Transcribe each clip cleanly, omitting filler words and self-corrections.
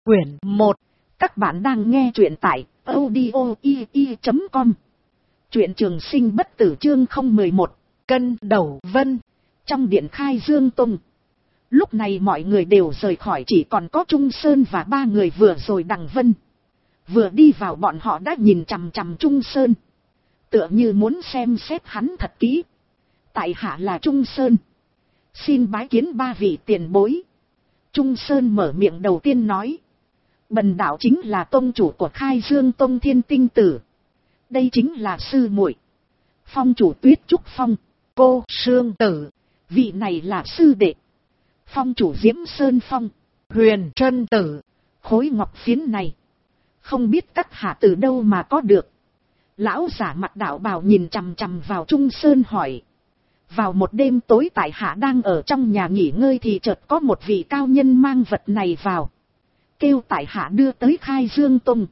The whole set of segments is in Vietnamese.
Quyển 1. Các bạn đang nghe truyện tại audio.com. Truyện Trường Sinh Bất Tử chương 011, Cân Đầu Vân. Trong điện Khai Dương Tông, lúc này mọi người đều rời khỏi, chỉ còn có Trung Sơn và ba người vừa rồi Đằng Vân. Vừa đi vào bọn họ đã nhìn chằm chằm Trung Sơn, tựa như muốn xem xét hắn thật kỹ. Tại hạ là Trung Sơn, xin bái kiến ba vị tiền bối. Trung Sơn mở miệng đầu tiên nói. Bần đạo chính là tông chủ của Khai Dương Tông Thiên Tinh Tử. Đây chính là sư muội Phong chủ Tuyết Trúc Phong, cô Sương Tử. Vị này là sư đệ Phong chủ Diễm Sơn Phong, Huyền Trân Tử. Khối ngọc phiến này không biết các hạ từ đâu mà có được. Lão giả mặt đạo bào nhìn chằm chằm vào Trung Sơn hỏi. Vào một đêm tối tại hạ đang ở trong nhà nghỉ ngơi thì chợt có một vị cao nhân mang vật này vào, kêu tại hạ đưa tới Khai Dương Tông,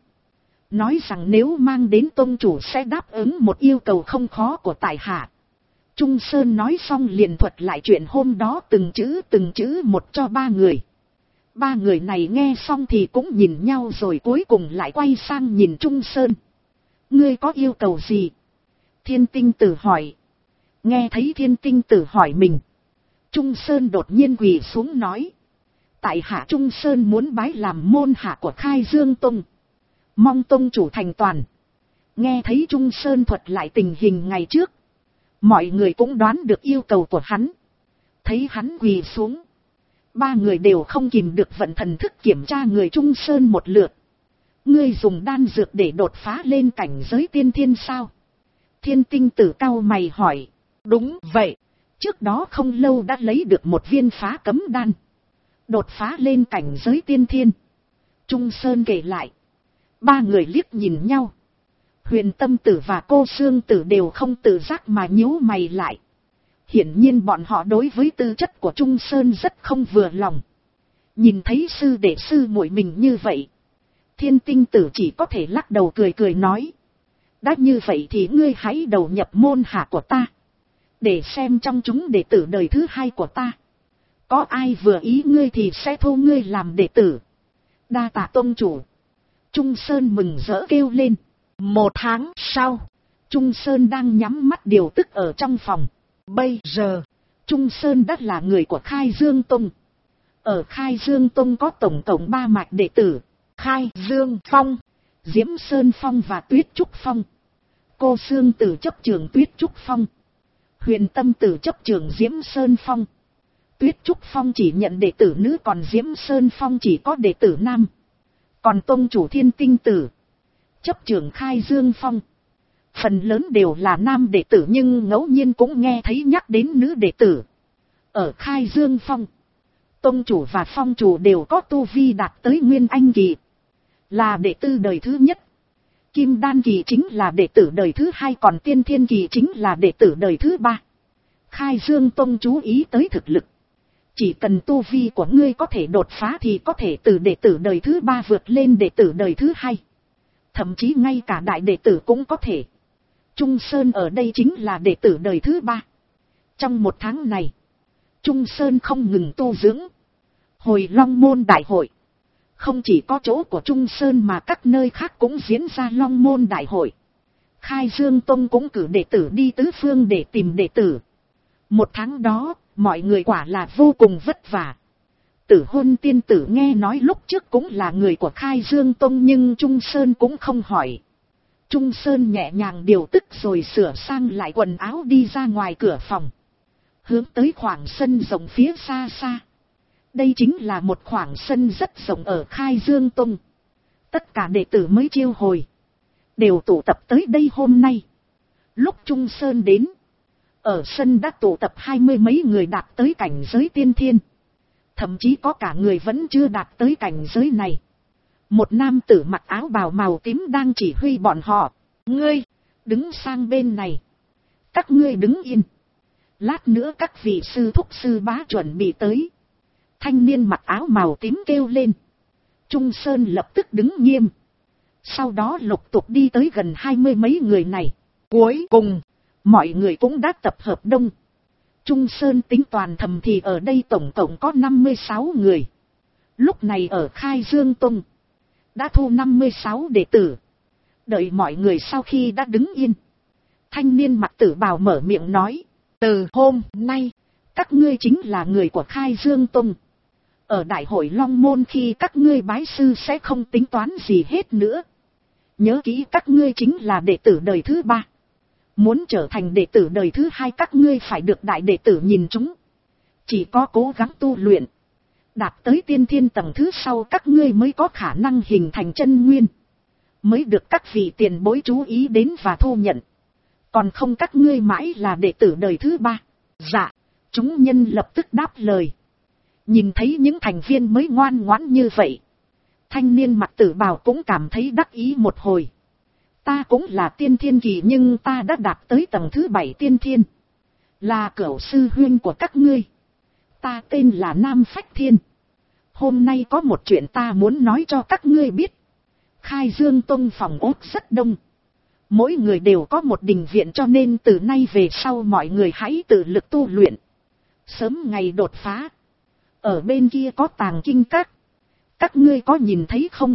nói rằng nếu mang đến tông chủ sẽ đáp ứng một yêu cầu không khó của tại hạ. Trung Sơn nói xong liền thuật lại chuyện hôm đó từng chữ một cho ba người. Ba người này nghe xong thì cũng nhìn nhau rồi cuối cùng lại quay sang nhìn Trung Sơn. Ngươi có yêu cầu gì? Thiên Tinh Tử hỏi. Nghe thấy Thiên Tinh Tử hỏi mình, Trung Sơn đột nhiên quỳ xuống nói. Tại hạ Trung Sơn muốn bái làm môn hạ của Khai Dương Tông, mong tông chủ thành toàn. Nghe thấy Trung Sơn thuật lại tình hình ngày trước, mọi người cũng đoán được yêu cầu của hắn. Thấy hắn quỳ xuống, ba người đều không kìm được vận thần thức kiểm tra người Trung Sơn một lượt. Ngươi dùng đan dược để đột phá lên cảnh giới tiên thiên sao? Thiên Tinh Tử cau mày hỏi. Đúng vậy, trước đó không lâu đã lấy được một viên phá cấm đan, đột phá lên cảnh giới tiên thiên. Trung Sơn kể lại. Ba người liếc nhìn nhau. Huyền Tâm Tử và cô Sương Tử đều không tự giác mà nhíu mày lại. Hiển nhiên bọn họ đối với tư chất của Trung Sơn rất không vừa lòng. Nhìn thấy sư đệ sư muội mình như vậy, Thiên Tinh Tử chỉ có thể lắc đầu cười nói. Đã như vậy thì ngươi hãy đầu nhập môn hạ của ta, để xem trong chúng đệ tử đời thứ hai của ta, có ai vừa ý ngươi thì sẽ thu ngươi làm đệ tử. Đa tạ tông chủ. Trung Sơn mừng rỡ kêu lên. Một tháng sau, Trung Sơn đang nhắm mắt điều tức ở trong phòng. Bây giờ, Trung Sơn đã là người của Khai Dương Tông. Ở Khai Dương Tông có tổng cộng 3 mạch đệ tử: Khai Dương Phong, Diễm Sơn Phong và Tuyết Trúc Phong. Cô Sương Tử chấp trường Tuyết Trúc Phong, Huyền Tâm Tử chấp trường Diễm Sơn Phong. Tuyết Trúc Phong chỉ nhận đệ tử nữ, còn Diễm Sơn Phong chỉ có đệ tử nam. Còn tông chủ Thiên Tinh Tử chấp trường Khai Dương Phong, phần lớn đều là nam đệ tử nhưng ngẫu nhiên cũng nghe thấy nhắc đến nữ đệ tử. Ở Khai Dương Phong, tông chủ và phong chủ đều có tu vi đạt tới Nguyên Anh kỳ, là đệ tử đời thứ nhất. Kim Đan kỳ chính là đệ tử đời thứ hai, còn Tiên Thiên kỳ chính là đệ tử đời thứ ba. Khai Dương Tông chú ý tới thực lực. Chỉ cần tu vi của ngươi có thể đột phá thì có thể từ đệ tử đời thứ ba vượt lên đệ tử đời thứ hai. Thậm chí ngay cả đại đệ tử cũng có thể. Trung Sơn ở đây chính là đệ tử đời thứ ba. Trong một tháng này, Trung Sơn không ngừng tu dưỡng. Hồi Long Môn Đại hội, không chỉ có chỗ của Trung Sơn mà các nơi khác cũng diễn ra Long Môn Đại hội. Khai Dương Tông cũng cử đệ tử đi tứ phương để tìm đệ tử. Một tháng đó, mọi người quả là vô cùng vất vả. Tử Hôn Tiên Tử nghe nói lúc trước cũng là người của Khai Dương Tông nhưng Trung Sơn cũng không hỏi. Trung Sơn nhẹ nhàng điều tức rồi sửa sang lại quần áo đi ra ngoài cửa phòng, hướng tới khoảng sân rộng phía xa xa. Đây chính là một khoảng sân rất rộng ở Khai Dương Tông. Tất cả đệ tử mới chiêu hồi đều tụ tập tới đây hôm nay. Lúc Trung Sơn đến, ở sân đã tụ tập 20 mấy người đạt tới cảnh giới tiên thiên. Thậm chí có cả người vẫn chưa đạt tới cảnh giới này. Một nam tử mặc áo bào màu tím đang chỉ huy bọn họ. Ngươi, đứng sang bên này. Các ngươi đứng yên. Lát nữa các vị sư thúc sư bá chuẩn bị tới. Thanh niên mặc áo màu tím kêu lên. Trung Sơn lập tức đứng nghiêm. Sau đó lục tục đi tới gần 20 mấy người này. Cuối cùng, mọi người cũng đã tập hợp đông. Trung Sơn tính toàn thầm thì ở đây tổng cộng có 56 người. Lúc này ở Khai Dương Tông, đã thu 56 đệ tử. Đợi mọi người sau khi đã đứng yên, thanh niên mặc tử bào mở miệng nói, từ hôm nay, các ngươi chính là người của Khai Dương Tông. Ở đại hội Long Môn khi các ngươi bái sư sẽ không tính toán gì hết nữa. Nhớ kỹ các ngươi chính là đệ tử đời thứ 3. Muốn trở thành đệ tử đời thứ 2 các ngươi phải được đại đệ tử nhìn chúng. Chỉ có cố gắng tu luyện, đạt tới tiên thiên tầng thứ sau các ngươi mới có khả năng hình thành chân nguyên. Mới được các vị tiền bối chú ý đến và thu nhận. Còn không các ngươi mãi là đệ tử đời thứ 3. Dạ, chúng nhân lập tức đáp lời. Nhìn thấy những thành viên mới ngoan ngoãn như vậy, thanh niên mặc tử bào cũng cảm thấy đắc ý một hồi. Ta cũng là tiên thiên kỳ nhưng ta đã đạt tới tầng thứ 7 tiên thiên. Là cửu sư huynh của các ngươi. Ta tên là Nam Phách Thiên. Hôm nay có một chuyện ta muốn nói cho các ngươi biết. Khai Dương Tông phòng ốt rất đông. Mỗi người đều có một đình viện cho nên từ nay về sau mọi người hãy tự lực tu luyện. Sớm ngày đột phá. Ở bên kia có tàng kinh các. Các ngươi có nhìn thấy không?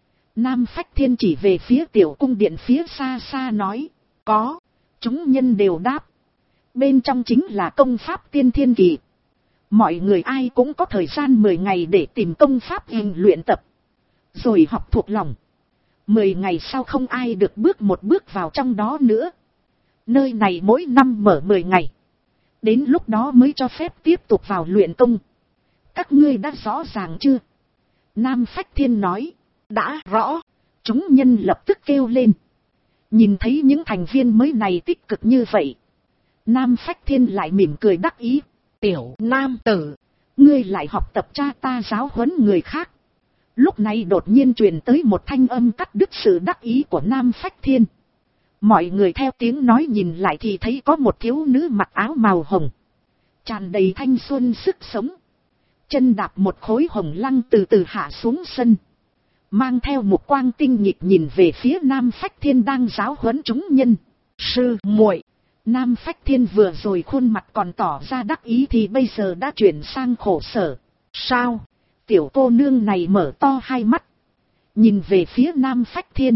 Nam Phách Thiên chỉ về phía tiểu cung điện phía xa xa nói. Có. Chúng nhân đều đáp. Bên trong chính là công pháp tiên thiên kỳ. Mọi người ai cũng có thời gian 10 ngày để tìm công pháp hình luyện tập. Rồi học thuộc lòng. 10 ngày sau không ai được bước một bước vào trong đó nữa. Nơi này mỗi năm mở 10 ngày. Đến lúc đó mới cho phép tiếp tục vào luyện công. Các ngươi đã rõ ràng chưa? Nam Phách Thiên nói. Đã rõ. Chúng nhân lập tức kêu lên. Nhìn thấy những thành viên mới này tích cực như vậy, Nam Phách Thiên lại mỉm cười đắc ý. Tiểu nam tử, ngươi lại học tập cha ta giáo huấn người khác. Lúc này đột nhiên truyền tới một thanh âm cắt đứt sự đắc ý của Nam Phách Thiên. Mọi người theo tiếng nói nhìn lại thì thấy có một thiếu nữ mặc áo màu hồng, tràn đầy thanh xuân sức sống. Chân đạp một khối hồng lăng từ từ hạ xuống sân, mang theo một quang tinh nghịch nhìn về phía Nam Phách Thiên đang giáo huấn chúng nhân. Sư muội. Nam Phách Thiên vừa rồi khuôn mặt còn tỏ ra đắc ý thì bây giờ đã chuyển sang khổ sở. Sao? Tiểu cô nương này mở to hai mắt, nhìn về phía Nam Phách Thiên.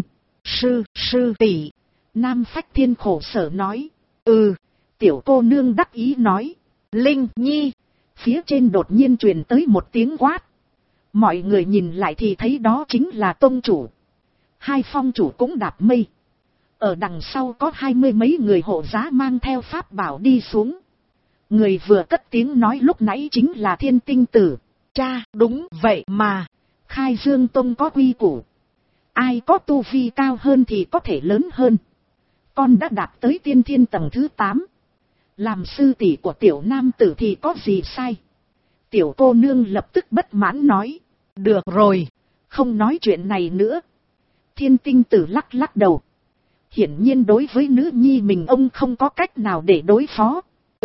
Sư tỷ. Nam Phách Thiên khổ sở nói. Tiểu cô nương đắc ý nói. Linh Nhi. Phía trên đột nhiên truyền tới một tiếng quát. Mọi người nhìn lại thì thấy đó chính là tông chủ. Hai phong chủ cũng đạp mây. Ở đằng sau có 20 mấy người hộ giá mang theo pháp bảo đi xuống. Người vừa cất tiếng nói lúc nãy chính là Thiên Tinh Tử. Cha, đúng vậy mà. Khai Dương Tông có quy củ. Ai có tu vi cao hơn thì có thể lớn hơn. Con đã đạt tới tiên thiên tầng thứ 8. Làm sư tỷ của tiểu nam tử thì có gì sai? Tiểu cô nương lập tức bất mãn nói. Được rồi, không nói chuyện này nữa. Thiên Tinh Tử lắc lắc đầu. Hiển nhiên đối với nữ nhi mình ông không có cách nào để đối phó.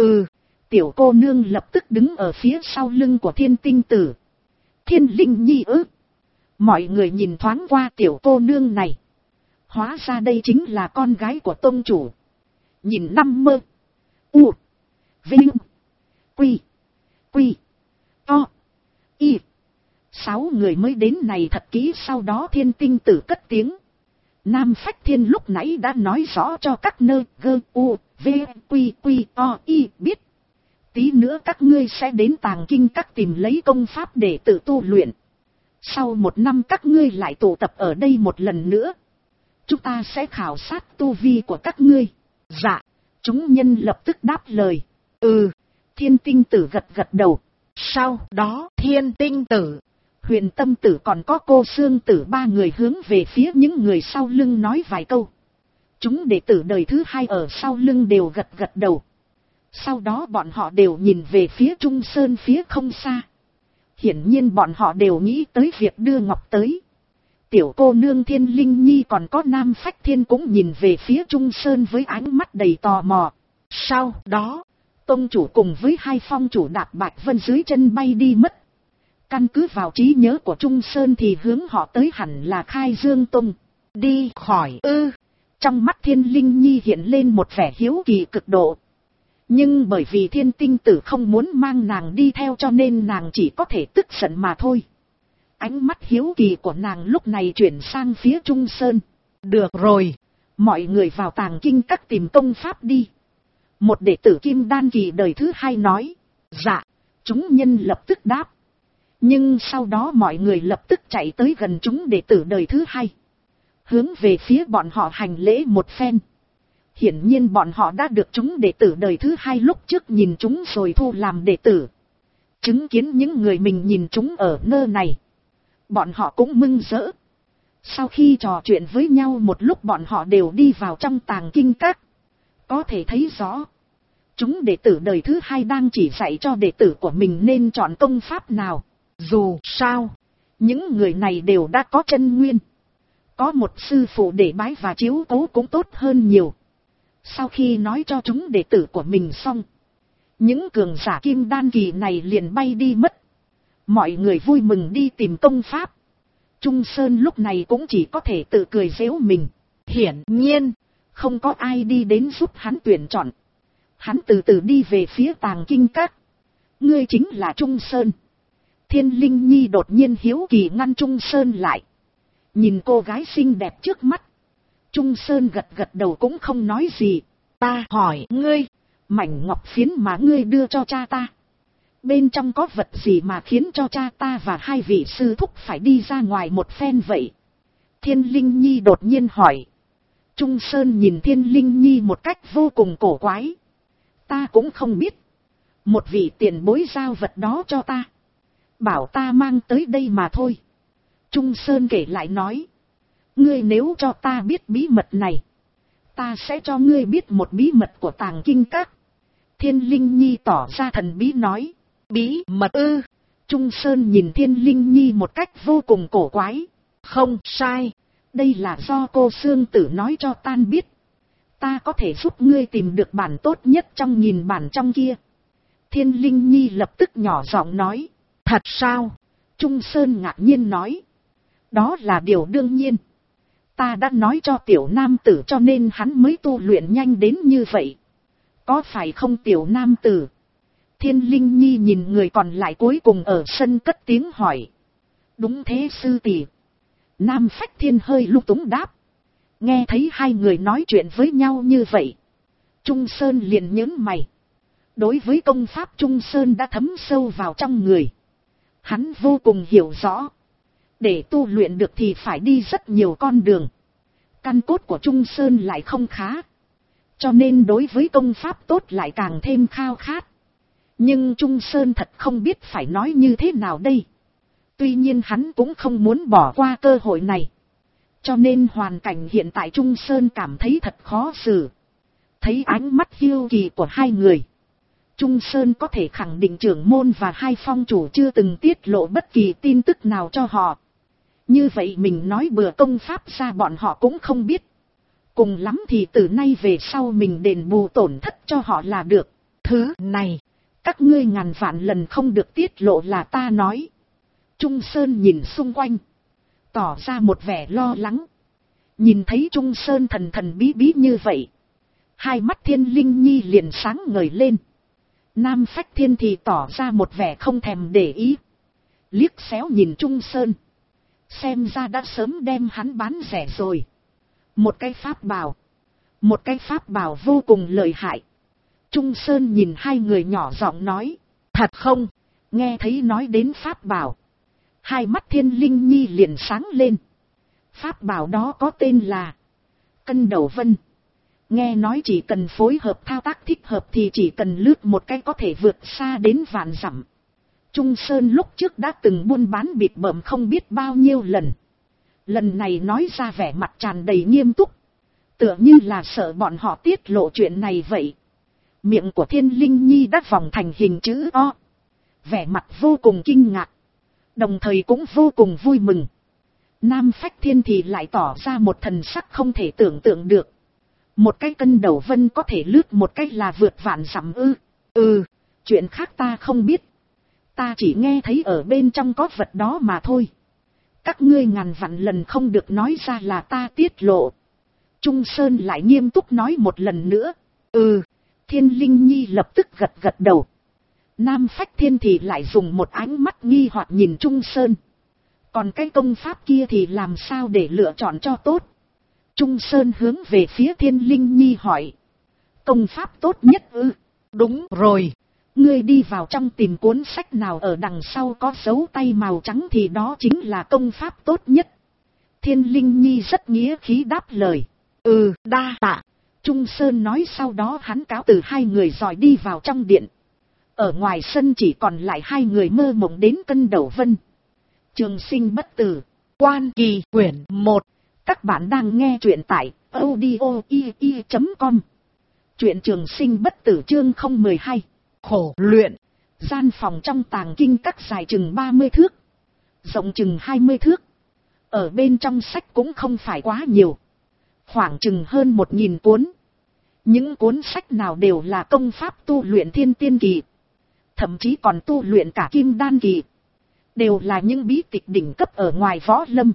Tiểu cô nương lập tức đứng ở phía sau lưng của Thiên Tinh Tử. Thiên Linh Nhi ư? Mọi người nhìn thoáng qua tiểu cô nương này. Hóa ra đây chính là con gái của tông chủ. Nhìn năm mơ. Vinh. Quy. To. Y. 6 người mới đến này thật kỹ. Sau đó Thiên Tinh Tử cất tiếng. Nam Phách Thiên lúc nãy đã nói rõ cho các nơi Quy biết. Tí nữa các ngươi sẽ đến tàng kinh các tìm lấy công pháp để tự tu luyện. Sau 1 năm các ngươi lại tụ tập ở đây một lần nữa. Chúng ta sẽ khảo sát tu vi của các ngươi. Dạ. Chúng nhân lập tức đáp lời. Thiên Tinh Tử gật gật đầu. Sau đó Thiên Tinh Tử, Huyền Tâm Tử còn có Cô Xương Tử 3 người hướng về phía những người sau lưng nói vài câu. Chúng đệ tử đời thứ 2 ở sau lưng đều gật gật đầu. Sau đó bọn họ đều nhìn về phía Trung Sơn phía không xa. Hiển nhiên bọn họ đều nghĩ tới việc đưa ngọc tới. Tiểu cô nương Thiên Linh Nhi còn có Nam Phách Thiên cũng nhìn về phía Trung Sơn với ánh mắt đầy tò mò. Sau đó, tông chủ cùng với 2 phong chủ đạp Bạch Vân dưới chân bay đi mất. Căn cứ vào trí nhớ của Trung Sơn thì hướng họ tới hẳn là Khai Dương Tông. Đi khỏi Trong mắt Thiên Linh Nhi hiện lên một vẻ hiếu kỳ cực độ. Nhưng bởi vì Thiên Tinh Tử không muốn mang nàng đi theo cho nên nàng chỉ có thể tức giận mà thôi. Ánh mắt hiếu kỳ của nàng lúc này chuyển sang phía Trung Sơn. Được rồi, mọi người vào tàng kinh các tìm công pháp đi. Một đệ tử Kim Đan kỳ đời thứ 2 nói. Dạ, chúng nhân lập tức đáp. Nhưng sau đó mọi người lập tức chạy tới gần chúng đệ tử đời thứ 2. Hướng về phía bọn họ hành lễ một phen. Hiển nhiên bọn họ đã được chúng đệ tử đời thứ 2 lúc trước nhìn chúng rồi thu làm đệ tử. Chứng kiến những người mình nhìn chúng ở nơi này, bọn họ cũng mừng rỡ. Sau khi trò chuyện với nhau một lúc, bọn họ đều đi vào trong tàng kinh các. Có thể thấy rõ, chúng đệ tử đời thứ 2 đang chỉ dạy cho đệ tử của mình nên chọn công pháp nào. Dù sao, những người này đều đã có chân nguyên. Có một sư phụ để bái và chiếu cố cũng tốt hơn nhiều. Sau khi nói cho chúng đệ tử của mình xong, những cường giả Kim Đan kỳ này liền bay đi mất. Mọi người vui mừng đi tìm công pháp. Trung Sơn lúc này cũng chỉ có thể tự cười giễu mình. Hiển nhiên, không có ai đi đến giúp hắn tuyển chọn. Hắn từ từ đi về phía tàng kinh các. Ngươi chính là Trung Sơn. Thiên Linh Nhi đột nhiên hiếu kỳ ngăn Trung Sơn lại. Nhìn cô gái xinh đẹp trước mắt, Trung Sơn gật gật đầu cũng không nói gì. Ta hỏi ngươi, mảnh ngọc phiến mà ngươi đưa cho cha ta, bên trong có vật gì mà khiến cho cha ta và hai vị sư thúc phải đi ra ngoài một phen vậy? Thiên Linh Nhi đột nhiên hỏi. Trung Sơn nhìn Thiên Linh Nhi một cách vô cùng cổ quái. Ta cũng không biết. Một vị tiền bối giao vật đó cho ta, bảo ta mang tới đây mà thôi. Trung Sơn kể lại nói. Ngươi nếu cho ta biết bí mật này, ta sẽ cho ngươi biết một bí mật của tàng kinh các. Thiên Linh Nhi tỏ ra thần bí nói. Bí mật ư? Trung Sơn nhìn Thiên Linh Nhi một cách vô cùng cổ quái. Không sai, đây là do cô Sương Tử nói cho tan biết. Ta có thể giúp ngươi tìm được bản tốt nhất trong 1000 bản trong kia. Thiên Linh Nhi lập tức nhỏ giọng nói. Thật sao? Trung Sơn ngạc nhiên nói. Đó là điều đương nhiên. Ta đã nói cho tiểu nam tử cho nên hắn mới tu luyện nhanh đến như vậy. Có phải không tiểu nam tử? Thiên Linh Nhi nhìn người còn lại cuối cùng ở sân cất tiếng hỏi. Đúng thế sư tỷ. Nam Phách Thiên hơi lung túng đáp. Nghe thấy hai người nói chuyện với nhau như vậy, Trung Sơn liền nhớn mày. Đối với công pháp Trung Sơn đã thấm sâu vào trong người, hắn vô cùng hiểu rõ. Để tu luyện được thì phải đi rất nhiều con đường. Căn cốt của Trung Sơn lại không khá, cho nên đối với công pháp tốt lại càng thêm khao khát. Nhưng Trung Sơn thật không biết phải nói như thế nào đây. Tuy nhiên hắn cũng không muốn bỏ qua cơ hội này. Cho nên hoàn cảnh hiện tại Trung Sơn cảm thấy thật khó xử. Thấy ánh mắt hiếu kỳ của hai người, Trung Sơn có thể khẳng định trưởng môn và hai phong chủ chưa từng tiết lộ bất kỳ tin tức nào cho họ. Như vậy mình nói bừa công pháp ra bọn họ cũng không biết. Cùng lắm thì từ nay về sau mình đền bù tổn thất cho họ là được. Thứ này, các ngươi ngàn vạn lần không được tiết lộ là ta nói. Trung Sơn nhìn xung quanh, tỏ ra một vẻ lo lắng. Nhìn thấy Trung Sơn thần thần bí bí như vậy, hai mắt Thiên Linh Nhi liền sáng ngời lên. Nam Phách Thiên thì tỏ ra một vẻ không thèm để ý. Liếc xéo nhìn Trung Sơn, xem ra đã sớm đem hắn bán rẻ rồi. Một cái pháp bảo vô cùng lợi hại. Trung Sơn nhìn hai người nhỏ giọng nói. Thật không? Nghe thấy nói đến pháp bảo, hai mắt Thiên Linh Nhi liền sáng lên. Pháp bảo đó có tên là Cân Đầu Vân. Nghe nói chỉ cần phối hợp thao tác thích hợp thì chỉ cần lướt một cái có thể vượt xa đến vạn dặm. Trung Sơn lúc trước đã từng buôn bán bịp bợm không biết bao nhiêu lần. Lần này nói ra vẻ mặt tràn đầy nghiêm túc, tựa như là sợ bọn họ tiết lộ chuyện này vậy. Miệng của Thiên Linh Nhi đã vòng thành hình chữ O, vẻ mặt vô cùng kinh ngạc, đồng thời cũng vô cùng vui mừng. Nam Phách Thiên thì lại tỏ ra một thần sắc không thể tưởng tượng được. Một cái Cân Đầu Vân có thể lướt một cái là vượt vạn dặm ư? Chuyện khác ta không biết. Ta chỉ nghe thấy ở bên trong có vật đó mà thôi. Các ngươi ngàn vạn lần không được nói ra là ta tiết lộ. Trung Sơn lại nghiêm túc nói một lần nữa. Thiên Linh Nhi lập tức gật gật đầu. Nam Phách Thiên thì lại dùng một ánh mắt nghi hoặc nhìn Trung Sơn. Còn cái công pháp kia thì làm sao để lựa chọn cho tốt? Trung Sơn hướng về phía Thiên Linh Nhi hỏi. Công pháp tốt nhất ư? Đúng rồi. Ngươi đi vào trong tìm cuốn sách nào ở đằng sau có dấu tay màu trắng thì đó chính là công pháp tốt nhất. Thiên Linh Nhi rất nghĩa khí đáp lời. Đa tạ. Trung Sơn nói, sau đó hắn cáo từ hai người rồi đi vào trong điện. Ở ngoài sân chỉ còn lại hai người mơ mộng đến cân đầu vân. Trường sinh bất tử, Quan Kỳ quyển 1. Các bạn đang nghe truyện tại audio.com. Truyện Trường sinh bất tử chương 012. Khổ luyện. Gian phòng trong tàng kinh các dài chừng 30 thước, rộng chừng 20 thước. Ở bên trong sách cũng không phải quá nhiều, khoảng chừng hơn 1000 cuốn. Những cuốn sách nào đều là công pháp tu luyện thiên tiên kỳ, thậm chí còn tu luyện cả kim đan kỳ. Đều là những bí tịch đỉnh cấp ở ngoài võ lâm.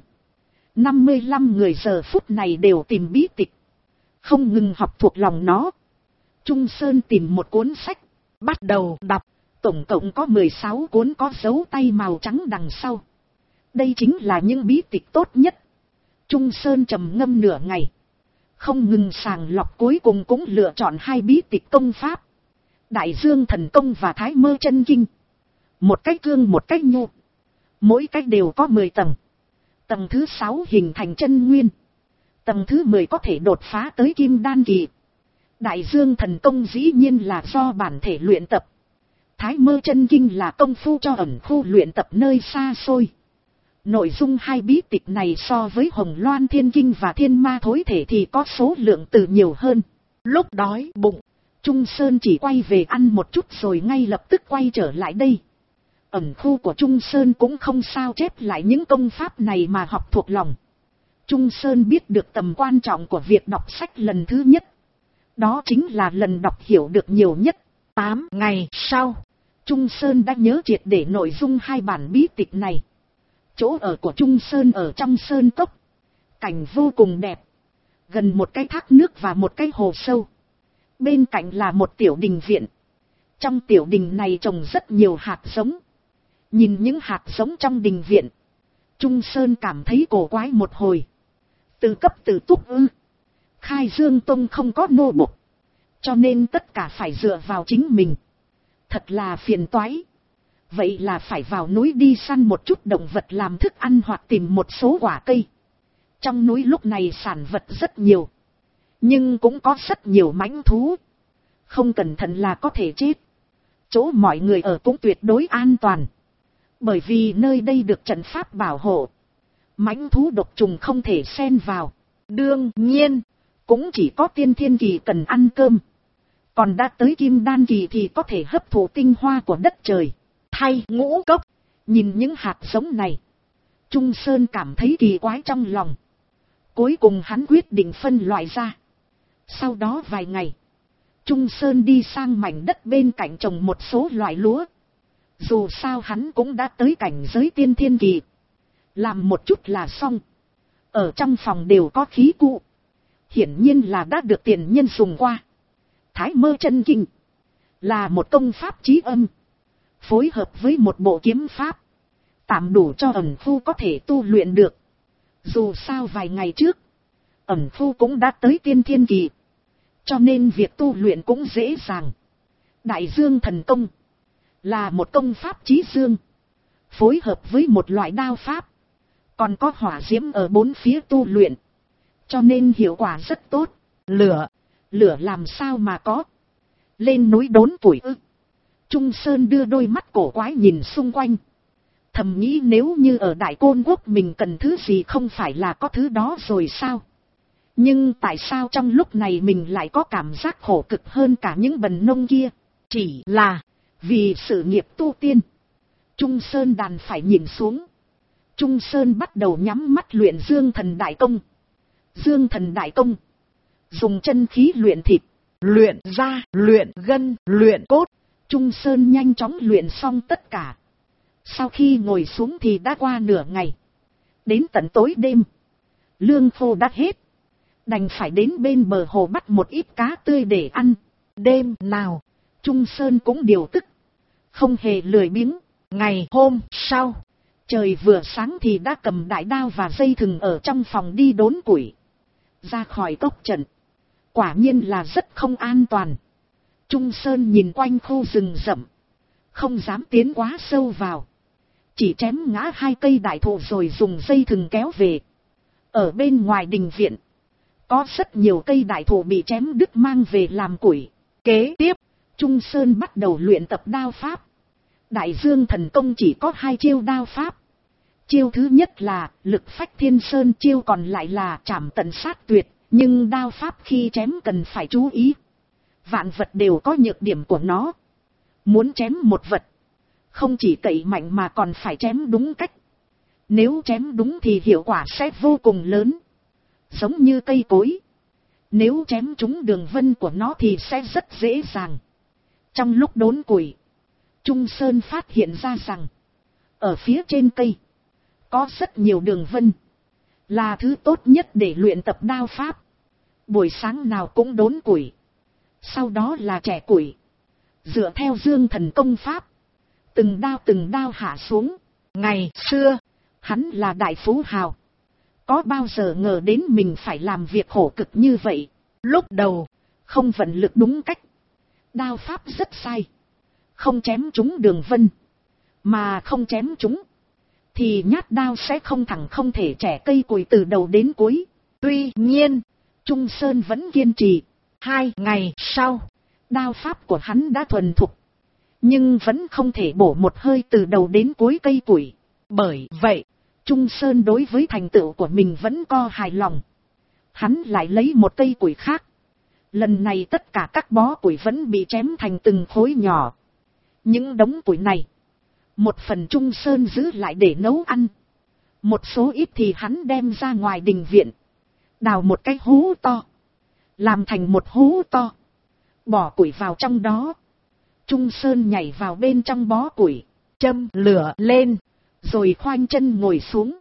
55 người giờ phút này đều tìm bí tịch, không ngừng học thuộc lòng nó. Trung Sơn tìm một cuốn sách, bắt đầu đọc. Tổng cộng có 16 cuốn có dấu tay màu trắng đằng sau. Đây chính là những bí tịch tốt nhất. Trung Sơn trầm ngâm nửa ngày, không ngừng sàng lọc, cuối cùng cũng lựa chọn 2 bí tịch công pháp. Đại Dương Thần Công và Thái Mơ Chân Kinh. Một cách cương một cách nhu, mỗi cách đều có 10 tầng. Tầng thứ 6 hình thành chân nguyên, tầng thứ 10 có thể đột phá tới kim đan kỳ. Đại Dương Thần Công dĩ nhiên là do bản thể luyện tập. Thái Mơ Chân Kinh là công phu cho ẩn khu luyện tập nơi xa xôi. Nội dung 2 bí tịch này so với Hồng Loan Thiên Kinh và Thiên Ma Thối Thể thì có số lượng từ nhiều hơn. Lúc đói bụng, Trung Sơn chỉ quay về ăn một chút rồi ngay lập tức quay trở lại đây. Ẩn khu của Trung Sơn cũng không sao chép lại những công pháp này mà học thuộc lòng. Trung Sơn biết được tầm quan trọng của việc đọc sách lần thứ nhất. Đó chính là lần đọc hiểu được nhiều nhất. 8 ngày sau, Trung Sơn đã nhớ triệt để nội dung 2 bản bí tịch này. Chỗ ở của Trung Sơn ở trong sơn cốc, cảnh vô cùng đẹp, gần một cái thác nước và một cái hồ sâu. Bên cạnh là một tiểu đình viện. Trong tiểu đình này trồng rất nhiều hạt giống. Nhìn những hạt giống trong đình viện, Trung Sơn cảm thấy cổ quái một hồi. Từ cấp tự túc ư? Khai Dương Tông không có nô bộc, cho nên tất cả phải dựa vào chính mình. Thật là phiền toái. Vậy là phải vào núi đi săn một chút động vật làm thức ăn hoặc tìm một số quả cây. Trong núi lúc này sản vật rất nhiều, nhưng cũng có rất nhiều mãnh thú. Không cẩn thận là có thể chết. Chỗ mọi người ở cũng tuyệt đối an toàn, bởi vì nơi đây được trận pháp bảo hộ. Mãnh thú độc trùng không thể xen vào. Đương nhiên, cũng chỉ có tiên thiên kỳ cần ăn cơm. Còn đã tới kim đan kỳ thì có thể hấp thụ tinh hoa của đất trời. Thay ngũ cốc, nhìn những hạt giống này, Trung Sơn cảm thấy kỳ quái trong lòng. Cuối cùng hắn quyết định phân loại ra. Sau đó vài ngày, Trung Sơn đi sang mảnh đất bên cạnh trồng một số loại lúa. Dù sao hắn cũng đã tới cảnh giới tiên thiên kỳ, làm một chút là xong. Ở trong phòng đều có khí cụ, hiển nhiên là đã được tiền nhân dùng qua. Thái Mơ Chân Kinh là một công pháp trí âm, phối hợp với một bộ kiếm pháp, tạm đủ cho ẩn phu có thể tu luyện được. Dù sao vài ngày trước, ẩn phu cũng đã tới tiên thiên kỳ, cho nên việc tu luyện cũng dễ dàng. Đại Dương Thần Công là một công pháp trí dương, phối hợp với một loại đao pháp, còn có hỏa diễm ở 4 phía tu luyện, cho nên hiệu quả rất tốt. Lửa làm sao mà có? Lên núi đốn củi ư? Trung Sơn đưa đôi mắt cổ quái nhìn xung quanh, thầm nghĩ nếu như ở Đại Côn Quốc mình cần thứ gì không phải là có thứ đó rồi sao? Nhưng tại sao trong lúc này mình lại có cảm giác khổ cực hơn cả những bần nông kia? Chỉ là vì sự nghiệp tu tiên. Trung Sơn đành phải nhìn xuống. Trung Sơn bắt đầu nhắm mắt luyện Dương Thần Đại Công. Dương Thần Đại Công dùng chân khí luyện thịt, luyện da, luyện gân, luyện cốt. Trung Sơn nhanh chóng luyện xong tất cả. Sau khi ngồi xuống thì đã qua nửa ngày. Đến tận tối đêm, lương khô đã hết, đành phải đến bên bờ hồ bắt một ít cá tươi để ăn. Đêm nào, Trung Sơn cũng điều tức, không hề lười biếng. Ngày hôm sau, Trời vừa sáng thì đã cầm đại đao và dây thừng ở trong phòng đi đốn củi. Ra khỏi cốc trận. Quả nhiên là rất không an toàn. Trung Sơn nhìn quanh khu rừng rậm. Không dám tiến quá sâu vào. Chỉ chém ngã 2 cây đại thụ rồi dùng dây thừng kéo về. Ở bên ngoài đình viện. Có rất nhiều cây đại thụ bị chém đứt mang về làm củi. Kế tiếp, Trung Sơn bắt đầu luyện tập đao pháp. Đại Dương Thần Công chỉ có 2 chiêu đao pháp. Chiêu thứ nhất là lực phách thiên sơn, chiêu còn lại là trảm tận sát tuyệt. Nhưng đao pháp khi chém cần phải chú ý. Vạn vật đều có nhược điểm của nó. Muốn chém một vật, không chỉ cậy mạnh mà còn phải chém đúng cách. Nếu chém đúng thì hiệu quả sẽ vô cùng lớn. Giống như cây cối. Nếu chém trúng đường vân của nó thì sẽ rất dễ dàng. Trong lúc đốn củi, Trung Sơn phát hiện ra rằng ở phía trên cây có rất nhiều đường vân. Là thứ tốt nhất để luyện tập đao pháp. Buổi sáng nào cũng đốn củi. Sau đó là chẻ củi. Dựa theo Dương Thần Công pháp. Từng đao hạ xuống. Ngày xưa, hắn là đại phú hào. Có bao giờ ngờ đến mình phải làm việc khổ cực như vậy. Lúc đầu, không vận lực đúng cách. Đao pháp rất sai. Không chém trúng đường vân. Mà không chém trúng thì nhát đao sẽ không thẳng, không thể chẻ cây củi từ đầu đến cuối. Tuy nhiên, Trung Sơn vẫn kiên trì. 2 ngày sau, đao pháp của hắn đã thuần thục. Nhưng vẫn không thể bổ một hơi từ đầu đến cuối cây củi. Bởi vậy, Trung Sơn đối với thành tựu của mình vẫn co hài lòng. Hắn lại lấy một cây củi khác. Lần này tất cả các bó củi vẫn bị chém thành từng khối nhỏ. Những đống củi này, một phần Trung Sơn giữ lại để nấu ăn. Một số ít thì hắn đem ra ngoài đình viện. Đào một cái hố to. Làm thành một hố to. Bỏ củi vào trong đó. Trung Sơn nhảy vào bên trong bó củi. Châm lửa lên. Rồi khoanh chân ngồi xuống.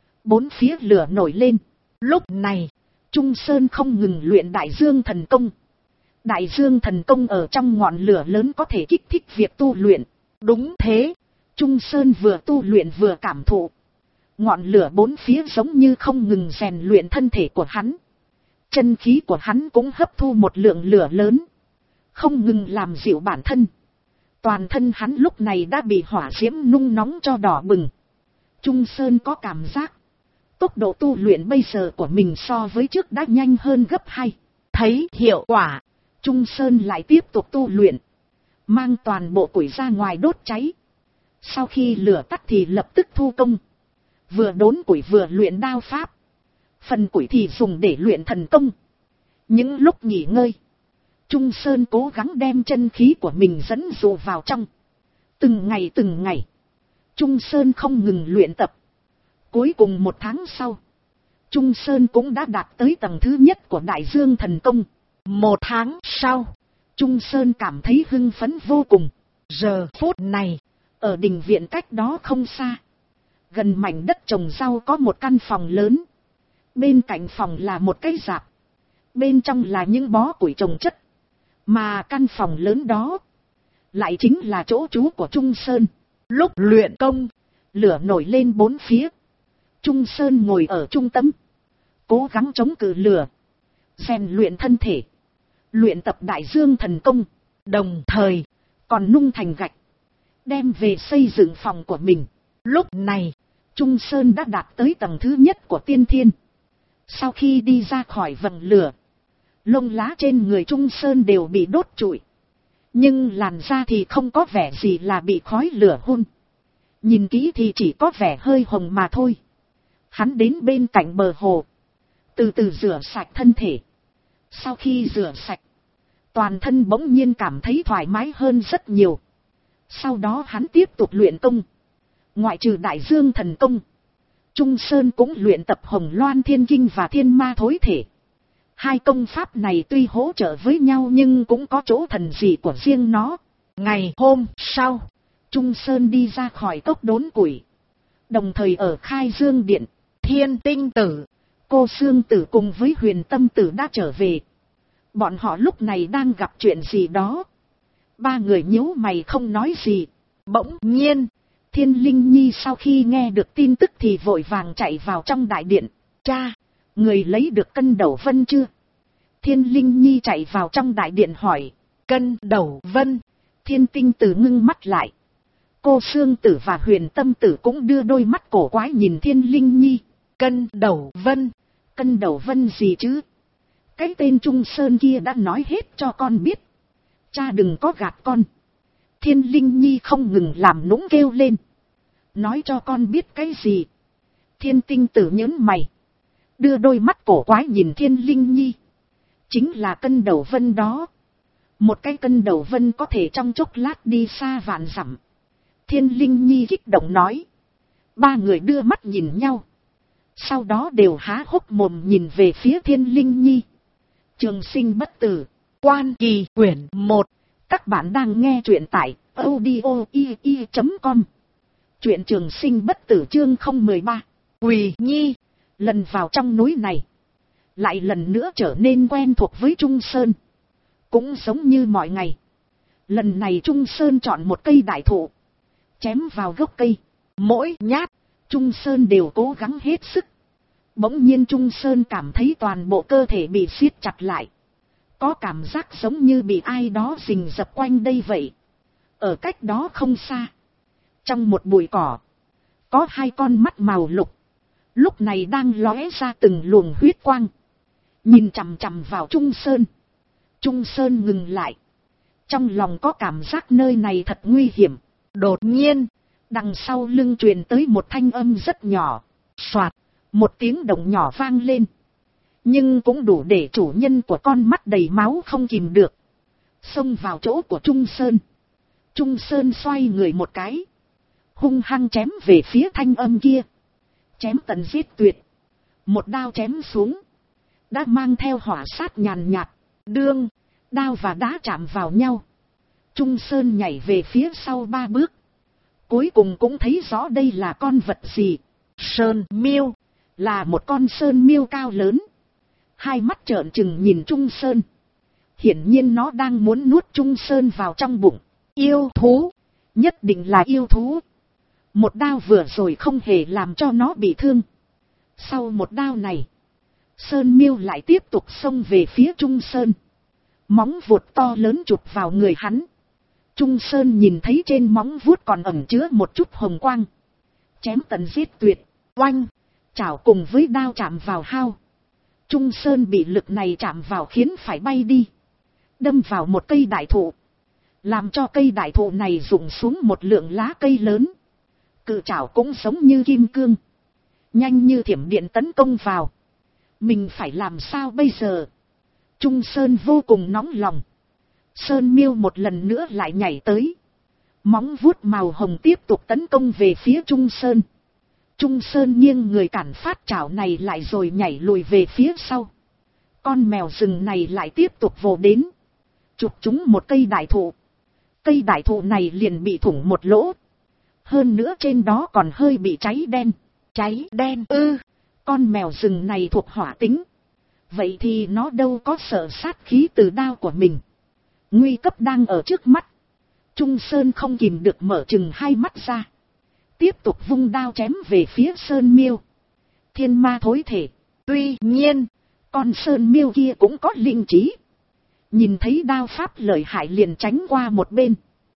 4 phía lửa nổi lên. Lúc này, Trung Sơn không ngừng luyện Đại Dương Thần Công. Đại Dương Thần Công ở trong ngọn lửa lớn có thể kích thích việc tu luyện. Đúng thế, Trung Sơn vừa tu luyện vừa cảm thụ. Ngọn lửa 4 phía giống như không ngừng rèn luyện thân thể của hắn. Chân khí của hắn cũng hấp thu một lượng lửa lớn. Không ngừng làm dịu bản thân. Toàn thân hắn lúc này đã bị hỏa diễm nung nóng cho đỏ bừng. Trung Sơn có cảm giác tốc độ tu luyện bây giờ của mình so với trước đã nhanh hơn gấp 2. Thấy hiệu quả, Trung Sơn lại tiếp tục tu luyện. Mang toàn bộ củi ra ngoài đốt cháy. Sau khi lửa tắt thì lập tức thu công. Vừa đốn củi vừa luyện đao pháp. Phần củi thì dùng để luyện thần công. Những lúc nghỉ ngơi, Trung Sơn cố gắng đem chân khí của mình dẫn dụ vào trong. Từng ngày, Trung Sơn không ngừng luyện tập. Cuối cùng 1 tháng sau, Trung Sơn cũng đã đạt tới tầng thứ nhất của Đại Dương Thần Công. 1 tháng sau, Trung Sơn cảm thấy hưng phấn vô cùng. Giờ phút này, ở đình viện cách đó không xa, gần mảnh đất trồng rau có một căn phòng lớn. Bên cạnh phòng là một cái rạp. Bên trong là những bó củi trồng chất. Mà căn phòng lớn đó lại chính là chỗ trú của Trung Sơn. Lúc luyện công, lửa nổi lên 4 phía. Trung Sơn ngồi ở trung tâm, cố gắng chống cự lửa, rèn luyện thân thể, luyện tập Đại Dương Thần Công, đồng thời còn nung thành gạch, đem về xây dựng phòng của mình. Lúc này, Trung Sơn đã đạt tới tầng thứ nhất của tiên thiên. Sau khi đi ra khỏi vầng lửa, lông lá trên người Trung Sơn đều bị đốt trụi. Nhưng làn da thì không có vẻ gì là bị khói lửa hun. Nhìn kỹ thì chỉ có vẻ hơi hồng mà thôi. Hắn đến bên cạnh bờ hồ, từ từ rửa sạch thân thể. Sau khi rửa sạch, toàn thân bỗng nhiên cảm thấy thoải mái hơn rất nhiều. Sau đó hắn tiếp tục luyện công. Ngoại trừ Đại Dương Thần Công, Trung Sơn cũng luyện tập Hồng Loan Thiên Kinh và Thiên Ma Thối Thể. 2 công pháp này tuy hỗ trợ với nhau nhưng cũng có chỗ thần dị của riêng nó. Ngày hôm sau, Trung Sơn đi ra khỏi cốc đốn củi. Đồng thời ở Khai Dương Điện, Thiên Tinh Tử, Cô Xương Tử cùng với Huyền Tâm Tử đã trở về. Bọn họ lúc này đang gặp chuyện gì đó. 3 người nhíu mày không nói gì. Bỗng nhiên, Thiên Linh Nhi sau khi nghe được tin tức thì vội vàng chạy vào trong đại điện. Cha, người lấy được cân đầu vân chưa? Thiên Linh Nhi chạy vào trong đại điện hỏi. Cân đầu vân. Thiên Tinh Tử ngưng mắt lại. Cô Sương Tử và Huyền Tâm Tử cũng đưa đôi mắt cổ quái nhìn Thiên Linh Nhi. Cân đầu vân. Cân đầu vân gì chứ? Cái tên Trung Sơn kia đã nói hết cho con biết. Cha đừng có gạt con. Thiên Linh Nhi không ngừng làm nũng kêu lên. Nói cho con biết cái gì? Thiên Tinh Tử nhớn mày. Đưa đôi mắt cổ quái nhìn Thiên Linh Nhi. Chính là cân đầu vân đó. Một cái cân đầu vân có thể trong chốc lát đi xa vạn dặm. Thiên Linh Nhi kích động nói. Ba người đưa mắt nhìn nhau. Sau đó đều há hốc mồm nhìn về phía Thiên Linh Nhi. Trường Sinh Bất Tử, Quan Kỳ quyển 1. Các bạn đang nghe truyện tại audio.com. Truyện Trường Sinh Bất Tử chương 013. Quỳ Nhi. Lần vào trong núi này, lại lần nữa trở nên quen thuộc với Trung Sơn. Cũng giống như mọi ngày. Lần này Trung Sơn chọn một cây đại thụ, chém vào gốc cây. Mỗi nhát, Trung Sơn đều cố gắng hết sức. Bỗng nhiên Trung Sơn cảm thấy toàn bộ cơ thể bị siết chặt lại. Có cảm giác giống như bị ai đó rình rập quanh đây vậy. Ở cách đó không xa, trong một bụi cỏ, có hai con mắt màu lục. Lúc này đang lóe ra từng luồng huyết quang. Nhìn chằm chằm vào Trung Sơn. Trung Sơn ngừng lại. Trong lòng có cảm giác nơi này thật nguy hiểm. Đột nhiên, đằng sau lưng truyền tới một thanh âm rất nhỏ. Soạt, một tiếng động nhỏ vang lên. Nhưng cũng đủ để chủ nhân của con mắt đầy máu không kìm được xông vào chỗ của Trung Sơn. Trung Sơn xoay người một cái, hung hăng chém về phía thanh âm kia. Chém tận giết tuyệt. Một đao chém xuống, đã mang theo hỏa sát nhàn nhạt. Đương, đao và đá chạm vào nhau. Trung Sơn nhảy về phía sau 3 bước. Cuối cùng cũng thấy rõ đây là con vật gì. Sơn miêu. Là một con sơn miêu cao lớn. Hai mắt trợn trừng nhìn Trung Sơn. Hiển nhiên nó đang muốn nuốt Trung Sơn vào trong bụng. Yêu thú. Nhất định là yêu thú. Một đao vừa rồi không hề làm cho nó bị thương. Sau một đao này, Sơn miêu lại tiếp tục xông về phía Trung Sơn. Móng vuốt to lớn chụp vào người hắn. Trung Sơn nhìn thấy trên móng vuốt còn ẩn chứa một chút hồng quang. Chém tận giết tuyệt. Oanh. Chảo cùng với đao chạm vào hao. Trung Sơn bị lực này chạm vào khiến phải bay đi. Đâm vào một cây đại thụ. Làm cho cây đại thụ này rụng xuống một lượng lá cây lớn. Cự chảo cũng giống như kim cương. Nhanh như thiểm điện tấn công vào. Mình phải làm sao bây giờ? Trung Sơn vô cùng nóng lòng. Sơn miêu một lần nữa lại nhảy tới. Móng vuốt màu hồng tiếp tục tấn công về phía Trung Sơn. Trung Sơn nghiêng người cản phát chảo này lại rồi nhảy lùi về phía sau. Con mèo rừng này lại tiếp tục vồ đến. Chụp trúng một cây đại thụ. Cây đại thụ này liền bị thủng một lỗ. Hơn nữa trên đó còn hơi bị cháy đen. Cháy đen ư? Con mèo rừng này thuộc hỏa tính. Vậy thì nó đâu có sợ sát khí từ đao của mình. Nguy cấp đang ở trước mắt. Trung Sơn không kìm được mở chừng hai mắt ra. Tiếp tục vung đao chém về phía Sơn miêu. Thiên ma thối thể. Tuy nhiên, con Sơn miêu kia cũng có linh trí. Nhìn thấy đao pháp lợi hại liền tránh qua một bên.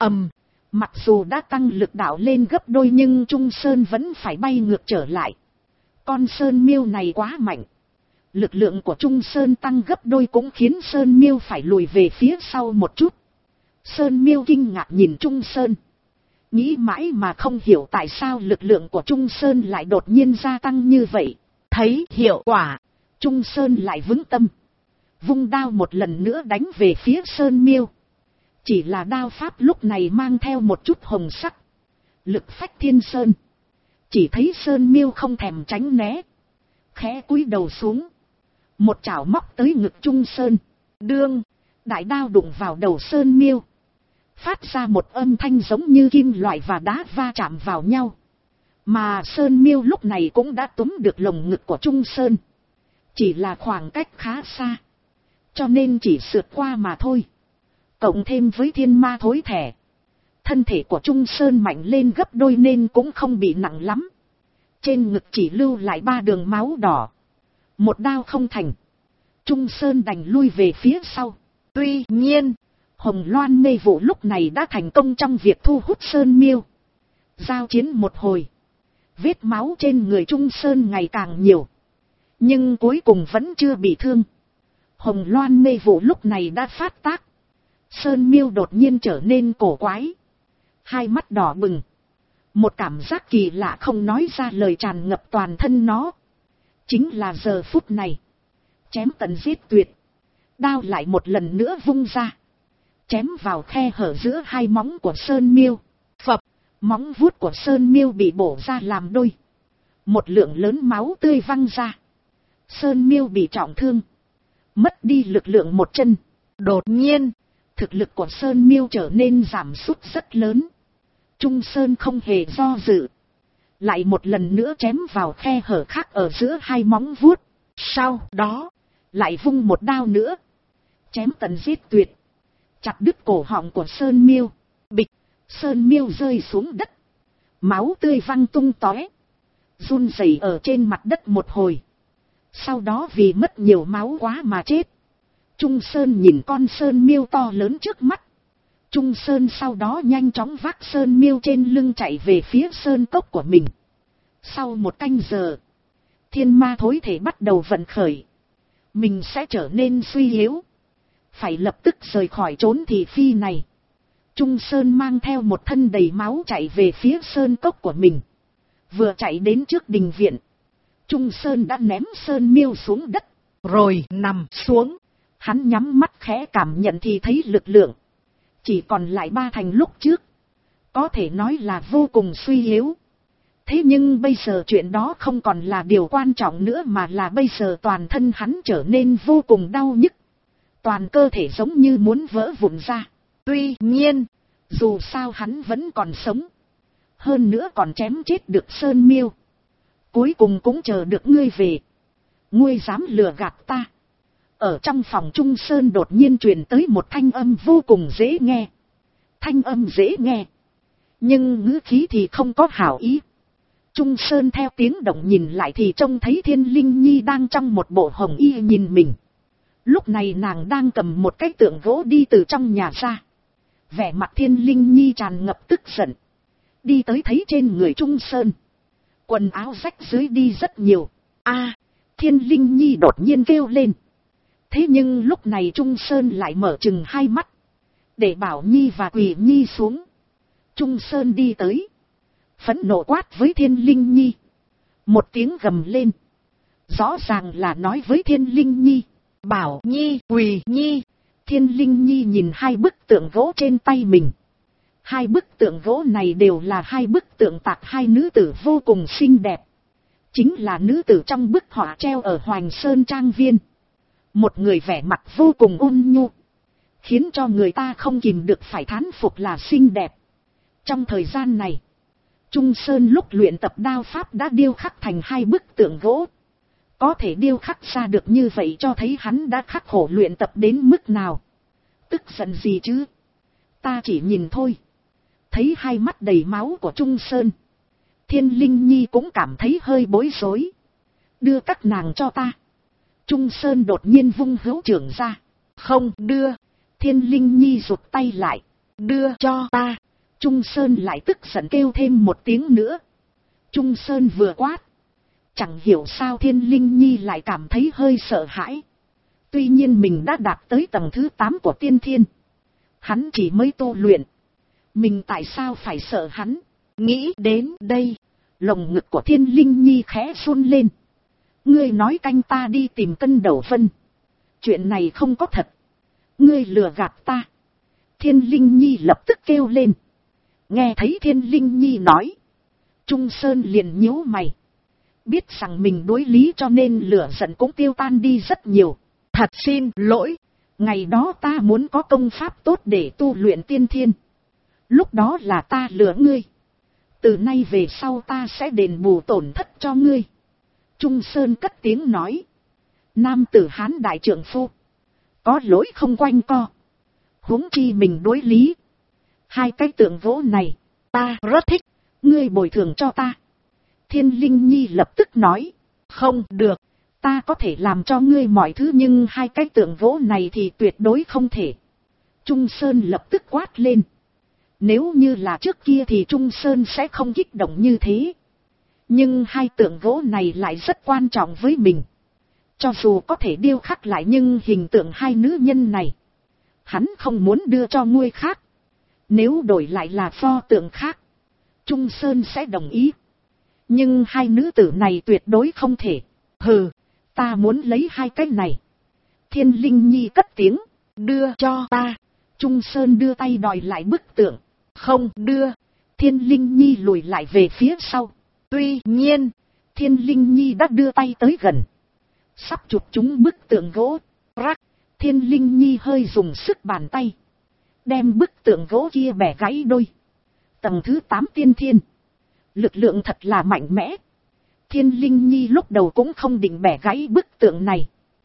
Mặc dù đã tăng lực đạo lên gấp đôi nhưng Trung Sơn vẫn phải bay ngược trở lại. Con Sơn miêu này quá mạnh. Lực lượng của Trung Sơn tăng gấp đôi cũng khiến Sơn miêu phải lùi về phía sau một chút. Sơn miêu kinh ngạc nhìn Trung Sơn. Nghĩ mãi mà không hiểu tại sao lực lượng của Trung Sơn lại đột nhiên gia tăng như vậy. Thấy hiệu quả, Trung Sơn lại vững tâm. Vung đao một lần nữa đánh về phía Sơn miêu. Chỉ là đao pháp lúc này mang theo một chút hồng sắc. Lực phách thiên sơn. Chỉ thấy Sơn miêu không thèm tránh né. Khẽ cúi đầu xuống. Một chảo móc tới ngực Trung Sơn. Đương, đại đao đụng vào đầu Sơn miêu. Phát ra một âm thanh giống như kim loại và đá va chạm vào nhau. Mà Sơn miêu lúc này cũng đã túm được lồng ngực của Trung Sơn. Chỉ là khoảng cách khá xa. Cho nên chỉ sượt qua mà thôi. Cộng thêm với thiên ma thối thể. Thân thể của Trung Sơn mạnh lên gấp đôi nên cũng không bị nặng lắm. Trên ngực chỉ lưu lại 3 đường máu đỏ. Một đao không thành. Trung Sơn đành lui về phía sau. Tuy nhiên, Hồng Loan mê vụ lúc này đã thành công trong việc thu hút Sơn Miêu. Giao chiến một hồi. Vết máu trên người Trung Sơn ngày càng nhiều. Nhưng cuối cùng vẫn chưa bị thương. Hồng Loan mê vụ lúc này đã phát tác. Sơn Miêu đột nhiên trở nên cổ quái. Hai mắt đỏ bừng. Một cảm giác kỳ lạ không nói ra lời tràn ngập toàn thân nó. Chính là giờ phút này. Chém tận giết tuyệt. Đao lại một lần nữa vung ra. Chém vào khe hở giữa hai móng của Sơn Miêu. Phập, móng vuốt của Sơn Miêu bị bổ ra làm đôi. Một lượng lớn máu tươi văng ra. Sơn Miêu bị trọng thương. Mất đi lực lượng một chân. Đột nhiên, thực lực của Sơn Miêu trở nên giảm sút rất lớn. Trung Sơn không hề do dự. Lại một lần nữa chém vào khe hở khác ở giữa hai móng vuốt. Sau đó, lại vung một đao nữa. Chém tận giết tuyệt. Chặt đứt cổ họng của Sơn Miêu. Bịch, Sơn Miêu rơi xuống đất. Máu tươi văng tung tóe. Run rẩy ở trên mặt đất một hồi. Sau đó vì mất nhiều máu quá mà chết. Trung Sơn nhìn con Sơn Miêu to lớn trước mắt. Trung Sơn sau đó nhanh chóng vác Sơn Miêu trên lưng chạy về phía sơn cốc của mình. Sau một canh giờ, thiên ma thối thể bắt đầu vận khởi. Mình sẽ trở nên suy yếu. Phải lập tức rời khỏi trốn thị phi này. Trung Sơn mang theo một thân đầy máu chạy về phía sơn cốc của mình. Vừa chạy đến trước đình viện, Trung Sơn đã ném Sơn Miêu xuống đất, rồi nằm xuống. Hắn nhắm mắt khẽ cảm nhận thì thấy lực lượng chỉ còn lại 3 thành lúc trước. Có thể nói là vô cùng suy yếu. Thế nhưng bây giờ chuyện đó không còn là điều quan trọng nữa, mà là bây giờ toàn thân hắn trở nên vô cùng đau nhức. Toàn cơ thể giống như muốn vỡ vụn ra. Tuy nhiên, dù sao hắn vẫn còn sống. Hơn nữa còn chém chết được Sơn Miêu. Cuối cùng cũng chờ được ngươi về. Ngươi dám lừa gạt ta. Ở trong phòng Trung Sơn đột nhiên truyền tới một thanh âm vô cùng dễ nghe. Thanh âm dễ nghe, nhưng ngữ khí thì không có hảo ý. Trung Sơn theo tiếng động nhìn lại thì trông thấy Thiên Linh Nhi đang trong một bộ hồng y nhìn mình. Lúc này nàng đang cầm một cái tượng gỗ đi từ trong nhà ra. Vẻ mặt Thiên Linh Nhi tràn ngập tức giận. Đi tới thấy trên người Trung Sơn quần áo rách dưới đi rất nhiều. Thiên Linh Nhi đột nhiên kêu lên. Thế nhưng lúc này Trung Sơn lại mở chừng hai mắt. Để Bảo Nhi và Quỷ Nhi xuống. Trung Sơn đi tới. Phẫn nộ quát với Thiên Linh Nhi. Một tiếng gầm lên. Rõ ràng là nói với Thiên Linh Nhi. Bảo Nhi, Quỷ Nhi. Thiên Linh Nhi nhìn hai bức tượng gỗ trên tay mình. Hai bức tượng gỗ này đều là hai bức tượng tạc hai nữ tử vô cùng xinh đẹp. Chính là nữ tử trong bức họa treo ở Hoành Sơn Trang Viên. Một người vẻ mặt vô cùng ôn nhu, khiến cho người ta không kìm được phải thán phục là xinh đẹp. Trong thời gian này, Trung Sơn lúc luyện tập đao pháp đã điêu khắc thành hai bức tượng gỗ. Có thể điêu khắc ra được như vậy cho thấy hắn đã khắc khổ luyện tập đến mức nào. Tức giận gì chứ? Ta chỉ nhìn thôi. Thấy hai mắt đầy máu của Trung Sơn, Thiên Linh Nhi cũng cảm thấy hơi bối rối. Đưa các nàng cho ta. Trung Sơn đột nhiên vung hữu trưởng ra. Không đưa. Thiên Linh Nhi rụt tay lại. Đưa cho ta. Trung Sơn lại tức giận kêu thêm một tiếng nữa. Trung Sơn vừa quát. Chẳng hiểu sao Thiên Linh Nhi lại cảm thấy hơi sợ hãi. Tuy nhiên mình đã đạt tới tầng thứ 8 của tiên thiên. Hắn chỉ mới tu luyện. Mình tại sao phải sợ hắn? Nghĩ đến đây, lồng ngực của Thiên Linh Nhi khẽ run lên. Ngươi nói canh ta đi tìm Cân Đầu Vân. Chuyện này không có thật. Ngươi lừa gạt ta. Thiên Linh Nhi lập tức kêu lên. Nghe thấy Thiên Linh Nhi nói, Trung Sơn liền nhíu mày. Biết rằng mình đối lý cho nên lửa giận cũng tiêu tan đi rất nhiều. Thật xin lỗi. Ngày đó ta muốn có công pháp tốt để tu luyện tiên thiên. Lúc đó là ta lừa ngươi. Từ nay về sau ta sẽ đền bù tổn thất cho ngươi. Trung Sơn cất tiếng nói. Nam tử Hán đại trượng phu. Có lỗi không quanh co. Huống chi mình đối lý. Hai cái tượng gỗ này, ta rất thích, ngươi bồi thường cho ta. Thiên Linh Nhi lập tức nói, không được, ta có thể làm cho ngươi mọi thứ nhưng hai cái tượng gỗ này thì tuyệt đối không thể. Trung Sơn lập tức quát lên. Nếu như là trước kia thì Trung Sơn sẽ không kích động như thế. Nhưng hai tượng gỗ này lại rất quan trọng với mình. Cho dù có thể điêu khắc lại nhưng hình tượng hai nữ nhân này, hắn không muốn đưa cho người khác. Nếu đổi lại là pho tượng khác, Trung Sơn sẽ đồng ý. Nhưng hai nữ tử này tuyệt đối không thể. Hừ, ta muốn lấy hai cái này. Thiên Linh Nhi cất tiếng, đưa cho ta. Trung Sơn đưa tay đòi lại bức tượng. Không đưa. Thiên Linh Nhi lùi lại về phía sau. Tuy nhiên, Thiên Linh Nhi đã đưa tay tới gần, sắp chụp trúng bức tượng gỗ. Rắc, Thiên Linh Nhi hơi dùng sức bàn tay, đem bức tượng gỗ kia bẻ gãy đôi. Tầng thứ 8 tiên thiên, lực lượng thật là mạnh mẽ. Thiên Linh Nhi lúc đầu cũng không định bẻ gãy bức tượng này,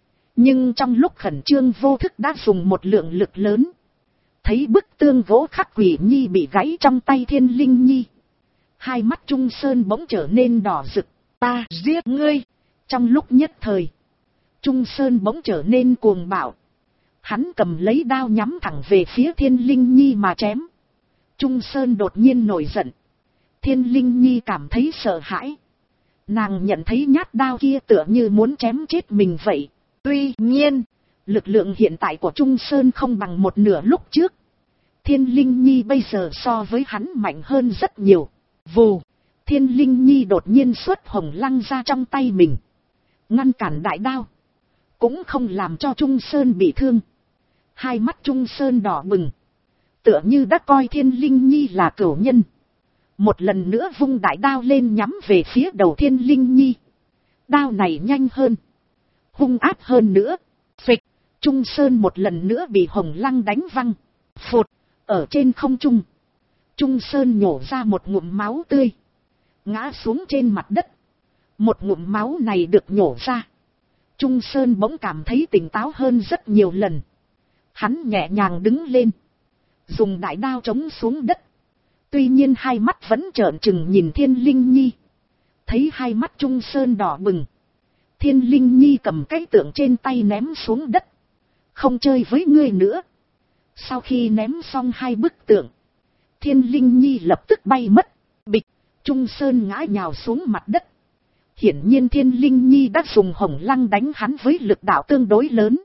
nhưng trong lúc khẩn trương vô thức đã dùng một lượng lực lớn. Thấy bức tượng gỗ khắc Quỷ Nhi bị gãy trong tay Thiên Linh Nhi, hai mắt Trung Sơn bỗng trở nên đỏ rực. Ta giết ngươi. Trong lúc nhất thời, Trung Sơn bỗng trở nên cuồng bạo. Hắn cầm lấy đao nhắm thẳng về phía Thiên Linh Nhi mà chém. Trung Sơn đột nhiên nổi giận. Thiên Linh Nhi cảm thấy sợ hãi. Nàng nhận thấy nhát đao kia tựa như muốn chém chết mình vậy. Tuy nhiên, lực lượng hiện tại của Trung Sơn không bằng một nửa lúc trước. Thiên Linh Nhi bây giờ so với hắn mạnh hơn rất nhiều. Vù, Thiên Linh Nhi đột nhiên xuất hồng lăng ra trong tay mình, ngăn cản đại đao, cũng không làm cho Trung Sơn bị thương. Hai mắt Trung Sơn đỏ bừng, tựa như đã coi Thiên Linh Nhi là cửu nhân. Một lần nữa vung đại đao lên nhắm về phía đầu Thiên Linh Nhi. Đao này nhanh hơn, hung ác hơn nữa. Phịch, Trung Sơn một lần nữa bị hồng lăng đánh văng. Phụt, ở trên không trung, Trung Sơn nhổ ra một ngụm máu tươi, ngã xuống trên mặt đất. Một ngụm máu này được nhổ ra, Trung Sơn bỗng cảm thấy tỉnh táo hơn rất nhiều lần. Hắn nhẹ nhàng đứng lên, dùng đại đao chống xuống đất. Tuy nhiên hai mắt vẫn trợn trừng nhìn Thiên Linh Nhi. Thấy hai mắt Trung Sơn đỏ bừng, Thiên Linh Nhi cầm cái tượng trên tay ném xuống đất. Không chơi với ngươi nữa. Sau khi ném xong hai bức tượng, Thiên Linh Nhi lập tức bay mất. Bịch, Trung Sơn ngã nhào xuống mặt đất. Hiển nhiên Thiên Linh Nhi đã dùng hồng lăng đánh hắn với lực đạo tương đối lớn,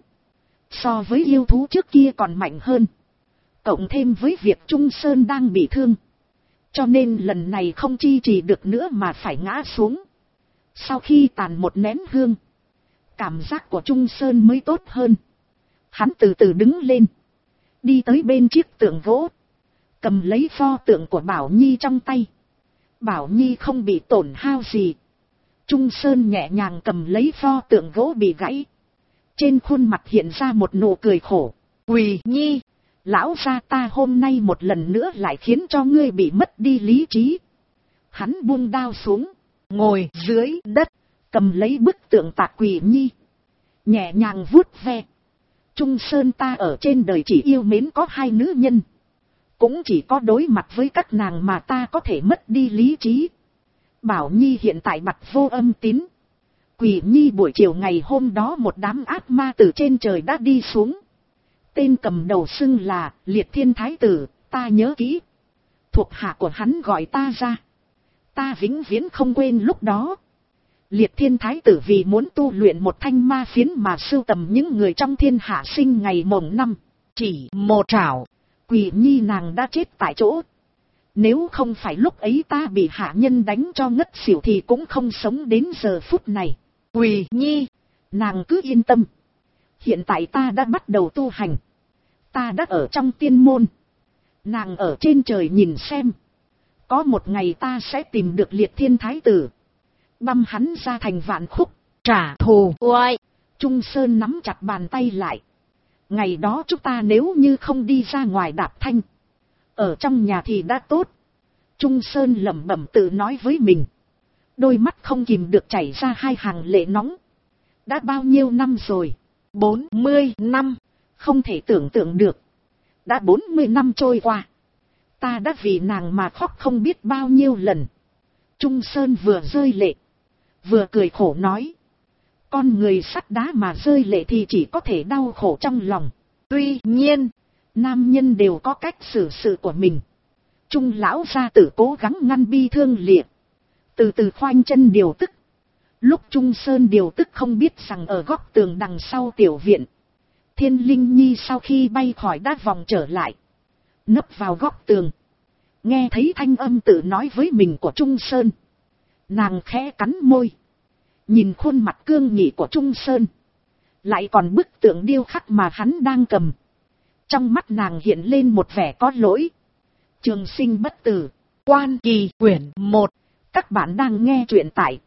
so với yêu thú trước kia còn mạnh hơn. Cộng thêm với việc Trung Sơn đang bị thương, cho nên lần này không chi trì được nữa mà phải ngã xuống. Sau khi tàn một nén hương, cảm giác của Trung Sơn mới tốt hơn. Hắn từ từ đứng lên, đi tới bên chiếc tượng gỗ, cầm lấy pho tượng của Bảo Nhi trong tay. Bảo Nhi không bị tổn hao gì. Trung Sơn nhẹ nhàng cầm lấy pho tượng gỗ bị gãy. Trên khuôn mặt hiện ra một nụ cười khổ. Quỳ Nhi, lão gia ta hôm nay một lần nữa lại khiến cho ngươi bị mất đi lý trí. Hắn buông đao xuống, ngồi dưới đất, cầm lấy bức tượng tạc Quỳ Nhi, nhẹ nhàng vuốt ve. Trung Sơn ta ở trên đời chỉ yêu mến có hai nữ nhân. Cũng chỉ có đối mặt với các nàng mà ta có thể mất đi lý trí. Bảo Nhi hiện tại mặt vô âm tín. Quỷ Nhi buổi chiều ngày hôm đó một đám ác ma từ trên trời đã đi xuống. Tên cầm đầu xưng là Liệt Thiên Thái Tử, ta nhớ kỹ. Thuộc hạ của hắn gọi ta ra. Ta vĩnh viễn không quên lúc đó. Liệt Thiên Thái Tử vì muốn tu luyện một thanh ma phiến mà sưu tầm những người trong thiên hạ sinh ngày mồng 5. Chỉ một trảo, Quỷ Nhi nàng đã chết tại chỗ. Nếu không phải lúc ấy ta bị hạ nhân đánh cho ngất xỉu thì cũng không sống đến giờ phút này. Quỳ Nhi, nàng cứ yên tâm. Hiện tại ta đã bắt đầu tu hành. Ta đã ở trong tiên môn. Nàng ở trên trời nhìn xem. Có một ngày ta sẽ tìm được Liệt Thiên Thái Tử, băm hắn ra thành vạn khúc, trả thù. Uầy! Trung Sơn nắm chặt bàn tay lại. Ngày đó chúng ta nếu như không đi ra ngoài đạp thanh, ở trong nhà thì đã tốt. Trung Sơn lẩm bẩm tự nói với mình. Đôi mắt không kìm được chảy ra hai hàng lệ nóng. Đã bao nhiêu năm rồi? 40 năm. Không thể tưởng tượng được. Đã 40 năm trôi qua. Ta đã vì nàng mà khóc không biết bao nhiêu lần. Trung Sơn vừa rơi lệ, vừa cười khổ nói. Con người sắt đá mà rơi lệ thì chỉ có thể đau khổ trong lòng. Tuy nhiên, nam nhân đều có cách xử sự của mình. Trung lão gia tử cố gắng ngăn bi thương liệt, từ từ khoanh chân điều tức. Lúc Trung Sơn điều tức không biết rằng ở góc tường đằng sau tiểu viện, Thiên Linh Nhi sau khi bay khỏi đã vòng trở lại, nấp vào góc tường, nghe thấy thanh âm tự nói với mình của Trung Sơn. Nàng khẽ cắn môi, nhìn khuôn mặt cương nghị của Trung Sơn, lại còn bức tượng điêu khắc mà hắn đang cầm. Trong mắt nàng hiện lên một vẻ có lỗi. Trường sinh bất tử, Quan Kỳ quyển 1. Các bạn đang nghe truyện tại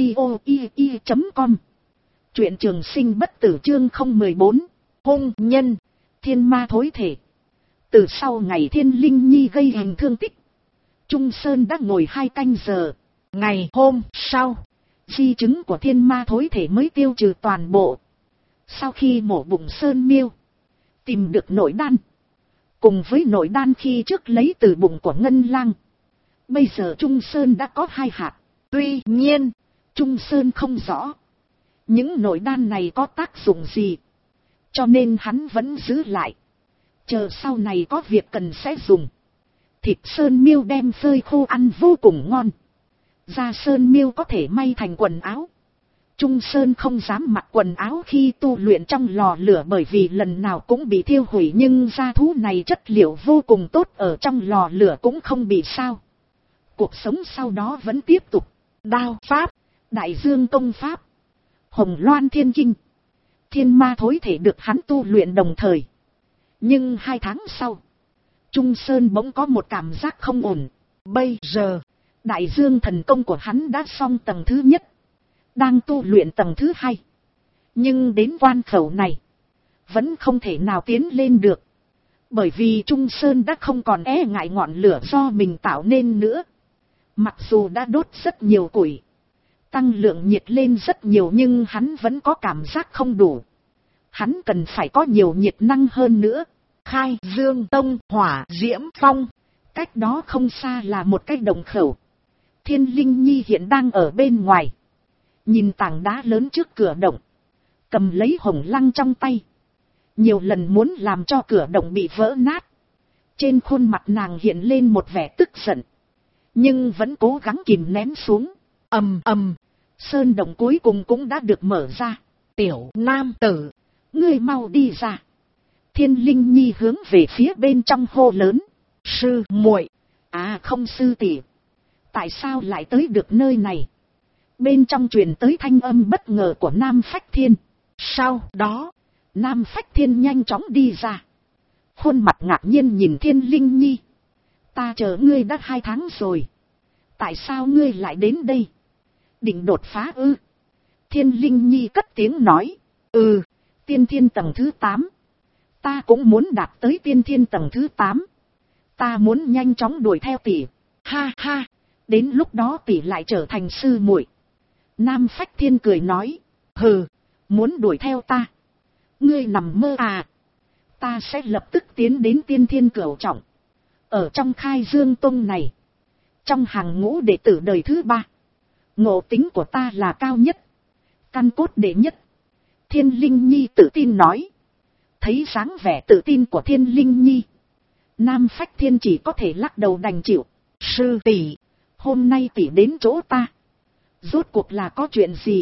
audio.com. Truyện Trường sinh bất tử chương 014. Hôn nhân, thiên ma thối thể. Từ sau ngày Thiên Linh Nhi gây hình thương tích, Trung Sơn đã ngồi 2 canh giờ. Ngày hôm sau, di chứng của thiên ma thối thể mới tiêu trừ toàn bộ. Sau khi mổ bụng Sơn Miêu, tìm được nội đan, cùng với nội đan khi trước lấy từ bụng của Ngân Lang, bây giờ Trung Sơn đã có 2 hạt. Tuy nhiên, Trung Sơn không rõ những nội đan này có tác dụng gì, cho nên hắn vẫn giữ lại, chờ sau này có việc cần sẽ dùng. Thịt Sơn Miêu đem phơi khô ăn vô cùng ngon, da Sơn Miêu có thể may thành quần áo. Trung Sơn không dám mặc quần áo khi tu luyện trong lò lửa bởi vì lần nào cũng bị thiêu hủy, nhưng da thú này chất liệu vô cùng tốt, ở trong lò lửa cũng không bị sao. Cuộc sống sau đó vẫn tiếp tục. Đao pháp, Đại Dương công pháp, Hồng Loan Thiên Kinh, thiên ma thối thể được hắn tu luyện đồng thời. Nhưng 2 tháng sau, Trung Sơn bỗng có một cảm giác không ổn. Bây giờ, Đại Dương thần công của hắn đã xong tầng thứ nhất, đang tu luyện tầng thứ 2. Nhưng đến quan khẩu này, vẫn không thể nào tiến lên được. Bởi vì Trung Sơn đã không còn e ngại ngọn lửa do mình tạo nên nữa. Mặc dù đã đốt rất nhiều củi, tăng lượng nhiệt lên rất nhiều, nhưng hắn vẫn có cảm giác không đủ. Hắn cần phải có nhiều nhiệt năng hơn nữa. Khai Dương Tông Hỏa Diễm Phong, cách đó không xa là một cái động khẩu. Thiên Linh Nhi hiện đang ở bên ngoài, nhìn tảng đá lớn trước cửa động, cầm lấy hồng lăng trong tay, nhiều lần muốn làm cho cửa động bị vỡ nát. Trên khuôn mặt nàng hiện lên một vẻ tức giận, nhưng vẫn cố gắng kìm nén xuống. Ầm ầm, sơn động cuối cùng cũng đã được mở ra. Tiểu nam tử, ngươi mau đi ra. Thiên Linh Nhi hướng về phía bên trong hô lớn. Sư muội, à không sư tỷ, tại sao lại tới được nơi này? Bên trong truyền tới thanh âm bất ngờ của Nam Phách Thiên. Sau đó, Nam Phách Thiên nhanh chóng đi ra, khuôn mặt ngạc nhiên nhìn Thiên Linh Nhi. Ta chờ ngươi đã 2 tháng rồi, tại sao ngươi lại đến đây? Định đột phá ư? Thiên Linh Nhi cất tiếng nói. Tiên thiên tầng thứ 8. Ta cũng muốn đạt tới tiên thiên tầng thứ 8. Ta muốn nhanh chóng đuổi theo tỷ. Ha ha, đến lúc đó tỷ lại trở thành sư muội. Nam Phách Thiên cười nói. Hừ, muốn đuổi theo ta? Ngươi nằm mơ à? Ta sẽ lập tức tiến đến tiên thiên cửu trọng. Ở trong Khai Dương Tông này, trong hàng ngũ đệ tử đời thứ 3, ngộ tính của ta là cao nhất, căn cốt đệ nhất. Thiên Linh Nhi tự tin nói. Thấy dáng vẻ tự tin của Thiên Linh Nhi, Nam Phách Thiên chỉ có thể lắc đầu đành chịu. Sư tỷ, hôm nay tỷ đến chỗ ta, rốt cuộc là có chuyện gì?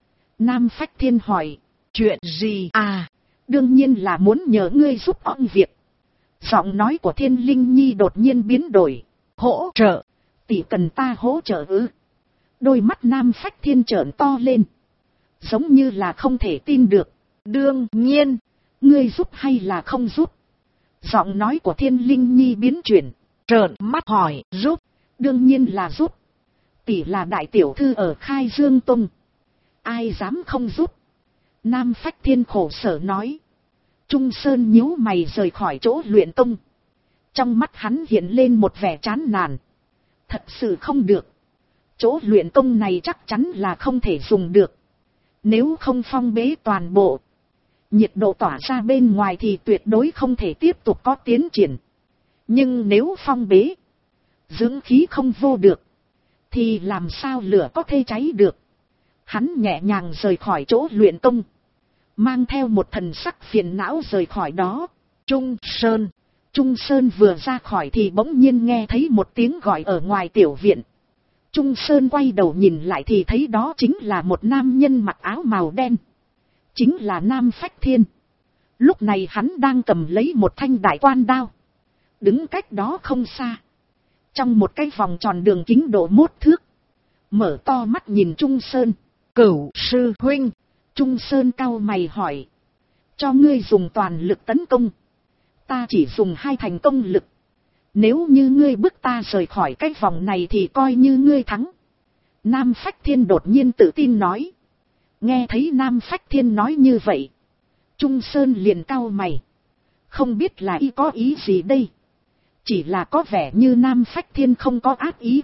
Nam Phách Thiên hỏi. Chuyện gì à? Đương nhiên là muốn nhờ ngươi giúp ông việc. Giọng nói của Thiên Linh Nhi đột nhiên biến đổi. Hỗ trợ? Tỷ cần ta hỗ trợ ư? Đôi mắt Nam Phách Thiên trợn to lên, giống như là không thể tin được. Đương nhiên, ngươi giúp hay là không giúp? Giọng nói của Thiên Linh Nhi biến chuyển, trợn mắt hỏi. Giúp, đương nhiên là giúp. Tỷ là đại tiểu thư ở Khai Dương Tông, ai dám không giúp? Nam Phách Thiên khổ sở nói. Trung Sơn nhíu mày rời khỏi chỗ luyện tông, trong mắt hắn hiện lên một vẻ chán nản. Thật sự không được, chỗ luyện tông này chắc chắn là không thể dùng được. Nếu không phong bế toàn bộ, nhiệt độ tỏa ra bên ngoài thì tuyệt đối không thể tiếp tục có tiến triển. Nhưng nếu phong bế, dưỡng khí không vô được, thì làm sao lửa có thể cháy được. Hắn nhẹ nhàng rời khỏi chỗ luyện công, mang theo một thần sắc phiền não rời khỏi đó. Trung Sơn vừa ra khỏi thì bỗng nhiên nghe thấy một tiếng gọi ở ngoài tiểu viện. Trung Sơn quay đầu nhìn lại thì thấy đó chính là một nam nhân mặc áo màu đen. Chính là Nam Phách Thiên. Lúc này hắn đang cầm lấy một thanh đại quan đao, đứng cách đó không xa, trong một cái vòng tròn đường kính độ 1 thước, mở to mắt nhìn Trung Sơn. Cửu sư huynh. Trung Sơn cau mày hỏi. Cho ngươi dùng toàn lực tấn công, ta chỉ dùng 2 thành công lực. Nếu như ngươi bức ta rời khỏi cái vòng này thì coi như ngươi thắng. Nam Phách Thiên đột nhiên tự tin nói. Nghe thấy Nam Phách Thiên nói như vậy, Trung Sơn liền cau mày. Không biết là y có ý gì đây. Chỉ là có vẻ như Nam Phách Thiên không có ác ý.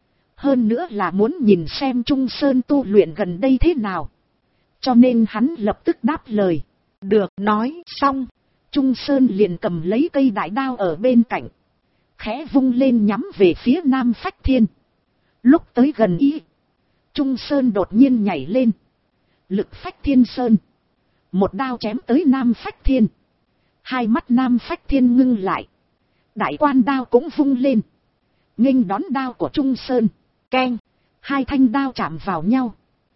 Hơn nữa là muốn nhìn xem Trung Sơn tu luyện gần đây thế nào. Cho nên hắn lập tức đáp lời. Được. Nói xong, Trung Sơn liền cầm lấy cây đại đao ở bên cạnh, khẽ vung lên nhắm về phía Nam Phách Thiên. Lúc tới gần y, Trung Sơn đột nhiên nhảy lên. Lực Phách Thiên Sơn, một đao chém tới Nam Phách Thiên. Hai mắt Nam Phách Thiên ngưng lại, đại quan đao cũng vung lên, nghênh đón đao của Trung Sơn. Keng, 2 thanh đao chạm vào nhau.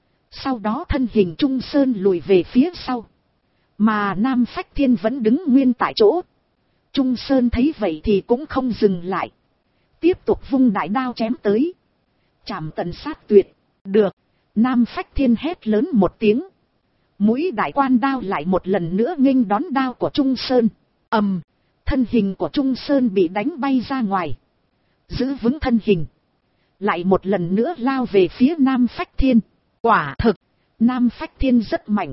Sau đó thân hình Trung Sơn lùi về phía sau, mà Nam Phách Thiên vẫn đứng nguyên tại chỗ. Trung Sơn thấy vậy thì cũng không dừng lại, tiếp tục vung đại đao chém tới, chạm tận sát tuyệt. Được. Nam Phách Thiên hét lớn một tiếng, mũi đại quan đao lại một lần nữa nghênh đón đao của Trung Sơn. Thân hình của Trung Sơn bị đánh bay ra ngoài, giữ vững thân hình, lại một lần nữa lao về phía Nam Phách Thiên. Quả thực, Nam Phách Thiên rất mạnh.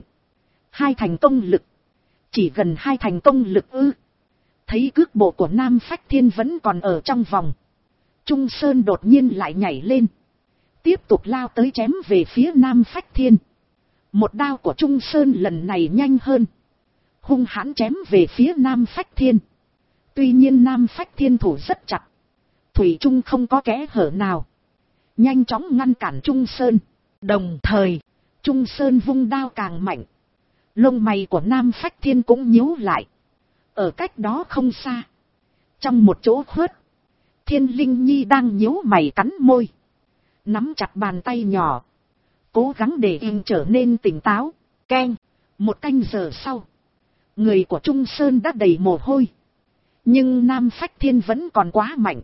2 thành công lực. Chỉ gần 2 thành công lực ư? Thấy cước bộ của Nam Phách Thiên vẫn còn ở trong vòng, Trung Sơn đột nhiên lại nhảy lên, tiếp tục lao tới chém về phía Nam Phách Thiên. Một đao của Trung Sơn lần này nhanh hơn, hung hãn chém về phía Nam Phách Thiên. Tuy nhiên Nam Phách Thiên thủ rất chặt, thủy chung không có kẽ hở nào, nhanh chóng ngăn cản Trung Sơn. Đồng thời, Trung Sơn vung đao càng mạnh, lông mày của Nam Phách Thiên cũng nhíu lại. Ở cách đó không xa, trong một chỗ khuất, Thiên Linh Nhi đang nhíu mày cắn môi, nắm chặt bàn tay nhỏ, cố gắng để y trở nên tỉnh táo. Keng, 1 canh giờ sau, người của Trung Sơn đã đầy mồ hôi, nhưng Nam Phách Thiên vẫn còn quá mạnh.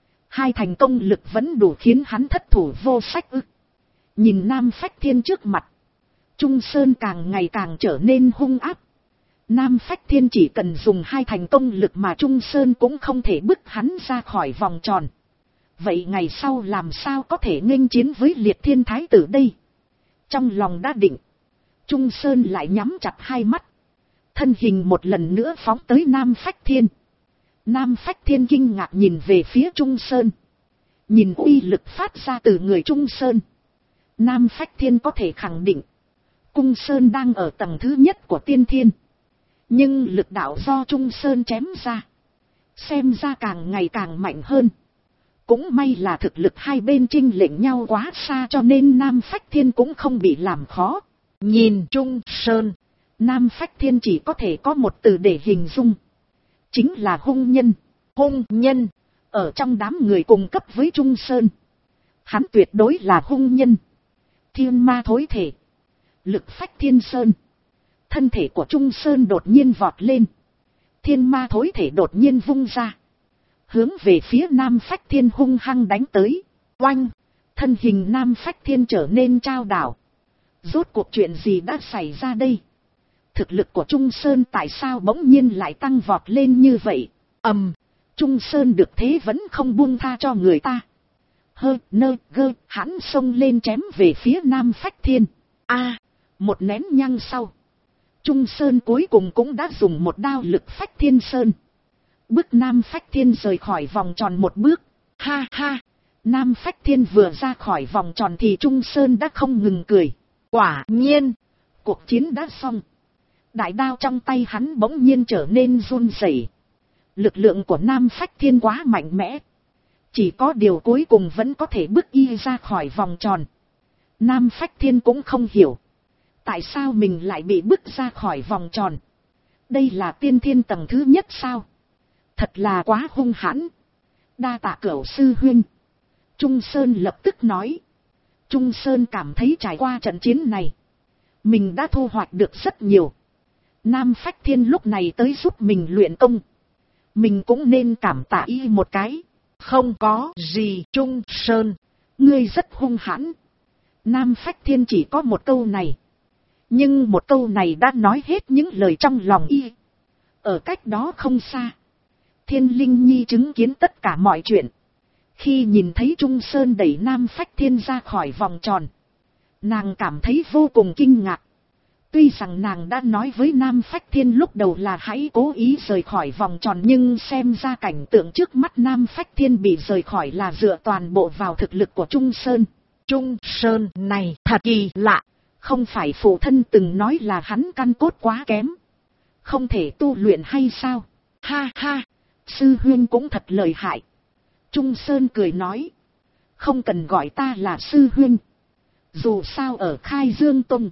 2 thành công lực vẫn đủ khiến hắn thất thủ vô sách ư. Nhìn Nam Phách Thiên trước mặt, Trung Sơn càng ngày càng trở nên hung ác. Nam Phách Thiên chỉ cần dùng 2 thành công lực mà Trung Sơn cũng không thể bức hắn ra khỏi vòng tròn. Vậy ngày sau làm sao có thể nghênh chiến với Liệt Thiên Thái Tử đây? Trong lòng đã định, Trung Sơn lại nhắm chặt 2 mắt, thân hình một lần nữa phóng tới Nam Phách Thiên. Nam Phách Thiên kinh ngạc nhìn về phía Trung Sơn, nhìn uy lực phát ra từ người Trung Sơn, Nam Phách Thiên có thể khẳng định, Cung Sơn đang ở tầng thứ nhất của tiên thiên. Nhưng lực đạo do Trung Sơn chém ra, xem ra càng ngày càng mạnh hơn. Cũng may là thực lực hai bên chênh lệch nhau quá xa cho nên Nam Phách Thiên cũng không bị làm khó. Nhìn Trung Sơn, Nam Phách Thiên chỉ có thể có một từ để hình dung, chính là hung nhân. Hung nhân, ở trong đám người cùng cấp với Trung Sơn, hắn tuyệt đối là hung nhân. Thiên ma thối thể, lực phách thiên sơn. Thân thể của Trung Sơn đột nhiên vọt lên, thiên ma thối thể đột nhiên vung ra, hướng về phía Nam Phách Thiên hung hăng đánh tới. Oanh, thân hình Nam Phách Thiên trở nên trao đảo. Rốt cuộc chuyện gì đã xảy ra đây? Thực lực của Trung Sơn tại sao bỗng nhiên lại tăng vọt lên như vậy? Trung Sơn được thế vẫn không buông tha cho người ta. Hắn xông lên chém về phía Nam Phách Thiên. Một nén nhang sau, Trung Sơn cuối cùng cũng đã dùng một đao lực Phách Thiên Sơn, bước Nam Phách Thiên rời khỏi vòng tròn một bước. Ha ha, Nam Phách Thiên vừa ra khỏi vòng tròn thì Trung Sơn đã không ngừng cười. Quả nhiên, cuộc chiến đã xong. Đại đao trong tay hắn bỗng nhiên trở nên run rẩy, Lực lượng của Nam Phách Thiên quá mạnh mẽ. Chỉ có điều cuối cùng vẫn có thể bước y ra khỏi vòng tròn. Nam Phách Thiên cũng không hiểu. Tại sao mình lại bị bước ra khỏi vòng tròn? Đây là tiên thiên tầng thứ nhất sao? Thật là quá hung hãn. Đa tạ Cửu sư huynh. Trung Sơn lập tức nói. Trung Sơn cảm thấy trải qua trận chiến này, mình đã thu hoạch được rất nhiều. Nam Phách Thiên lúc này tới giúp mình luyện công. Mình cũng nên cảm tạ y một cái. Không có gì Trung Sơn. Ngươi rất hung hãn. Nam Phách Thiên chỉ có một câu này. Nhưng một câu này đã nói hết những lời trong lòng y. Ở cách đó không xa, Thiên Linh Nhi chứng kiến tất cả mọi chuyện. Khi nhìn thấy Trung Sơn đẩy Nam Phách Thiên ra khỏi vòng tròn, nàng cảm thấy vô cùng kinh ngạc. Tuy rằng nàng đã nói với Nam Phách Thiên lúc đầu là hãy cố ý rời khỏi vòng tròn, nhưng xem ra cảnh tượng trước mắt Nam Phách Thiên bị rời khỏi là dựa toàn bộ vào thực lực của Trung Sơn. Trung Sơn này thật kỳ lạ. Không phải phụ thân từng nói là hắn căn cốt quá kém, không thể tu luyện hay sao? Ha ha, sư huynh cũng thật lợi hại. Trung Sơn cười nói. Không cần gọi ta là sư huynh. Dù sao ở Khai Dương Tông,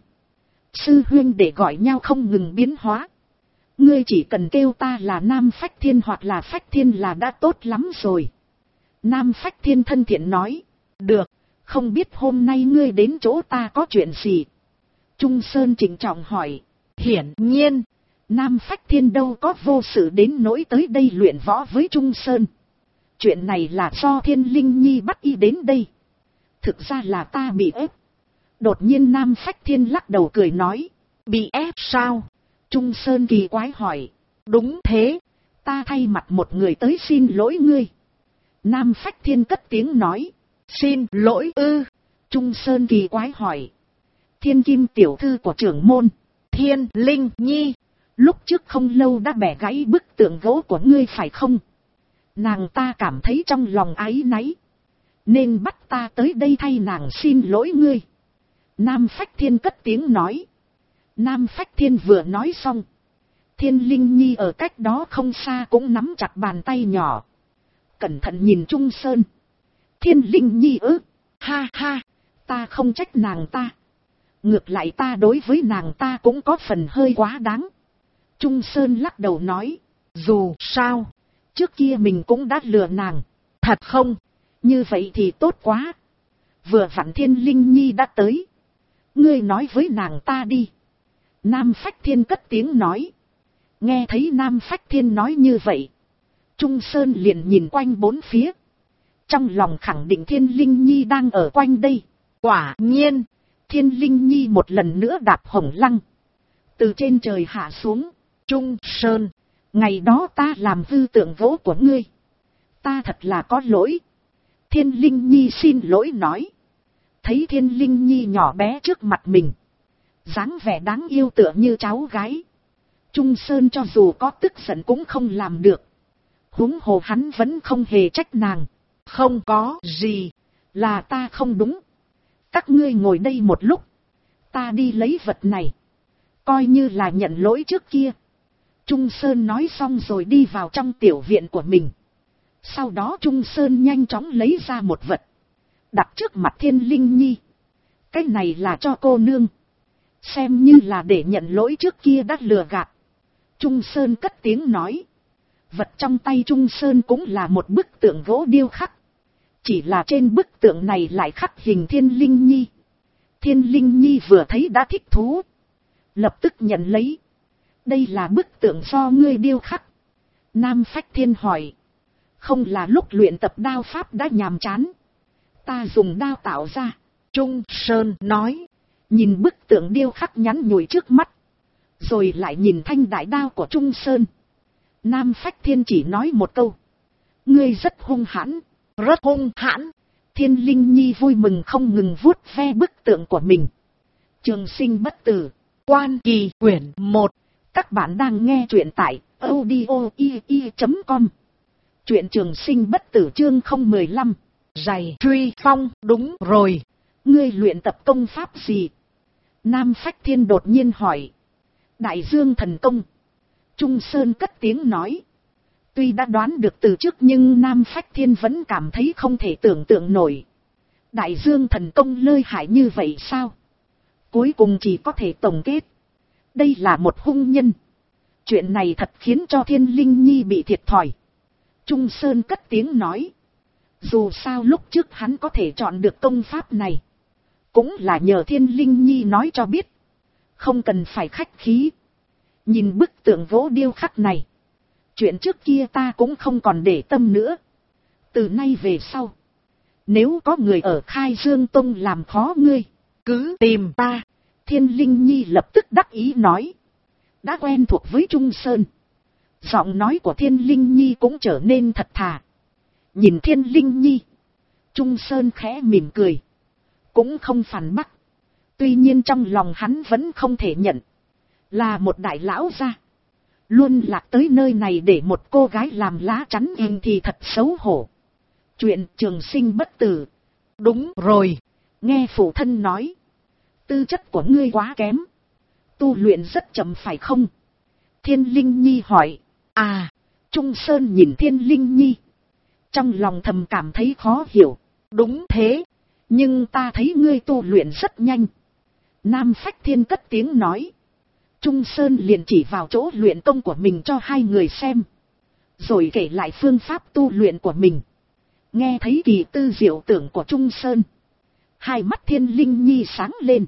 sư huynh để gọi nhau không ngừng biến hóa. Ngươi chỉ cần kêu ta là Nam Phách Thiên hoặc là Phách Thiên là đã tốt lắm rồi. Nam Phách Thiên thân thiện nói. Được, không biết hôm nay ngươi đến chỗ ta có chuyện gì? Trung Sơn trịnh trọng hỏi. Hiển nhiên, Nam Phách Thiên đâu có vô sự đến nỗi tới đây luyện võ với Trung Sơn. Chuyện này là do Thiên Linh Nhi bắt y đến đây. Thực ra là ta bị ép. Đột nhiên Nam Phách Thiên lắc đầu cười nói. Bị ép sao? Trung Sơn kỳ quái hỏi. Đúng thế, ta thay mặt một người tới xin lỗi ngươi. Nam Phách Thiên cất tiếng nói. Xin lỗi ư? Trung Sơn kỳ quái hỏi. Thiên Kim tiểu thư của trưởng môn, Thiên Linh Nhi, lúc trước không lâu đã bẻ gãy bức tượng gỗ của ngươi phải không? Nàng ta cảm thấy trong lòng áy náy, nên bắt ta tới đây thay nàng xin lỗi ngươi. Nam Phách Thiên cất tiếng nói. Nam Phách Thiên vừa nói xong, Thiên Linh Nhi ở cách đó không xa cũng nắm chặt bàn tay nhỏ, cẩn thận nhìn Trung Sơn. Thiên Linh Nhi ư? Ha ha, ta không trách nàng ta. Ngược lại ta đối với nàng ta cũng có phần hơi quá đáng. Trung Sơn lắc đầu nói. Dù sao, trước kia mình cũng đã lừa nàng. Thật không? Như vậy thì tốt quá. Vừa vặn Thiên Linh Nhi đã tới. Ngươi nói với nàng ta đi. Nam Phách Thiên cất tiếng nói. Nghe thấy Nam Phách Thiên nói như vậy, Trung Sơn liền nhìn quanh bốn phía. Trong lòng khẳng định Thiên Linh Nhi đang ở quanh đây. Quả nhiên, Thiên Linh Nhi một lần nữa đạp hồng lăng, từ trên trời hạ xuống. Trung Sơn, ngày đó ta làm hư tượng gỗ của ngươi, ta thật là có lỗi. Thiên Linh Nhi xin lỗi nói. Thấy Thiên Linh Nhi nhỏ bé trước mặt mình, dáng vẻ đáng yêu tựa như cháu gái, Trung Sơn cho dù có tức giận cũng không làm được. Huống hồ hắn vẫn không hề trách nàng. Không có gì, là ta không đúng. Các ngươi ngồi đây một lúc, ta đi lấy vật này, coi như là nhận lỗi trước kia. Trung Sơn nói xong rồi đi vào trong tiểu viện của mình. Sau đó Trung Sơn nhanh chóng lấy ra một vật, đặt trước mặt Thiên Linh Nhi. Cái này là cho cô nương, xem như là để nhận lỗi trước kia đã lừa gạt. Trung Sơn cất tiếng nói. Vật trong tay Trung Sơn cũng là một bức tượng gỗ điêu khắc. Chỉ là trên bức tượng này lại khắc hình Thiên Linh Nhi. Thiên Linh Nhi vừa thấy đã thích thú, lập tức nhận lấy. Đây là bức tượng do ngươi điêu khắc. Nam Phách Thiên hỏi. Không là lúc luyện tập đao pháp đã nhàm chán, ta dùng đao tạo ra. Trung Sơn nói. Nhìn bức tượng điêu khắc nhắn nhủi trước mắt, rồi lại nhìn thanh đại đao của Trung Sơn. Nam Phách Thiên chỉ nói một câu. Ngươi rất hung hãn. Rất hung hãn. Thiên Linh Nhi vui mừng không ngừng vuốt ve bức tượng của mình. Trường Sinh Bất Tử, Quan Kỳ quyển 1. Các bạn đang nghe truyện tại audio.com. Truyện Trường Sinh Bất Tử chương 015. Giày truy phong. Đúng rồi, ngươi luyện tập công pháp gì? Nam Phách Thiên đột nhiên hỏi. Đại Dương thần công. Trung Sơn cất tiếng nói. Tuy đã đoán được từ trước nhưng Nam Phách Thiên vẫn cảm thấy không thể tưởng tượng nổi. Đại dương thần công lợi hại như vậy sao? Cuối cùng chỉ có thể tổng kết. Đây là một hung nhân. Chuyện này thật khiến cho Thiên Linh Nhi bị thiệt thòi. Trung Sơn cất tiếng nói. Dù sao lúc trước hắn có thể chọn được công pháp này. Cũng là nhờ Thiên Linh Nhi nói cho biết. Không cần phải khách khí. Nhìn bức tượng gỗ điêu khắc này. Chuyện trước kia ta cũng không còn để tâm nữa. Từ nay về sau. Nếu có người ở Khai Dương Tông làm khó ngươi. Cứ tìm ta. Thiên Linh Nhi lập tức đắc ý nói. Đã quen thuộc với Trung Sơn. Giọng nói của Thiên Linh Nhi cũng trở nên thật thà. Nhìn Thiên Linh Nhi. Trung Sơn khẽ mỉm cười. Cũng không phản bác. Tuy nhiên trong lòng hắn vẫn không thể nhận. Là một đại lão gia. Luôn lạc tới nơi này để một cô gái làm lá chắn in thì thật xấu hổ. Chuyện trường sinh bất tử. Đúng rồi. Nghe phụ thân nói. Tư chất của ngươi quá kém. Tu luyện rất chậm phải không? Thiên Linh Nhi hỏi. À. Trung Sơn nhìn Thiên Linh Nhi. Trong lòng thầm cảm thấy khó hiểu. Đúng thế. Nhưng ta thấy ngươi tu luyện rất nhanh. Nam Phách Thiên cất tiếng nói. Trung Sơn liền chỉ vào chỗ luyện công của mình cho hai người xem. Rồi kể lại phương pháp tu luyện của mình. Nghe thấy kỳ tư diệu tưởng của Trung Sơn. Hai mắt Thiên Linh Nhi sáng lên.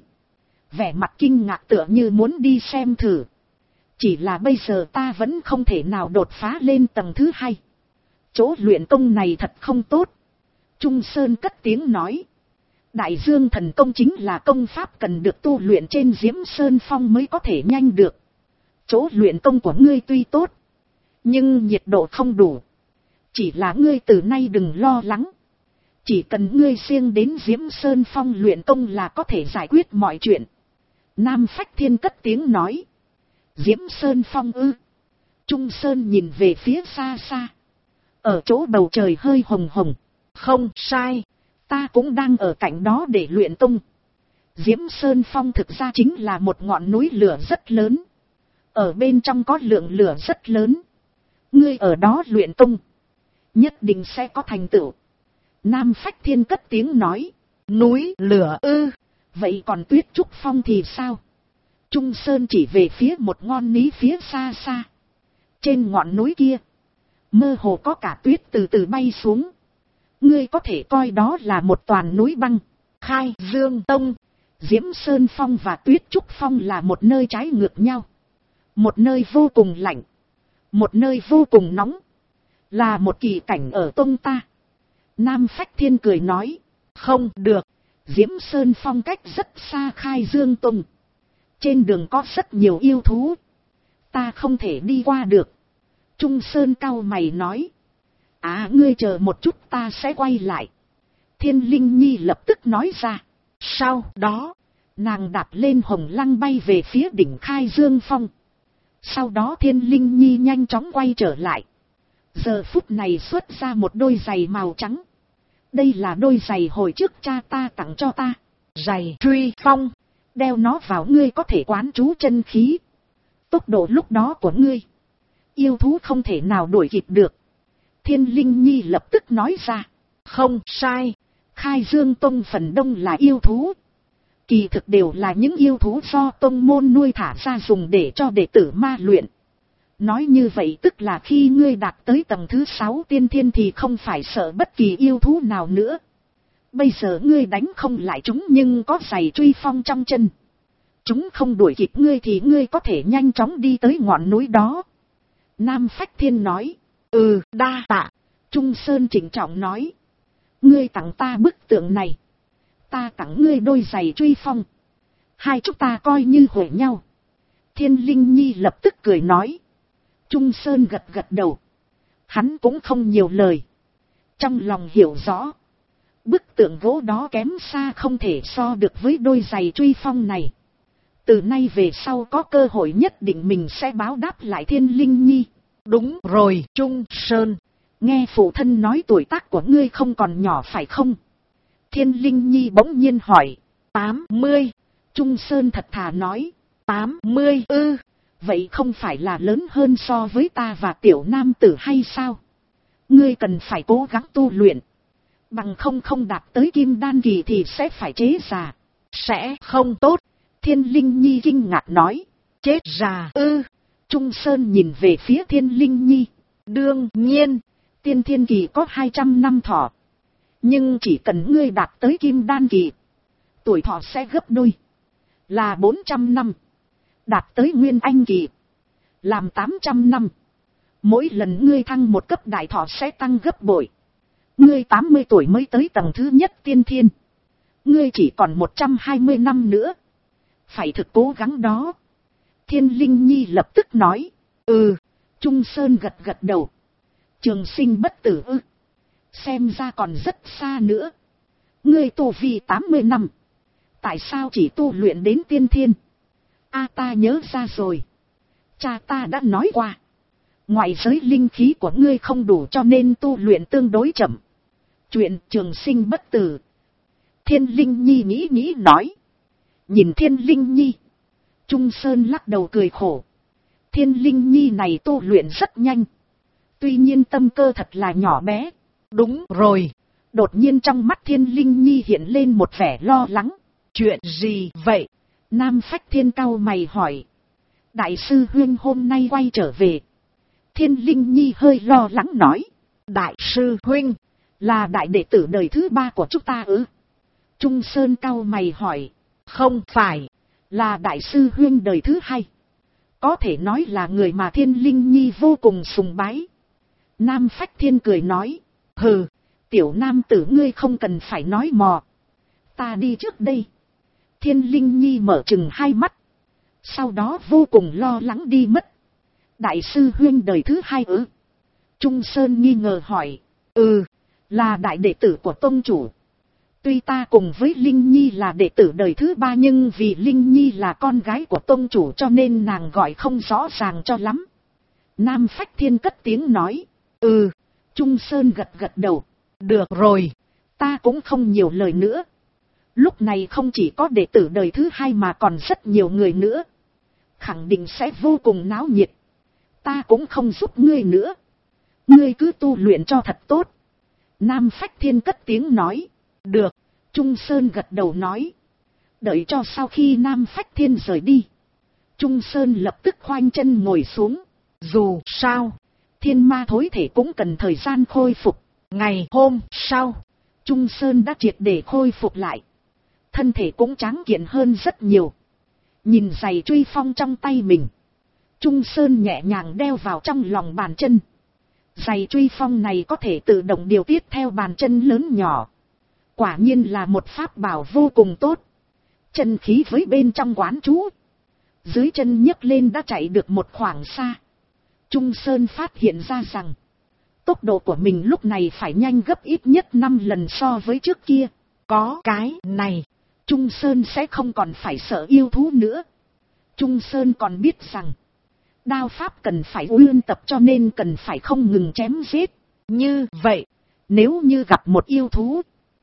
Vẻ mặt kinh ngạc tựa như muốn đi xem thử. Chỉ là bây giờ ta vẫn không thể nào đột phá lên tầng thứ 2. Chỗ luyện công này thật không tốt. Trung Sơn cất tiếng nói. Đại dương thần công chính là công pháp cần được tu luyện trên Diễm Sơn Phong mới có thể nhanh được. Chỗ luyện công của ngươi tuy tốt. Nhưng nhiệt độ không đủ. Chỉ là ngươi từ nay đừng lo lắng. Chỉ cần ngươi siêng đến Diễm Sơn Phong luyện công là có thể giải quyết mọi chuyện. Nam Phách Thiên cất tiếng nói. Diễm Sơn Phong ư? Trung Sơn nhìn về phía xa xa. Ở chỗ bầu trời hơi hồng hồng. Không sai. Ta cũng đang ở cạnh đó để luyện công. Diễm Sơn Phong thực ra chính là một ngọn núi lửa rất lớn. Ở bên trong có lượng lửa rất lớn. Ngươi ở đó luyện công. Nhất định sẽ có thành tựu. Nam Phách Thiên cất tiếng nói. Núi lửa ư? Vậy còn Tuyết Trúc Phong thì sao? Trung Sơn chỉ về phía một ngọn núi phía xa xa. Trên ngọn núi kia. Mơ hồ có cả tuyết từ từ bay xuống. Ngươi có thể coi đó là một toàn núi băng. Khai Dương Tông, Diễm Sơn Phong và Tuyết Trúc Phong là một nơi trái ngược nhau. Một nơi vô cùng lạnh. Một nơi vô cùng nóng. Là một kỳ cảnh ở tông ta. Nam Phách Thiên cười nói. Không được. Diễm Sơn Phong cách rất xa Khai Dương Tông. Trên đường có rất nhiều yêu thú. Ta không thể đi qua được. Trung Sơn cau mày nói. À ngươi chờ một chút ta sẽ quay lại. Thiên Linh Nhi lập tức nói ra. Sau đó, nàng đạp lên hồng lăng bay về phía đỉnh Khai Dương Phong. Sau đó Thiên Linh Nhi nhanh chóng quay trở lại. Giờ phút này xuất ra một đôi giày màu trắng. Đây là đôi giày hồi trước cha ta tặng cho ta. Giày Truy Phong. Đeo nó vào ngươi có thể quán trú chân khí. Tốc độ lúc đó của ngươi. Yêu thú không thể nào đuổi kịp được. Thiên Linh Nhi lập tức nói ra. Không sai. Khai Dương Tông phần đông là yêu thú. Kỳ thực đều là những yêu thú do tông môn nuôi thả ra dùng để cho đệ tử ma luyện. Nói như vậy tức là khi ngươi đạt tới tầng thứ 6 tiên thiên thì không phải sợ bất kỳ yêu thú nào nữa. Bây giờ ngươi đánh không lại chúng nhưng có giày Truy Phong trong chân. Chúng không đuổi kịp ngươi thì ngươi có thể nhanh chóng đi tới ngọn núi đó. Nam Phách Thiên nói. Đa tạ. Trung Sơn trịnh trọng nói. Ngươi tặng ta bức tượng này. Ta tặng ngươi đôi giày Truy Phong. Hai chúng ta coi như huề nhau. Thiên Linh Nhi lập tức cười nói. Trung Sơn gật gật đầu. Hắn cũng không nhiều lời. Trong lòng hiểu rõ. Bức tượng gỗ đó kém xa không thể so được với đôi giày Truy Phong này. Từ nay về sau có cơ hội nhất định mình sẽ báo đáp lại Thiên Linh Nhi. Đúng rồi Trung Sơn. Nghe phụ thân nói tuổi tác của ngươi không còn nhỏ phải không? Thiên Linh Nhi bỗng nhiên hỏi. 80. Trung Sơn thật thà nói. 80 ư. Vậy không phải là lớn hơn so với ta và tiểu nam tử hay sao? Ngươi cần phải cố gắng tu luyện. Bằng không đạt tới kim đan kỳ thì sẽ phải chế già. Sẽ không tốt. Thiên Linh Nhi kinh ngạc nói. Chết già ư? Trung Sơn nhìn về phía Thiên Linh Nhi. Đương nhiên, tiên thiên kỳ có 200 năm thọ. Nhưng chỉ cần ngươi đạt tới kim đan kỳ, tuổi thọ sẽ gấp đôi. Là 400 năm. Đạt tới nguyên anh kỳ, làm 800 năm. Mỗi lần ngươi thăng một cấp đại thọ sẽ tăng gấp bội. Ngươi 80 tuổi mới tới tầng thứ nhất tiên thiên. Ngươi chỉ còn 120 năm nữa. Phải thực cố gắng đó. Thiên Linh Nhi lập tức nói. Trung Sơn gật đầu. Trường sinh bất tử ư? Xem ra còn rất xa nữa. Ngươi tu vi 80 năm. Tại sao chỉ tu luyện đến tiên thiên? Ta nhớ ra rồi. Cha ta đã nói qua. Ngoại giới linh khí của ngươi không đủ cho nên tu luyện tương đối chậm. Chuyện trường sinh bất tử. Thiên Linh Nhi nghĩ nói. Nhìn Thiên Linh Nhi. Trung Sơn lắc đầu cười khổ. Thiên Linh Nhi này tu luyện rất nhanh. Tuy nhiên tâm cơ thật là nhỏ bé. Đúng rồi. Đột nhiên trong mắt Thiên Linh Nhi hiện lên một vẻ lo lắng. Chuyện gì vậy? Nam Phách Thiên cau mày hỏi. Đại sư huynh hôm nay quay trở về. Thiên Linh Nhi hơi lo lắng nói. Đại sư huynh là đại đệ tử đời thứ 3 của chúng ta ư? Trung Sơn cau mày hỏi. Không phải, là đại sư huynh đời thứ 2. Có thể nói là người mà Thiên Linh Nhi vô cùng sùng bái. Nam Phách Thiên cười nói. Hừ, tiểu nam tử ngươi không cần phải nói mò. Ta đi trước đây. Thiên Linh Nhi mở trừng hai mắt. Sau đó vô cùng lo lắng đi mất. Đại sư huynh đời thứ 2 ư? Trung Sơn nghi ngờ hỏi. Là đại đệ tử của tông chủ. Tuy ta cùng với Linh Nhi là đệ tử đời thứ 3 nhưng vì Linh Nhi là con gái của tông chủ cho nên nàng gọi không rõ ràng cho lắm. Nam Phách Thiên cất tiếng nói. Trung Sơn gật đầu. Được rồi, ta cũng không nhiều lời nữa. Lúc này không chỉ có đệ tử đời thứ 2 mà còn rất nhiều người nữa. Khẳng định sẽ vô cùng náo nhiệt. Ta cũng không giúp ngươi nữa. Ngươi cứ tu luyện cho thật tốt. Nam Phách Thiên cất tiếng nói. Được, Trung Sơn gật đầu nói. Đợi cho sau khi Nam Phách Thiên rời đi. Trung Sơn lập tức khoanh chân ngồi xuống. Dù sao, thiên ma thối thể cũng cần thời gian khôi phục. Ngày hôm sau, Trung Sơn đã triệt để khôi phục lại. Thân thể cũng tráng kiện hơn rất nhiều. Nhìn giày truy phong trong tay mình. Trung Sơn nhẹ nhàng đeo vào trong lòng bàn chân. Giày truy phong này có thể tự động điều tiết theo bàn chân lớn nhỏ. Quả nhiên là một pháp bảo vô cùng tốt. Chân khí với bên trong quán trú. Dưới chân nhấc lên đã chạy được một khoảng xa. Trung Sơn phát hiện ra rằng tốc độ của mình lúc này phải nhanh gấp ít nhất 5 lần so với trước kia. Có cái này, Trung Sơn sẽ không còn phải sợ yêu thú nữa. Trung Sơn còn biết rằng đao pháp cần phải uyên tập cho nên cần phải không ngừng chém giết. Như vậy, nếu như gặp một yêu thú,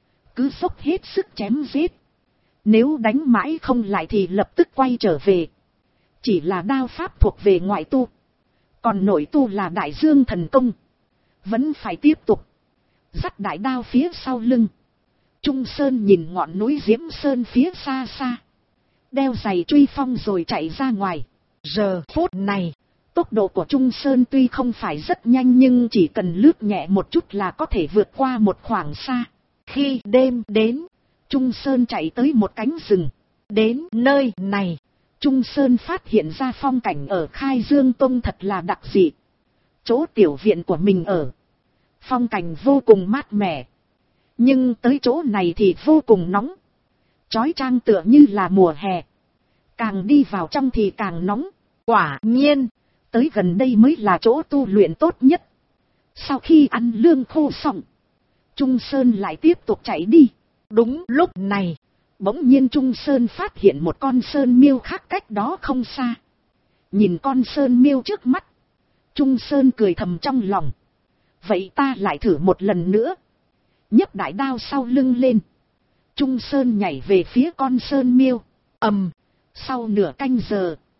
cứ dốc hết sức chém giết. Nếu đánh mãi không lại thì lập tức quay trở về. Chỉ là đao pháp thuộc về ngoại tu. Còn nội tu là đại dương thần công. Vẫn phải tiếp tục. Dắt đại đao phía sau lưng. Trung Sơn nhìn ngọn núi Diễm Sơn phía xa xa. Đeo giày truy phong rồi chạy ra ngoài. Giờ phút này, tốc độ của Trung Sơn tuy không phải rất nhanh nhưng chỉ cần lướt nhẹ một chút là có thể vượt qua một khoảng xa. Khi đêm đến, Trung Sơn chạy tới một cánh rừng. Đến nơi này, Trung Sơn phát hiện ra phong cảnh ở Khai Dương Tông thật là đặc dị. Chỗ tiểu viện của mình ở, phong cảnh vô cùng mát mẻ. Nhưng tới chỗ này thì vô cùng nóng. Chói chang tựa như là mùa hè. Càng đi vào trong thì càng nóng. Quả nhiên, tới gần đây mới là chỗ tu luyện tốt nhất. Sau khi ăn lương khô xong, Trung Sơn lại tiếp tục chạy đi. Đúng lúc này, bỗng nhiên Trung Sơn phát hiện một con sơn miêu khác cách đó không xa. Nhìn con sơn miêu trước mắt, Trung Sơn cười thầm trong lòng. Vậy ta lại thử một lần nữa. Nhấc đại đao sau lưng lên. Trung Sơn nhảy về phía con sơn miêu. Sau nửa canh giờ,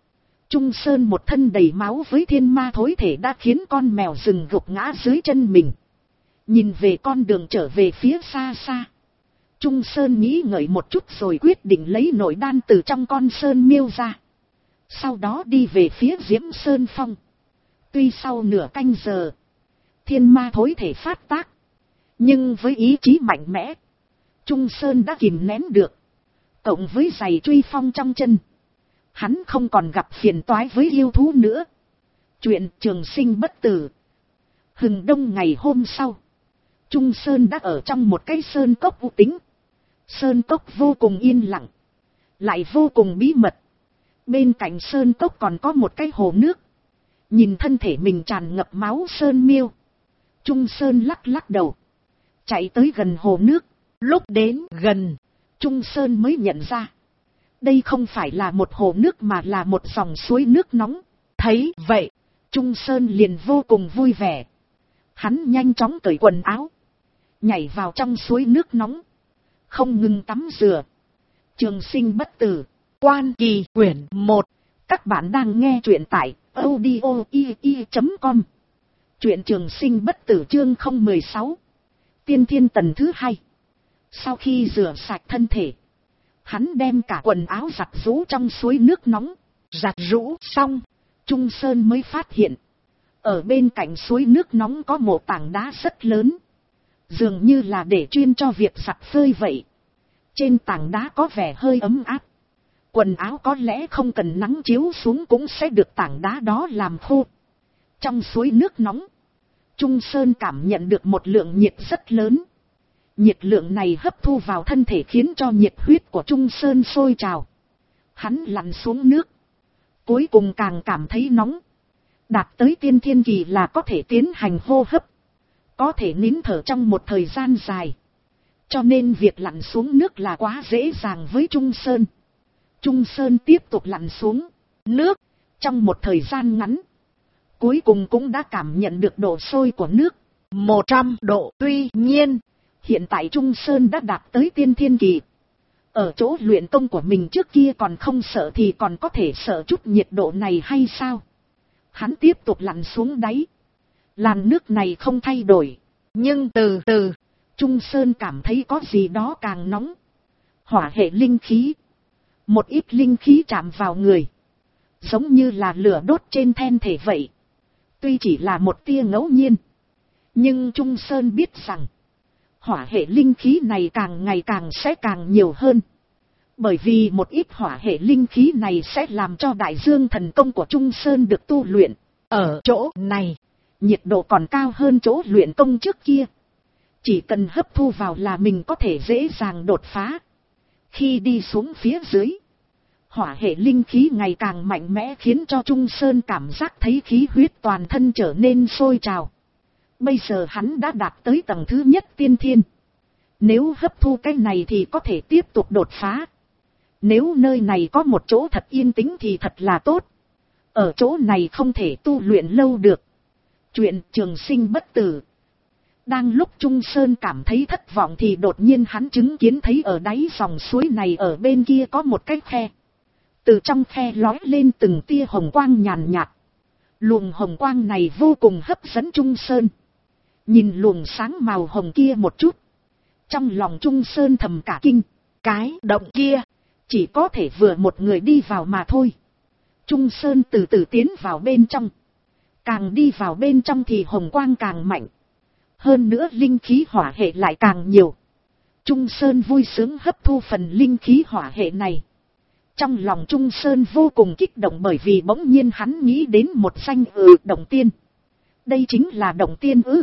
Trung Sơn một thân đầy máu với thiên ma thối thể đã khiến con mèo rừng gục ngã dưới chân mình. Nhìn về con đường trở về phía xa xa. Trung Sơn nghĩ ngợi một chút rồi quyết định lấy nội đan từ trong con Sơn miêu ra. Sau đó đi về phía Diễm Sơn Phong. Tuy sau nửa canh giờ, thiên ma thối thể phát tác. Nhưng với ý chí mạnh mẽ, Trung Sơn đã kìm nén được. Cộng với giày truy phong trong chân, hắn không còn gặp phiền toái với yêu thú nữa. Chuyện trường sinh bất tử. Hừng đông ngày hôm sau, Trung Sơn đã ở trong một cái sơn cốc u tĩnh. Sơn cốc vô cùng yên lặng, lại vô cùng bí mật. Bên cạnh sơn cốc còn có một cái hồ nước. Nhìn thân thể mình tràn ngập máu sơn miêu, Trung Sơn lắc lắc đầu, chạy tới gần hồ nước. Lúc đến gần, Trung Sơn mới nhận ra, đây không phải là một hồ nước mà là một dòng suối nước nóng. Thấy vậy, Trung Sơn liền vô cùng vui vẻ. Hắn nhanh chóng cởi quần áo, nhảy vào trong suối nước nóng, không ngừng tắm rửa. Trường sinh bất tử, Quan Kỳ quyển 1. Các bạn đang nghe truyện tại audio.com. Truyện trường sinh bất tử chương 016. Tiên thiên tầng thứ 2. Sau khi rửa sạch thân thể, hắn đem cả quần áo giặt rũ trong suối nước nóng. Giặt rũ xong, Trung Sơn mới phát hiện, ở bên cạnh suối nước nóng có một tảng đá rất lớn, dường như là để chuyên cho việc giặt phơi vậy. Trên tảng đá có vẻ hơi ấm áp. Quần áo có lẽ không cần nắng chiếu xuống cũng sẽ được tảng đá đó làm khô. Trong suối nước nóng, Trung Sơn cảm nhận được một lượng nhiệt rất lớn. Nhiệt lượng này hấp thu vào thân thể khiến cho nhiệt huyết của Trung Sơn sôi trào. Hắn lặn xuống nước, cuối cùng càng cảm thấy nóng. Đạt tới tiên thiên kỳ là có thể tiến hành hô hấp, có thể nín thở trong một thời gian dài. Cho nên việc lặn xuống nước là quá dễ dàng với Trung Sơn. Trung Sơn tiếp tục lặn xuống nước. Trong một thời gian ngắn, cuối cùng cũng đã cảm nhận được độ sôi của nước 100 độ. Tuy nhiên, hiện tại Trung Sơn đã đạt tới tiên thiên kỳ. Ở chỗ luyện công của mình trước kia còn không sợ thì còn có thể sợ chút nhiệt độ này hay sao? Hắn tiếp tục lặn xuống đáy. Làn nước này không thay đổi, nhưng từ từ, Trung Sơn cảm thấy có gì đó càng nóng. Hỏa hệ linh khí. Một ít linh khí chạm vào người, giống như là lửa đốt trên thân thể vậy. Tuy chỉ là một tia ngẫu nhiên, nhưng Trung Sơn biết rằng, hỏa hệ linh khí này càng ngày càng sẽ càng nhiều hơn. Bởi vì một ít hỏa hệ linh khí này sẽ làm cho đại dương thần công của Trung Sơn được tu luyện. Ở chỗ này, nhiệt độ còn cao hơn chỗ luyện công trước kia. Chỉ cần hấp thu vào là mình có thể dễ dàng đột phá. Khi đi xuống phía dưới, hỏa hệ linh khí ngày càng mạnh mẽ khiến cho Trung Sơn cảm giác thấy khí huyết toàn thân trở nên sôi trào. Bây giờ hắn đã đạt tới tầng thứ nhất tiên thiên. Nếu hấp thu cái này thì có thể tiếp tục đột phá. Nếu nơi này có một chỗ thật yên tĩnh thì thật là tốt. Ở chỗ này không thể tu luyện lâu được. Chuyện trường sinh bất tử. Đang lúc Trung Sơn cảm thấy thất vọng thì đột nhiên hắn chứng kiến thấy ở đáy dòng suối này ở bên kia có một cái khe. Từ trong khe lói lên từng tia hồng quang nhàn nhạt. Luồng hồng quang này vô cùng hấp dẫn Trung Sơn. Nhìn luồng sáng màu hồng kia một chút, trong lòng Trung Sơn thầm cả kinh. Cái động kia chỉ có thể vừa một người đi vào mà thôi. Trung Sơn từ từ tiến vào bên trong. Càng đi vào bên trong thì hồng quang càng mạnh. Hơn nữa linh khí hỏa hệ lại càng nhiều. Trung Sơn vui sướng hấp thu phần linh khí hỏa hệ này. Trong lòng Trung Sơn vô cùng kích động bởi vì bỗng nhiên hắn nghĩ đến một danh động tiên. Đây chính là động tiên ư.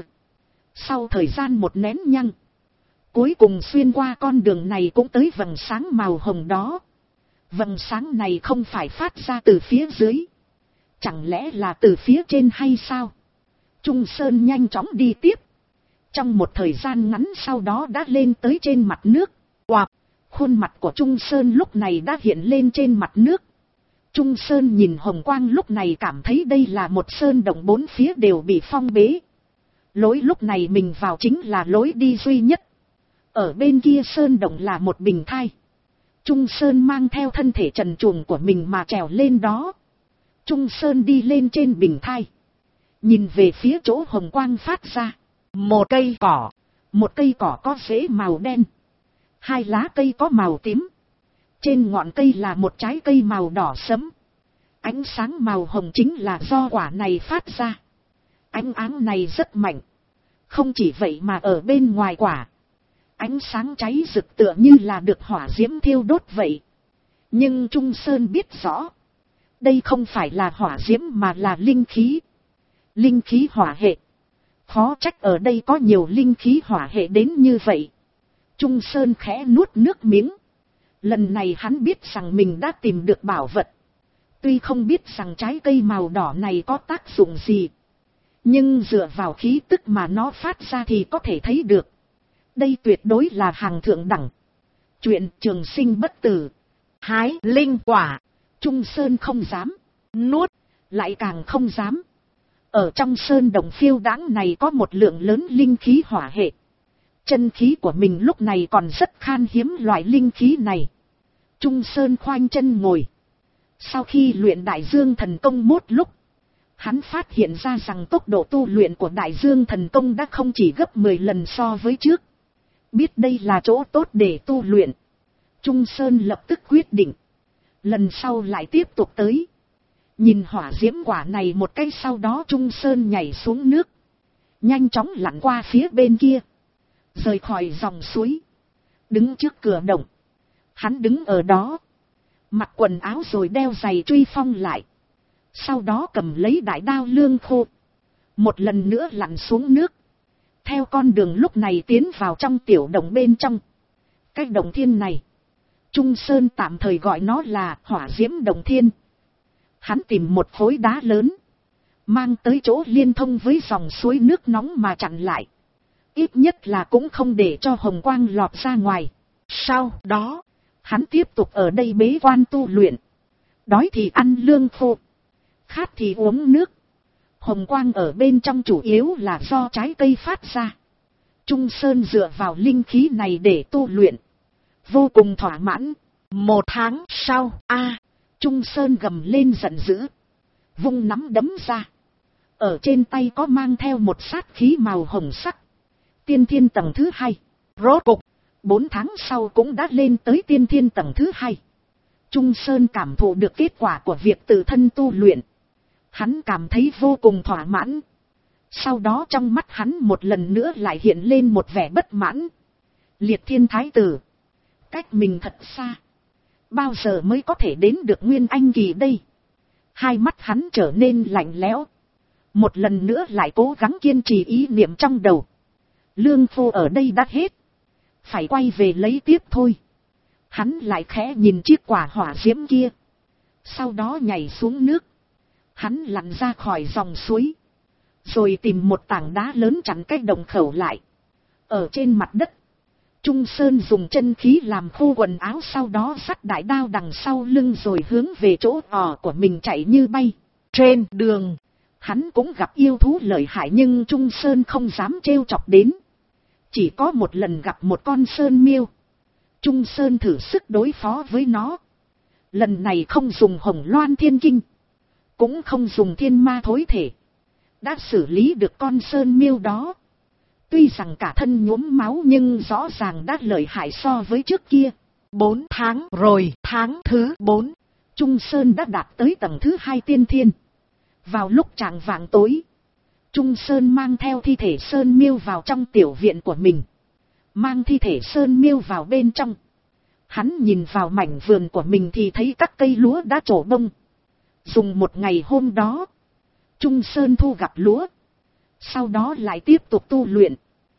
Sau thời gian một nén nhăng, cuối cùng xuyên qua con đường này cũng tới vầng sáng màu hồng đó. Vầng sáng này không phải phát ra từ phía dưới. Chẳng lẽ là từ phía trên hay sao? Trung Sơn nhanh chóng đi tiếp. Trong một thời gian ngắn sau đó đã lên tới trên mặt nước. Oạp, khuôn mặt của Trung Sơn lúc này đã hiện lên trên mặt nước. Trung Sơn nhìn hồng quang lúc này cảm thấy đây là một sơn động bốn phía đều bị phong bế. Lối lúc này mình vào chính là lối đi duy nhất. Ở bên kia sơn động là một bình thai. Trung Sơn mang theo thân thể trần truồng của mình mà trèo lên đó. Trung Sơn đi lên trên bình thai. Nhìn về phía chỗ hồng quang phát ra. Một cây cỏ có rễ màu đen. Hai lá cây có màu tím. Trên ngọn cây là một trái cây màu đỏ sẫm. Ánh sáng màu hồng chính là do quả này phát ra. Ánh áng này rất mạnh. Không chỉ vậy mà ở bên ngoài quả, ánh sáng cháy rực tựa như là được hỏa diễm thiêu đốt vậy. Nhưng Trung Sơn biết rõ, đây không phải là hỏa diễm mà là linh khí. Linh khí hỏa hệ. Khó trách ở đây có nhiều linh khí hỏa hệ đến như vậy. Trung Sơn khẽ nuốt nước miếng. Lần này hắn biết rằng mình đã tìm được bảo vật. Tuy không biết rằng trái cây màu đỏ này có tác dụng gì, nhưng dựa vào khí tức mà nó phát ra thì có thể thấy được. Đây tuyệt đối là hàng thượng đẳng. Chuyện trường sinh bất tử. Hái linh quả. Trung Sơn không dám nuốt, lại càng không dám. Ở trong sơn đồng phiêu đãng này có một lượng lớn linh khí hỏa hệ. Chân khí của mình lúc này còn rất khan hiếm loại linh khí này. Trung Sơn khoanh chân ngồi. Sau khi luyện Đại Dương Thần Công một lúc, hắn phát hiện ra rằng tốc độ tu luyện của Đại Dương Thần Công đã không chỉ gấp 10 lần so với trước. Biết đây là chỗ tốt để tu luyện, Trung Sơn lập tức quyết định. Lần sau lại tiếp tục tới. Nhìn hỏa diễm quả này một cái, sau đó Trung Sơn nhảy xuống nước. Nhanh chóng lặn qua phía bên kia. Rời khỏi dòng suối. Đứng trước cửa động. Hắn đứng ở đó. Mặc quần áo rồi đeo giày truy phong lại. Sau đó cầm lấy đại đao lương khô. Một lần nữa lặn xuống nước. Theo con đường lúc này tiến vào trong tiểu động bên trong. Cái động thiên này, Trung Sơn tạm thời gọi nó là hỏa diễm động thiên. Hắn tìm một khối đá lớn, mang tới chỗ liên thông với dòng suối nước nóng mà chặn lại. Ít nhất là cũng không để cho hồng quang lọt ra ngoài. Sau đó, hắn tiếp tục ở đây bế quan tu luyện. Đói thì ăn lương khô, khát thì uống nước. Hồng quang ở bên trong chủ yếu là do trái cây phát ra. Trung Sơn dựa vào linh khí này để tu luyện, vô cùng thỏa mãn. 1 tháng sau, Trung Sơn gầm lên giận dữ, vung nắm đấm ra. Ở trên tay có mang theo một sát khí màu hồng sắc. Tiên thiên tầng thứ 2. Rốt cục, 4 tháng sau cũng đã lên tới tiên thiên tầng thứ 2. Trung Sơn cảm thụ được kết quả của việc tự thân tu luyện. Hắn cảm thấy vô cùng thỏa mãn. Sau đó trong mắt hắn một lần nữa lại hiện lên một vẻ bất mãn. Liệt Thiên Thái Tử, cách mình thật xa. Bao giờ mới có thể đến được Nguyên Anh kỳ đây? Hai mắt hắn trở nên lạnh lẽo. Một lần nữa lại cố gắng kiên trì ý niệm trong đầu. Lương khô ở đây đã hết, phải quay về lấy tiếp thôi. Hắn lại khẽ nhìn chiếc quả hỏa diễm kia. Sau đó nhảy xuống nước. Hắn lặn ra khỏi dòng suối. Rồi tìm một tảng đá lớn chắn cái động khẩu lại. Ở trên mặt đất, Trung Sơn dùng chân khí làm khô quần áo, sau đó xách đại đao đằng sau lưng rồi hướng về chỗ của mình chạy như bay. Trên đường, hắn cũng gặp yêu thú lợi hại nhưng Trung Sơn không dám trêu chọc đến. Chỉ có một lần gặp một con sơn miêu. Trung Sơn thử sức đối phó với nó. Lần này không dùng Hồng Loan Thiên Kinh, cũng không dùng Thiên Ma Thối Thể, đã xử lý được con sơn miêu đó. Tuy rằng cả thân nhuốm máu nhưng rõ ràng đã lợi hại so với trước kia. 4 tháng rồi, tháng thứ 4, Trung Sơn đã đạt tới tầng thứ 2 tiên thiên. Vào lúc chạng vạng tối, Trung Sơn mang theo thi thể sơn miêu vào trong tiểu viện của mình. Mang thi thể sơn miêu vào bên trong. Hắn nhìn vào mảnh vườn của mình thì thấy các cây lúa đã trổ bông. Dùng một ngày hôm đó, Trung Sơn thu gặt lúa. Sau đó lại tiếp tục tu luyện.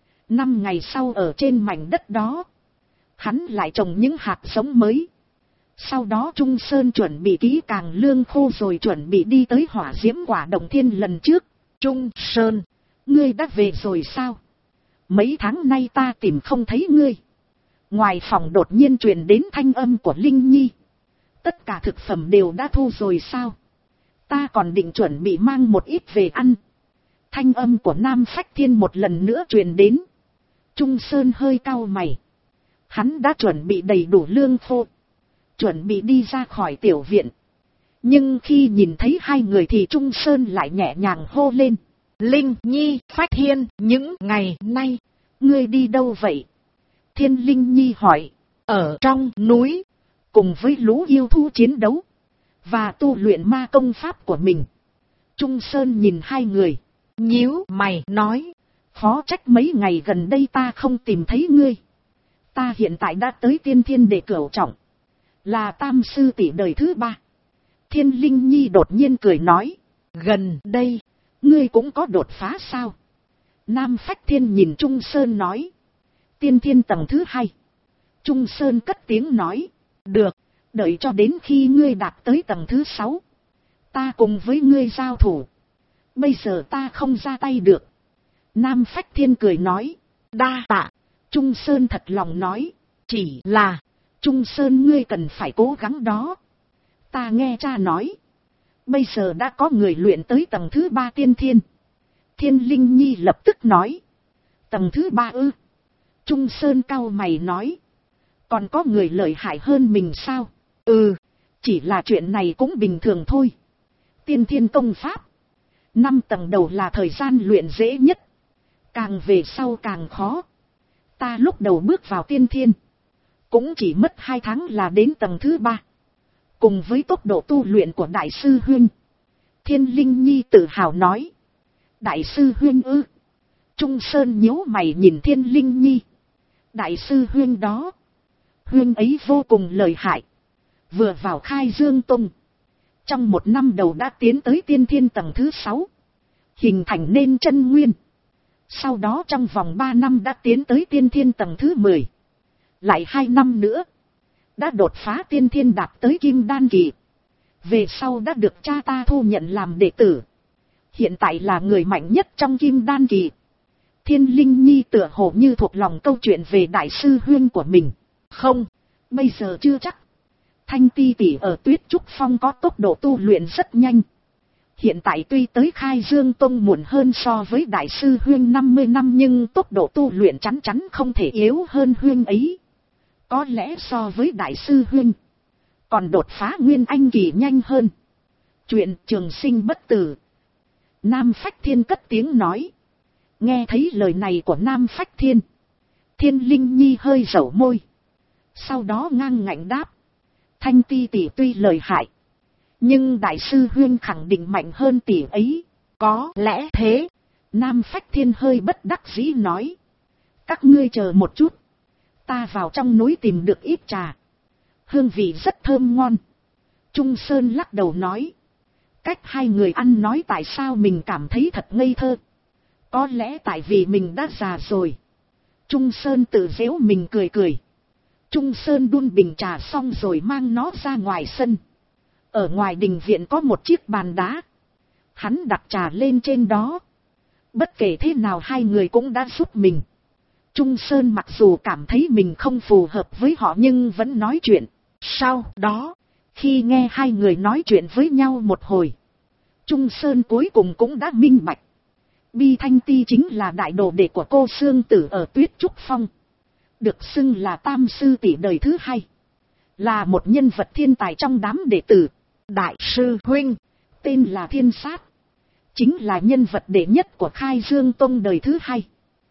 5 ngày sau ở trên mảnh đất đó, hắn lại trồng những hạt giống mới. Sau đó Trung Sơn chuẩn bị kỹ càng lương khô rồi chuẩn bị đi tới hỏa diễm quả động thiên lần trước. Trung Sơn, ngươi đã về rồi sao? Mấy tháng nay ta tìm không thấy ngươi. Ngoài phòng đột nhiên truyền đến thanh âm của Linh Nhi. Tất cả thực phẩm đều đã thu rồi sao? Ta còn định chuẩn bị mang một ít về ăn. Thanh âm của Nam Phách Thiên một lần nữa truyền đến. Trung Sơn hơi cau mày. Hắn đã chuẩn bị đầy đủ lương khô, chuẩn bị đi ra khỏi tiểu viện. Nhưng khi nhìn thấy hai người thì Trung Sơn lại nhẹ nhàng hô lên. Linh Nhi, Phách Thiên, những ngày nay, ngươi đi đâu vậy? Thiên Linh Nhi hỏi. Ở trong núi, cùng với lũ yêu thú chiến đấu, và tu luyện ma công pháp của mình. Trung Sơn nhìn hai người, nhíu mày nói. Khó trách mấy ngày gần đây ta không tìm thấy ngươi. Ta hiện tại đã tới tiên thiên đệ cửu trọng, là tam sư tỷ đời thứ 3. Thiên Linh Nhi đột nhiên cười nói. Gần đây, ngươi cũng có đột phá sao? Nam Phách Thiên nhìn Trung Sơn nói. Tiên thiên tầng thứ 2. Trung Sơn cất tiếng nói. Được, đợi cho đến khi ngươi đạt tới tầng thứ 6, ta cùng với ngươi giao thủ. Bây giờ ta không ra tay được. Nam Phách Thiên cười nói. Đa tạ. Trung Sơn thật lòng nói. Chỉ là, Trung Sơn ngươi cần phải cố gắng đó. Ta nghe cha nói, bây giờ đã có người luyện tới tầng thứ 3 tiên thiên. Thiên Linh Nhi lập tức nói. Tầng thứ 3 ư? Trung Sơn cau mày nói. Còn có người lợi hại hơn mình sao? Ừ, chỉ là chuyện này cũng bình thường thôi. Tiên thiên công pháp, 5 tầng đầu là thời gian luyện dễ nhất. Càng về sau càng khó. Ta lúc đầu bước vào tiên thiên, cũng chỉ mất 2 tháng là đến tầng thứ 3. Cùng với tốc độ tu luyện của Đại sư Huynh. Thiên Linh Nhi tự hào nói. Đại sư Huynh ư? Trung Sơn nhíu mày nhìn Thiên Linh Nhi. Đại sư Huynh đó, Huynh ấy vô cùng lợi hại. Vừa vào Khai Dương Tông, trong 1 năm đầu đã tiến tới tiên thiên tầng thứ 6. Hình thành nên chân nguyên. Sau đó trong vòng 3 năm đã tiến tới tiên thiên tầng thứ 10. Lại 2 năm nữa, đã đột phá tiên thiên đạt tới Kim Đan kỳ. Về sau đã được cha ta thu nhận làm đệ tử. Hiện tại là người mạnh nhất trong Kim Đan kỳ. Thiên Linh Nhi tựa hồ như thuộc lòng câu chuyện về Đại sư Huynh của mình. Không, bây giờ chưa chắc. Thanh Ti tỷ ở Tuyết Trúc Phong có tốc độ tu luyện rất nhanh. Hiện tại tuy tới Khai Dương Tông muộn hơn so với Đại sư Huynh 50 năm, nhưng tốc độ tu luyện chắn chắn không thể yếu hơn Huynh ấy. Có lẽ so với Đại sư Huynh, còn đột phá Nguyên Anh kỳ nhanh hơn. Chuyện trường sinh bất tử. Nam Phách Thiên cất tiếng nói. Nghe thấy lời này của Nam Phách Thiên, Thiên Linh Nhi hơi rầu môi. Sau đó ngang ngạnh đáp. Thanh Ti tỷ tuy lợi hại, nhưng Đại sư Huynh khẳng định mạnh hơn tỷ ấy. Có lẽ thế. Nam Phách Thiên hơi bất đắc dĩ nói. Các ngươi chờ một chút. Ta vào trong núi tìm được ít trà. Hương vị rất thơm ngon. Trung Sơn lắc đầu nói. Cách hai người ăn nói tại sao mình cảm thấy thật ngây thơ. Có lẽ tại vì mình đã già rồi. Trung Sơn tự giễu mình cười cười. Trung Sơn đun bình trà xong rồi mang nó ra ngoài sân. Ở ngoài đình viện có một chiếc bàn đá. Hắn đặt trà lên trên đó. Bất kể thế nào hai người cũng đã giúp mình. Trung Sơn mặc dù cảm thấy mình không phù hợp với họ nhưng vẫn nói chuyện. Sau đó, khi nghe hai người nói chuyện với nhau một hồi, Trung Sơn cuối cùng cũng đã minh bạch. Bi Thanh Ti chính là đại đồ đệ của cô Sương Tử ở Tuyết Trúc Phong. Được xưng là tam sư tỷ đời thứ 2. Là một nhân vật thiên tài trong đám đệ tử. Đại sư Huynh, tên là Thiên Sát. Chính là nhân vật đệ nhất của Khai Dương Tông đời thứ 2.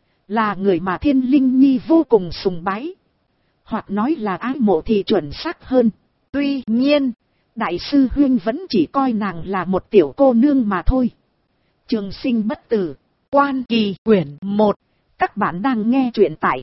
Là người mà Thiên Linh Nhi vô cùng sùng bái. Hoặc nói là ái mộ thì chuẩn xác hơn. Tuy nhiên, Đại sư Huynh vẫn chỉ coi nàng là một tiểu cô nương mà thôi. Trường sinh bất tử, Quan Kỳ quyển 1. Các bạn đang nghe truyện tại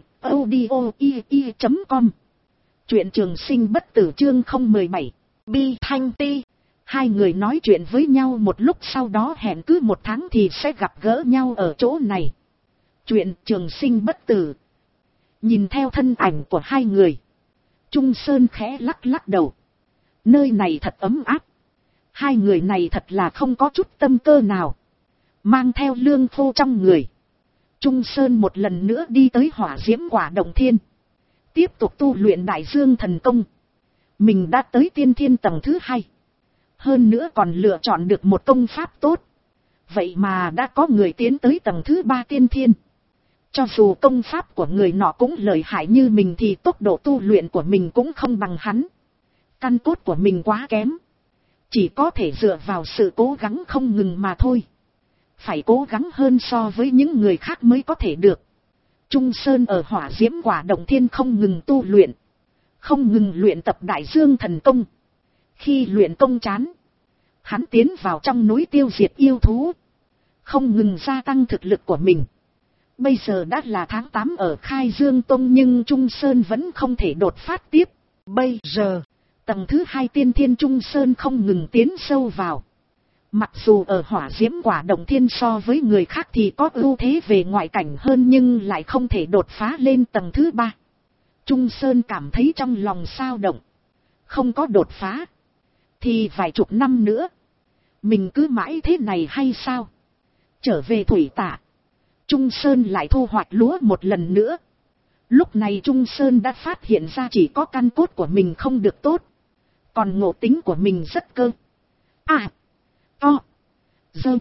audio.com. Truyện trường sinh bất tử chương 017. Bi Thanh Ti. Hai người nói chuyện với nhau một lúc, sau đó hẹn cứ 1 tháng thì sẽ gặp gỡ nhau ở chỗ này. Chuyện trường sinh bất tử. Nhìn theo thân ảnh của hai người, Trung Sơn khẽ lắc lắc đầu. Nơi này thật ấm áp. Hai người này thật là không có chút tâm cơ nào. Mang theo lương khô trong người, Trung Sơn một lần nữa đi tới Hỏa Diễm Quả Động Thiên. Tiếp tục tu luyện Đại Dương Thần Công. Mình đã tới tiên thiên tầng thứ 2. Hơn nữa còn lựa chọn được một công pháp tốt. Vậy mà đã có người tiến tới tầng thứ 3 tiên thiên. Cho dù công pháp của người nọ cũng lợi hại như mình thì tốc độ tu luyện của mình cũng không bằng hắn. Căn cốt của mình quá kém. chỉ có thể dựa vào sự cố gắng không ngừng mà thôi. Phải cố gắng hơn so với những người khác mới có thể được. Trung Sơn ở Hỏa Diễm Quả Động Thiên không ngừng tu luyện. Không ngừng luyện tập Đại Dương Thần Công. Khi luyện công chán, hắn tiến vào trong núi tiêu diệt yêu thú. Không ngừng gia tăng thực lực của mình. Bây giờ đã là tháng 8 ở Khai Dương Tông nhưng Trung Sơn vẫn không thể đột phát tiếp. Bây giờ, tầng thứ 2 tiên thiên Trung Sơn không ngừng tiến sâu vào. Mặc dù ở Hỏa Diễm Quả Động Thiên so với người khác thì có ưu thế về ngoại cảnh hơn nhưng lại không thể đột phá lên tầng thứ 3. Trung Sơn cảm thấy trong lòng xao động. Không có đột phá thì vài chục năm nữa mình cứ mãi thế này hay sao? Trở về Thủy Tạ, Trung Sơn lại thu hoạch lúa một lần nữa. Lúc này Trung Sơn đã phát hiện ra chỉ có căn cốt của mình không được tốt, còn ngộ tính của mình rất cơ. To, dơ,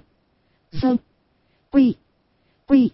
quy,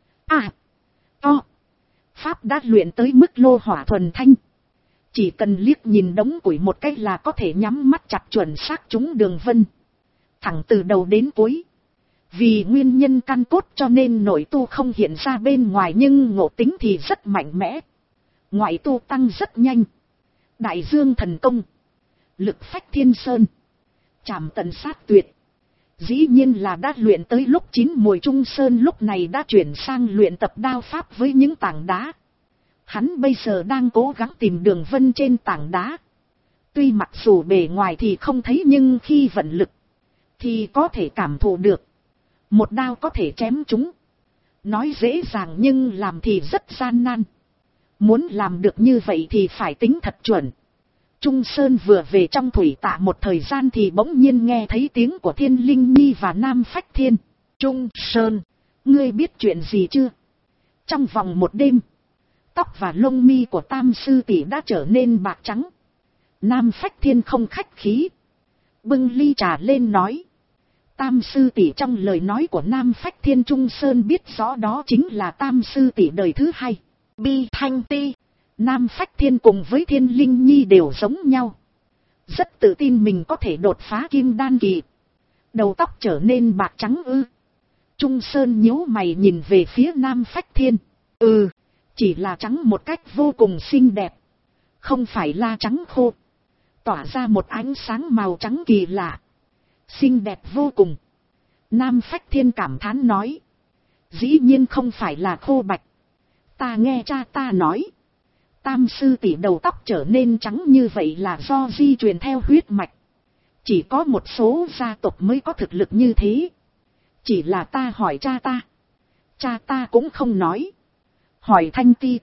to. Pháp đã luyện tới mức lô hỏa thuần thanh. Chỉ cần liếc nhìn đống củi một cách là có thể nhắm mắt chặt chuẩn xác trúng đường vân. Thẳng từ đầu đến cuối. Vì nguyên nhân căn cốt cho nên nội tu không hiện ra bên ngoài nhưng ngộ tính thì rất mạnh mẽ. Ngoại tu tăng rất nhanh. Đại Dương Thần Công, lực phách thiên sơn, chảm tận sát tuyệt. Dĩ nhiên là đã luyện tới lúc chín mùi. Trung Sơn lúc này đã chuyển sang luyện tập đao pháp với những tảng đá. Hắn bây giờ đang cố gắng tìm đường vân trên tảng đá. Tuy mặc dù bề ngoài thì không thấy nhưng khi vận lực thì có thể cảm thụ được. Một đao có thể chém chúng. Nói dễ dàng nhưng làm thì rất gian nan. Muốn làm được như vậy thì phải tính thật chuẩn. Trung Sơn vừa về trong Thủy Tạ một thời gian thì bỗng nhiên nghe thấy tiếng của Thiên Linh Nhi và Nam Phách Thiên. Trung Sơn, ngươi biết chuyện gì chưa? Trong vòng một đêm, tóc và lông mi của Tam sư tỷ đã trở nên bạc trắng. Nam Phách Thiên không khách khí, bưng ly trà lên nói. Tam sư tỷ, trong lời nói của Nam Phách Thiên Trung Sơn biết rõ đó chính là Tam sư tỷ đời thứ 2, Bi Thanh Ti. Nam Phách Thiên cùng với Thiên Linh Nhi đều giống nhau. Rất tự tin mình có thể đột phá Kim Đan kỳ. Đầu tóc trở nên bạc trắng ư? Trung Sơn nhíu mày nhìn về phía Nam Phách Thiên. Chỉ là trắng một cách vô cùng xinh đẹp. Không phải là trắng khô. Tỏa ra một ánh sáng màu trắng kỳ lạ. Xinh đẹp vô cùng. Nam Phách Thiên cảm thán nói. Dĩ nhiên không phải là khô bạch. Ta nghe cha ta nói. Tam sư tỷ đầu tóc trở nên trắng như vậy là do di truyền theo huyết mạch. Chỉ có một số gia tộc mới có thực lực như thế. Chỉ là ta hỏi cha ta. Cha ta cũng không nói. Hỏi Thanh Ti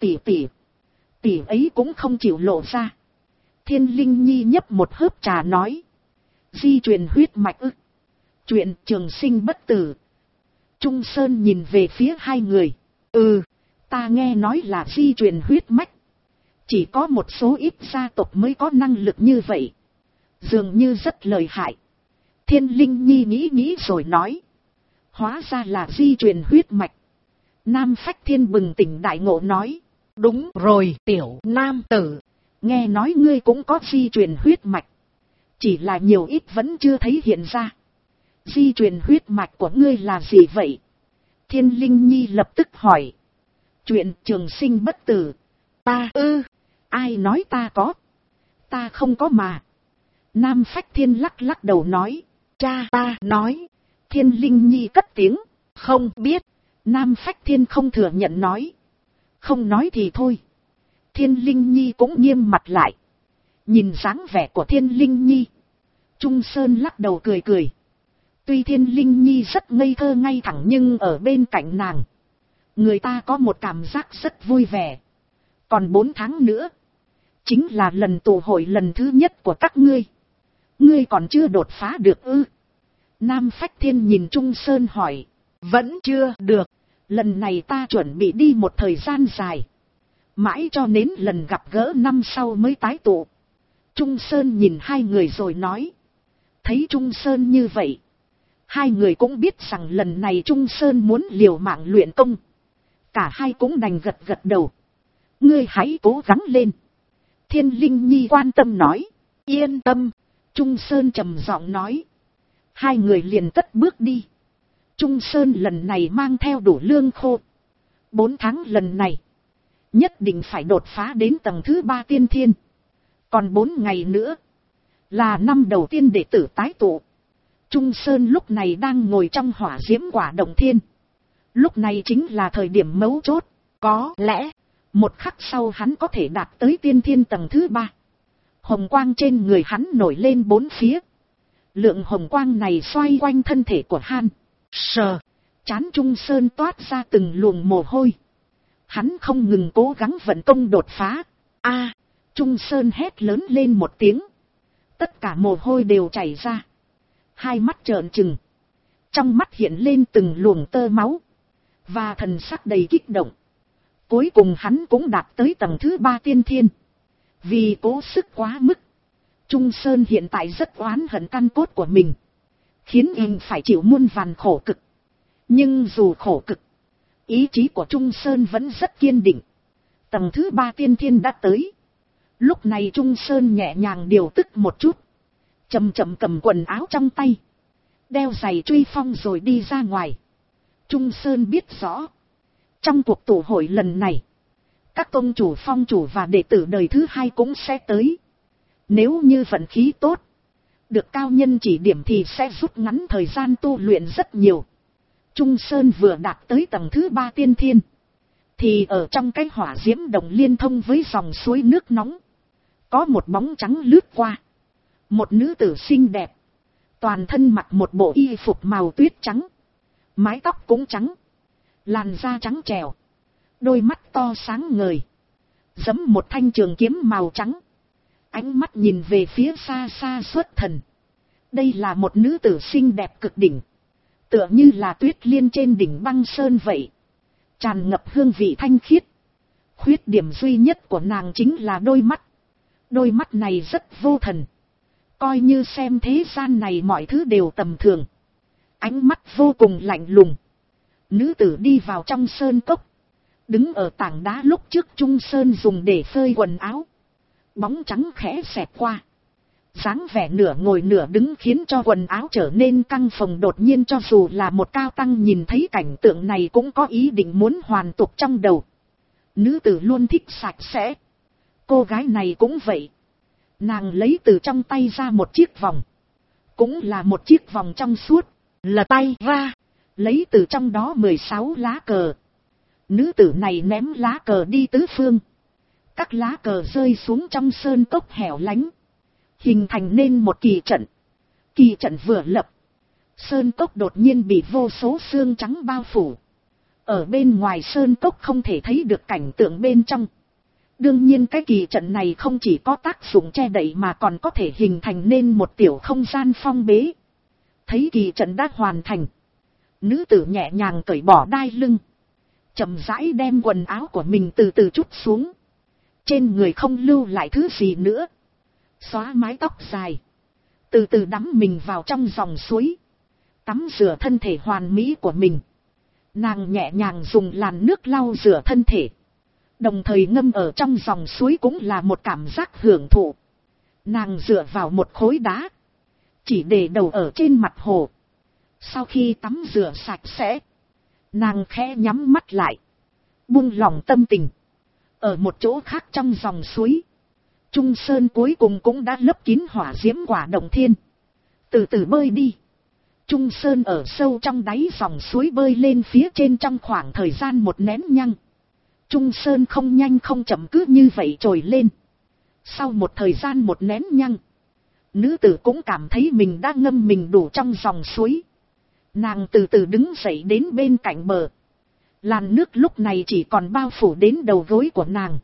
tỷ ấy cũng không chịu lộ ra. Thiên Linh Nhi nhấp một hớp trà nói. Di truyền huyết mạch ư? Chuyện trường sinh bất tử. Trung Sơn nhìn về phía hai người. Ta nghe nói là di truyền huyết mạch. Chỉ có một số ít gia tộc mới có năng lực như vậy. Dường như rất lợi hại. Thiên Linh Nhi nghĩ rồi nói. Hóa ra là di truyền huyết mạch. Nam Phách Thiên bừng tỉnh đại ngộ nói. Đúng rồi tiểu nam tử. Nghe nói ngươi cũng có di truyền huyết mạch. Chỉ là nhiều ít vẫn chưa thấy hiện ra. Di truyền huyết mạch của ngươi là gì vậy? Thiên Linh Nhi lập tức hỏi. Chuyện trường sinh bất tử. Ta ai nói ta có? Ta không có mà. Nam Phách Thiên lắc đầu nói. Cha ta nói. Thiên Linh Nhi cất tiếng. Không biết. Nam Phách Thiên không thừa nhận nói. Không nói thì thôi. Thiên Linh Nhi cũng nghiêm mặt lại. Nhìn dáng vẻ của Thiên Linh Nhi. Trung Sơn lắc đầu cười. Tuy Thiên Linh Nhi rất ngây thơ ngay thẳng nhưng ở bên cạnh nàng, người ta có một cảm giác rất vui vẻ. Còn 4 tháng nữa, chính là lần tụ hội lần thứ nhất của các ngươi. Ngươi còn chưa đột phá được ư? Nam Phách Thiên nhìn Trung Sơn hỏi. Vẫn chưa được. Lần này ta chuẩn bị đi một thời gian dài. Mãi cho đến lần gặp gỡ năm sau mới tái tụ. Trung Sơn nhìn hai người rồi nói. Thấy Trung Sơn như vậy, hai người cũng biết rằng lần này Trung Sơn muốn liều mạng luyện công. Cả hai cũng đành gật đầu. Ngươi hãy cố gắng lên. Thiên Linh Nhi quan tâm nói. Yên tâm. Trung Sơn trầm giọng nói. Hai người liền cất bước đi. Trung Sơn lần này mang theo đủ lương khô. 4 tháng lần này. Nhất định phải đột phá đến tầng thứ 3 tiên thiên. Còn 4 ngày nữa. Là năm đầu tiên đệ tử tái tụ. Trung Sơn lúc này đang ngồi trong hỏa diễm quả động thiên. Lúc này chính là thời điểm mấu chốt. Có lẽ, một khắc sau hắn có thể đạt tới tiên thiên tầng thứ 3. Hồng quang trên người hắn nổi lên 4 phía. Lượng hồng quang này xoay quanh thân thể của Han. Sờ, trán Trung Sơn toát ra từng luồng mồ hôi. Hắn không ngừng cố gắng vận công đột phá. Trung Sơn hét lớn lên một tiếng. Tất cả mồ hôi đều chảy ra. Hai mắt trợn trừng. Trong mắt hiện lên từng luồng tơ máu. Và thần sắc đầy kích động. Cuối cùng hắn cũng đạt tới tầng thứ 3 tiên thiên. Vì cố sức quá mức. Trung Sơn hiện tại rất oán hận căn cốt của mình. Khiến anh phải chịu muôn vàn khổ cực. Nhưng dù khổ cực. Ý chí của Trung Sơn vẫn rất kiên định. Tầng thứ 3 tiên thiên đã tới. Lúc này Trung Sơn nhẹ nhàng điều tức một chút. Chậm chậm cầm quần áo trong tay. Đeo giày truy phong rồi đi ra ngoài. Trung Sơn biết rõ. Trong cuộc tụ hội lần này. Các tông chủ, phong chủ và đệ tử đời thứ 2 cũng sẽ tới. Nếu như vận khí tốt. Được cao nhân chỉ điểm thì sẽ rút ngắn thời gian tu luyện rất nhiều. Trung Sơn vừa đạt tới tầng thứ 3 tiên thiên. Thì ở trong cái hỏa diễm đồng liên thông với dòng suối nước nóng. Có một bóng trắng lướt qua. Một nữ tử xinh đẹp. Toàn thân mặc một bộ y phục màu tuyết trắng. Mái tóc cũng trắng. Làn da trắng trẻo. Đôi mắt to sáng ngời. Giẫm một thanh trường kiếm màu trắng. Ánh mắt nhìn về phía xa xa xuất thần. Đây là một nữ tử xinh đẹp cực đỉnh. Tựa như là tuyết liên trên đỉnh băng sơn vậy. Tràn ngập hương vị thanh khiết. Khuyết điểm duy nhất của nàng chính là đôi mắt. Đôi mắt này rất vô thần. Coi như xem thế gian này mọi thứ đều tầm thường. Ánh mắt vô cùng lạnh lùng. Nữ tử đi vào trong sơn cốc. Đứng ở tảng đá lúc trước Trung Sơn dùng để phơi quần áo. Bóng trắng khẽ xẹt qua. Dáng vẻ nửa ngồi nửa đứng khiến cho quần áo trở nên căng phồng đột nhiên, cho dù là một cao tăng nhìn thấy cảnh tượng này cũng có ý định muốn hoàn tục trong đầu. Nữ tử luôn thích sạch sẽ. Cô gái này cũng vậy. Nàng lấy từ trong tay ra một chiếc vòng. Cũng là một chiếc vòng trong suốt. Lật tay ra. Lấy từ trong đó 16 lá cờ. Nữ tử này ném lá cờ đi tứ phương. Các lá cờ rơi xuống trong sơn cốc hẻo lánh. Hình thành nên một kỳ trận. Kỳ trận vừa lập. Sơn cốc đột nhiên bị vô số xương trắng bao phủ. Ở bên ngoài sơn cốc không thể thấy được cảnh tượng bên trong. Đương nhiên cái kỳ trận này không chỉ có tác dụng che đậy mà còn có thể hình thành nên một tiểu không gian phong bế. Thấy kỳ trận đã hoàn thành. Nữ tử nhẹ nhàng cởi bỏ đai lưng. Chậm rãi đem quần áo của mình từ từ trút xuống. Trên người không lưu lại thứ gì nữa. Xóa mái tóc dài. Từ từ đắm mình vào trong dòng suối. Tắm rửa thân thể hoàn mỹ của mình. Nàng nhẹ nhàng dùng làn nước lau rửa thân thể. Đồng thời ngâm ở trong dòng suối cũng là một cảm giác hưởng thụ. Nàng dựa vào một khối đá. Chỉ để đầu ở trên mặt hồ. Sau khi tắm rửa sạch sẽ. Nàng khẽ nhắm mắt lại. Buông lỏng tâm tình. Ở một chỗ khác trong dòng suối. Trung Sơn cuối cùng cũng đã lấp kín hỏa diễm quả động thiên. Từ từ bơi đi. Trung Sơn ở sâu trong đáy dòng suối bơi lên phía trên trong khoảng thời gian một nén nhăng. Trung Sơn không nhanh không chậm cứ như vậy trồi lên. Sau một thời gian một nén nhăng. Nữ tử cũng cảm thấy mình đã ngâm mình đủ trong dòng suối. Nàng từ từ đứng dậy đến bên cạnh bờ. Làn nước lúc này chỉ còn bao phủ đến đầu gối của nàng.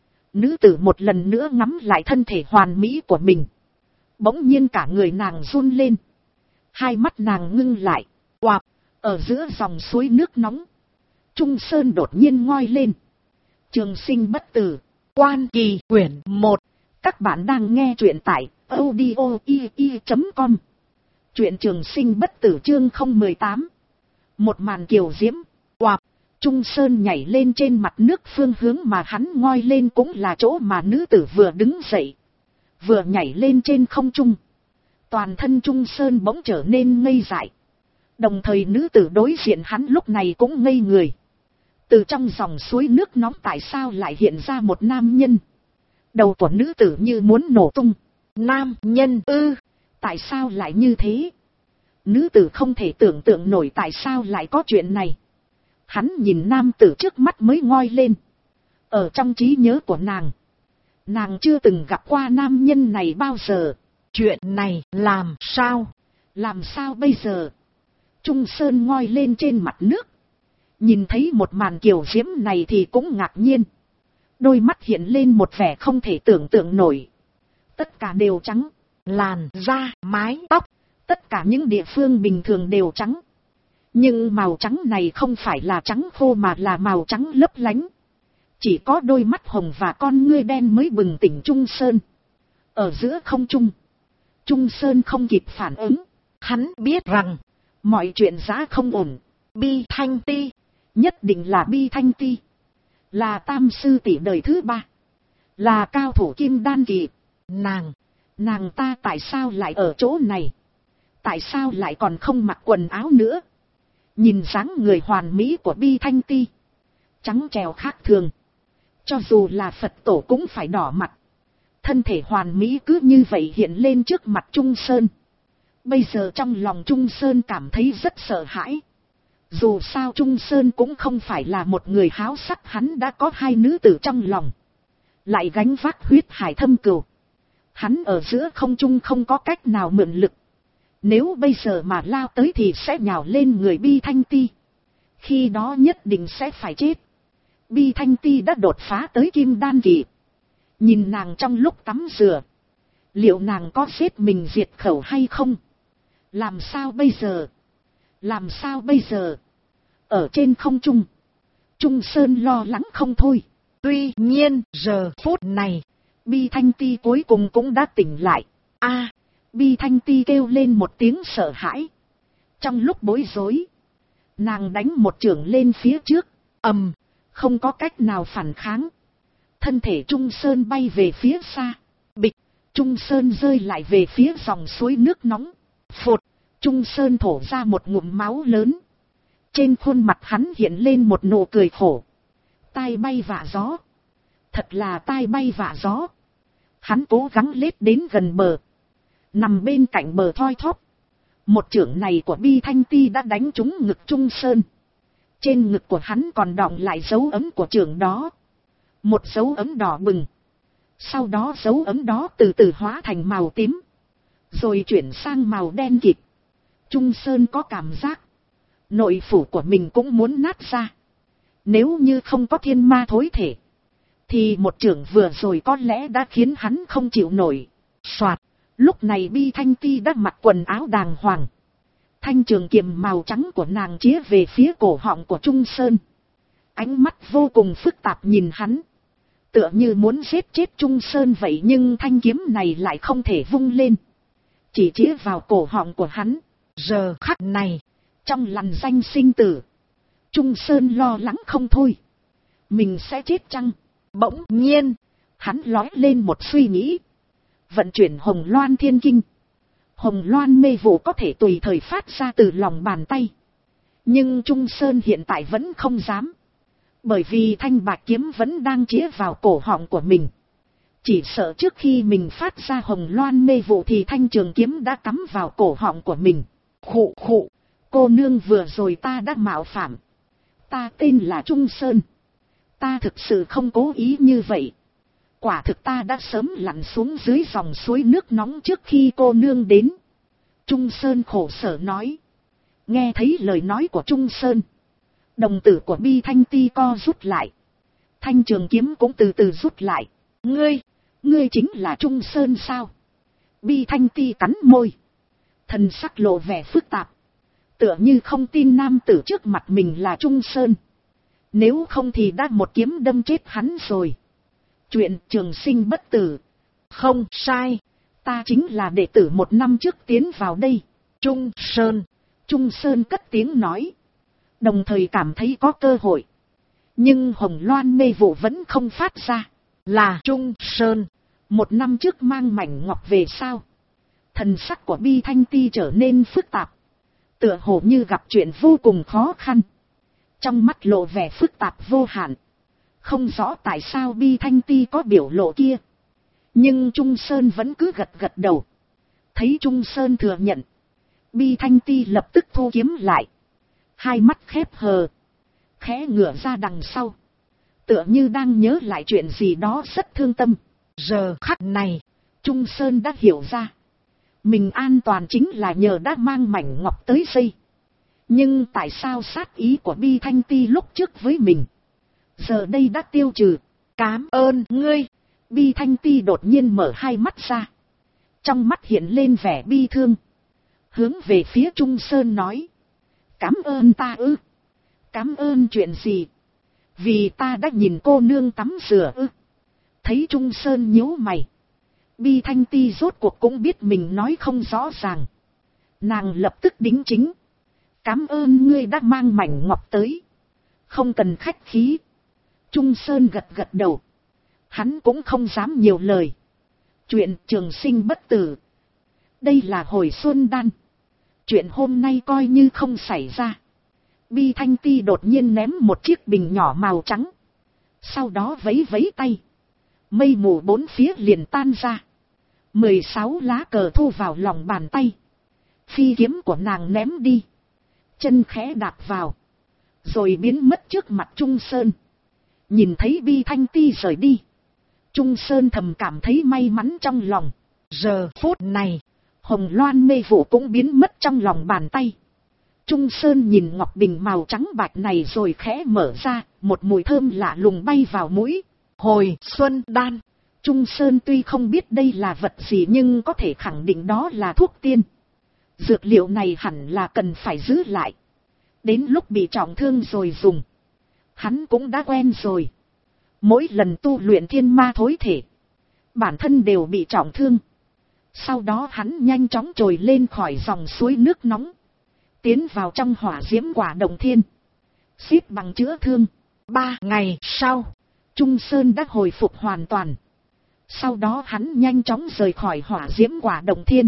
Nữ tử một lần nữa ngắm lại thân thể hoàn mỹ của mình. Bỗng nhiên cả người nàng run lên. Hai mắt nàng ngưng lại. Oạp, ở giữa dòng suối nước nóng. Trung Sơn đột nhiên ngoi lên. Trường sinh bất tử. Quan Kỳ quyển 1. Các bạn đang nghe truyện tại audio.ii.com. Truyện Trường sinh bất tử chương 018. Một màn kiều diễm. Oạp. Trung Sơn nhảy lên trên mặt nước, phương hướng mà hắn ngoi lên cũng là chỗ mà nữ tử vừa đứng dậy. Vừa nhảy lên trên không trung. Toàn thân Trung Sơn bỗng trở nên ngây dại. Đồng thời nữ tử đối diện hắn lúc này cũng ngây người. Từ trong dòng suối nước nóng tại sao lại hiện ra một nam nhân? Đầu của nữ tử như muốn nổ tung. Nam nhân ư? Tại sao lại như thế? Nữ tử không thể tưởng tượng nổi tại sao lại có chuyện này. Hắn nhìn nam tử trước mắt mới ngoi lên. Ở trong trí nhớ của nàng chưa từng gặp qua nam nhân này bao giờ. Chuyện này làm sao? Làm sao bây giờ? Trung Sơn ngoi lên trên mặt nước. Nhìn thấy một màn kiều diễm này thì cũng ngạc nhiên. Đôi mắt hiện lên một vẻ không thể tưởng tượng nổi. Tất cả đều trắng. Làn da, mái tóc, tất cả những địa phương bình thường đều trắng. Nhưng màu trắng này không phải là trắng khô mà là màu trắng lấp lánh. Chỉ có đôi mắt hồng và con ngươi đen mới bừng tỉnh Trung Sơn. Ở giữa không trung, Trung Sơn không kịp phản ứng. Hắn biết rằng mọi chuyện giá không ổn. Bi Thanh Ti, nhất định là Bi Thanh Ti. Là tam sư tỷ đời thứ 3. Là cao thủ kim đan kỳ. Nàng ta tại sao lại ở chỗ này? Tại sao lại còn không mặc quần áo nữa? Nhìn dáng người hoàn mỹ của Bi Thanh Ti, trắng trèo khác thường. Cho dù là Phật tổ cũng phải đỏ mặt. Thân thể hoàn mỹ cứ như vậy hiện lên trước mặt Trung Sơn. Bây giờ trong lòng Trung Sơn cảm thấy rất sợ hãi. Dù sao Trung Sơn cũng không phải là một người háo sắc, hắn đã có 2 nữ tử trong lòng. Lại gánh vác huyết hải thâm cừu. Hắn ở giữa không trung không có cách nào mượn lực. Nếu bây giờ mà lao tới thì sẽ nhào lên người Bi Thanh Ti. Khi đó nhất định sẽ phải chết. Bi Thanh Ti đã đột phá tới kim đan kỳ. Nhìn nàng trong lúc tắm rửa. Liệu nàng có giết mình diệt khẩu hay không? Làm sao bây giờ? Làm sao bây giờ? Ở trên không trung, Trung Sơn lo lắng không thôi. Tuy nhiên giờ phút này, Bi Thanh Ti cuối cùng cũng đã tỉnh lại. Bi Thanh Ti kêu lên một tiếng sợ hãi. Trong lúc bối rối, nàng đánh một chưởng lên phía trước. Không có cách nào phản kháng. Thân thể Trung Sơn bay về phía xa. Bịch, Trung Sơn rơi lại về phía dòng suối nước nóng. Phụt, Trung Sơn thổ ra một ngụm máu lớn. Trên khuôn mặt hắn hiện lên một nụ cười khổ. Tai bay vạ gió. Thật là tai bay vạ gió. Hắn cố gắng lết đến gần bờ. Nằm bên cạnh bờ thoi thóp. Một chưởng này của Bi Thanh Ti đã đánh trúng ngực Trung Sơn. Trên ngực của hắn còn đọng lại dấu ấn của chưởng đó. Một dấu ấn đỏ bừng. Sau đó dấu ấn đó từ từ hóa thành màu tím. Rồi chuyển sang màu đen kịt. Trung Sơn có cảm giác nội phủ của mình cũng muốn nát ra. Nếu như không có thiên ma thối thể, thì một chưởng vừa rồi có lẽ đã khiến hắn không chịu nổi. Soạt, lúc này Bi Thanh Ti đã mặc quần áo đàng hoàng. Thanh trường kiếm màu trắng của nàng chĩa về phía cổ họng của Trung Sơn. Ánh mắt vô cùng phức tạp nhìn hắn. Tựa như muốn giết chết Trung Sơn vậy, nhưng thanh kiếm này lại không thể vung lên. Chỉ chĩa vào cổ họng của hắn. Giờ khắc này, trong lằn danh sinh tử, Trung Sơn lo lắng không thôi. Mình sẽ chết chăng? Bỗng nhiên, hắn lói lên một suy nghĩ. Vận chuyển Hồng Loan Thiên Kinh. Hồng Loan mê vụ có thể tùy thời phát ra từ lòng bàn tay. Nhưng Trung Sơn hiện tại vẫn không dám. Bởi vì thanh bạch kiếm vẫn đang chĩa vào cổ họng của mình. Chỉ sợ trước khi mình phát ra Hồng Loan mê vụ thì thanh trường kiếm đã cắm vào cổ họng của mình. Khụ khụ, cô nương vừa rồi ta đã mạo phạm. Ta tên là Trung Sơn. Ta thực sự không cố ý như vậy. Quả thực ta đã sớm lặn xuống dưới dòng suối nước nóng trước khi cô nương đến. Trung Sơn khổ sở nói. Nghe thấy lời nói của Trung Sơn, đồng tử của Bi Thanh Ti co rút lại. Thanh trường kiếm cũng từ từ rút lại. Ngươi chính là Trung Sơn sao? Bi Thanh Ti cắn môi. Thần sắc lộ vẻ phức tạp. Tựa như không tin nam tử trước mặt mình là Trung Sơn. Nếu không thì đã một kiếm đâm chết hắn rồi. Chuyện trường sinh bất tử. Không sai. Ta chính là đệ tử 1 năm trước tiến vào đây. Trung Sơn cất tiếng nói. Đồng thời cảm thấy có cơ hội. Nhưng Hồng Loan mê vụ vẫn không phát ra. Là Trung Sơn 1 năm trước mang mảnh ngọc về sao? Thần sắc của Bi Thanh Ti trở nên phức tạp, tựa hồ như gặp chuyện vô cùng khó khăn. Trong mắt lộ vẻ phức tạp vô hạn. Không rõ tại sao Bi Thanh Ti có biểu lộ kia. Nhưng Trung Sơn vẫn cứ gật gật đầu. Thấy Trung Sơn thừa nhận, Bi Thanh Ti lập tức thu kiếm lại. Hai mắt khép hờ, khẽ ngửa ra đằng sau, tựa như đang nhớ lại chuyện gì đó rất thương tâm. Giờ khắc này, Trung Sơn đã hiểu ra. Mình an toàn chính là nhờ đã mang mảnh ngọc tới dây. Nhưng tại sao sát ý của Bi Thanh Ti lúc trước với mình giờ đây đã tiêu trừ? Cám ơn ngươi. Bi Thanh Ti đột nhiên mở hai mắt ra. Trong mắt hiện lên vẻ bi thương. Hướng về phía Trung Sơn nói. Cám ơn ta ư? Cám ơn chuyện gì? Vì ta đã nhìn cô nương tắm rửa ư? Thấy Trung Sơn nhíu mày, Bi Thanh Ti rốt cuộc cũng biết mình nói không rõ ràng. Nàng lập tức đính chính. Cám ơn ngươi đã mang mảnh ngọc tới. Không cần khách khí. Trung Sơn gật gật đầu. Hắn cũng không dám nhiều lời. Chuyện trường sinh bất tử. Đây là hồi xuân đan. Chuyện hôm nay coi như không xảy ra. Bi Thanh Ti đột nhiên ném một chiếc bình nhỏ màu trắng. Sau đó vẫy vẫy tay. Mây mù bốn phía liền tan ra. 16 lá cờ thu vào lòng bàn tay. Phi kiếm của nàng ném đi. Chân khẽ đạp vào. Rồi biến mất trước mặt Trung Sơn. Nhìn thấy Bi Thanh Ti rời đi, Trung Sơn thầm cảm thấy may mắn trong lòng. Giờ phút này, hồng loan mê vụ cũng biến mất trong lòng bàn tay. Trung Sơn nhìn ngọc bình màu trắng bạch này rồi khẽ mở ra, một mùi thơm lạ lùng bay vào mũi. Hồi xuân đan. Trung Sơn tuy không biết đây là vật gì nhưng có thể khẳng định đó là thuốc tiên. Dược liệu này hẳn là cần phải giữ lại. Đến lúc bị trọng thương rồi dùng. Hắn cũng đã quen rồi. Mỗi lần tu luyện thiên ma thối thể, bản thân đều bị trọng thương. Sau đó hắn nhanh chóng trồi lên khỏi dòng suối nước nóng. Tiến vào trong hỏa diễm quả đồng thiên. Xếp bằng chữa thương. 3 ngày sau, Trung Sơn đã hồi phục hoàn toàn. Sau đó hắn nhanh chóng rời khỏi hỏa diễm quả đồng thiên.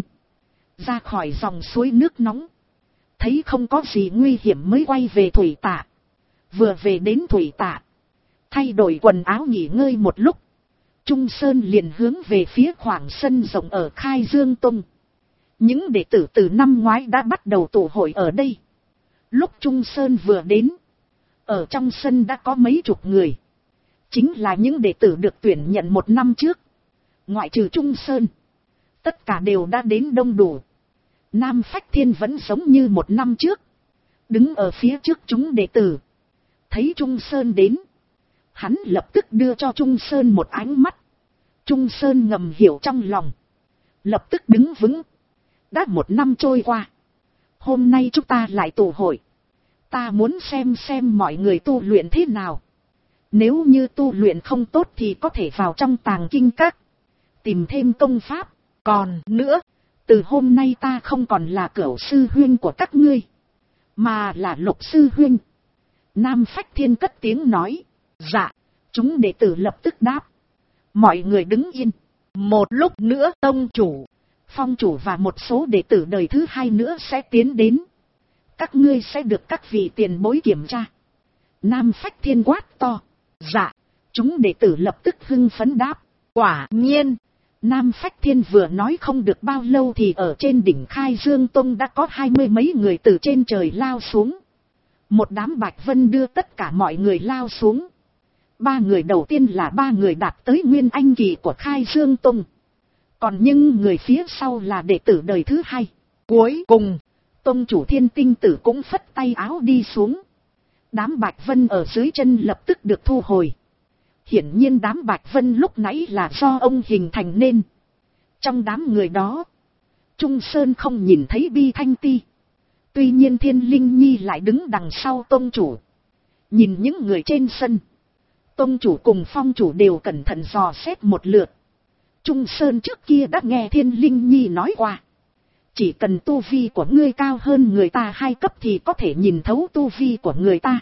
Ra khỏi dòng suối nước nóng. Thấy không có gì nguy hiểm mới quay về thủy tạ. Vừa về đến thủy tạ, thay đổi quần áo nghỉ ngơi một lúc, Trung Sơn liền hướng về phía khoảng sân rộng ở Khai Dương Tông. Những đệ tử từ năm ngoái đã bắt đầu tụ hội ở đây. Lúc Trung Sơn vừa đến, ở trong sân đã có mấy chục người. Chính là những đệ tử được tuyển nhận một năm trước. Ngoại trừ Trung Sơn, tất cả đều đã đến đông đủ. Nam Phách Thiên vẫn giống như một năm trước, đứng ở phía trước chúng đệ tử. Thấy Trung Sơn đến, hắn lập tức đưa cho Trung Sơn một ánh mắt. Trung Sơn ngầm hiểu trong lòng, lập tức đứng vững. Đã một năm trôi qua, hôm nay chúng ta lại tụ hội. Ta muốn xem mọi người tu luyện thế nào. Nếu như tu luyện không tốt thì có thể vào trong tàng kinh các, tìm thêm công pháp. Còn nữa, từ hôm nay ta không còn là cửu sư huynh của các ngươi, mà là Lục sư huynh. Nam Phách Thiên cất tiếng nói. Dạ. Chúng đệ tử lập tức đáp. Mọi người đứng yên. Một lúc nữa tông chủ, phong chủ và một số đệ tử đời thứ hai nữa sẽ tiến đến. Các ngươi sẽ được các vị tiền bối kiểm tra. Nam Phách Thiên quát to. Dạ. Chúng đệ tử lập tức hưng phấn đáp. Quả nhiên. Nam Phách Thiên vừa nói không được bao lâu thì ở trên đỉnh Khai Dương Tông đã có 20 mấy người từ trên trời lao xuống. Một đám bạch vân đưa tất cả mọi người lao xuống. 3 người đầu tiên là 3 người đạt tới Nguyên Anh kỳ của Khai Dương Tông. Còn những người phía sau là đệ tử đời thứ hai. Cuối cùng, Tông chủ Thiên Tinh Tử cũng phất tay áo đi xuống. Đám bạch vân ở dưới chân lập tức được thu hồi. Hiển nhiên đám bạch vân lúc nãy là do ông hình thành nên. Trong đám người đó, Trung Sơn không nhìn thấy Bi Thanh Ti. Tuy nhiên Thiên Linh Nhi lại đứng đằng sau tông chủ. Nhìn những người trên sân, tông chủ cùng phong chủ đều cẩn thận dò xét một lượt. Trung Sơn trước kia đã nghe Thiên Linh Nhi nói qua. Chỉ cần tu vi của ngươi cao hơn người ta 2 cấp thì có thể nhìn thấu tu vi của người ta.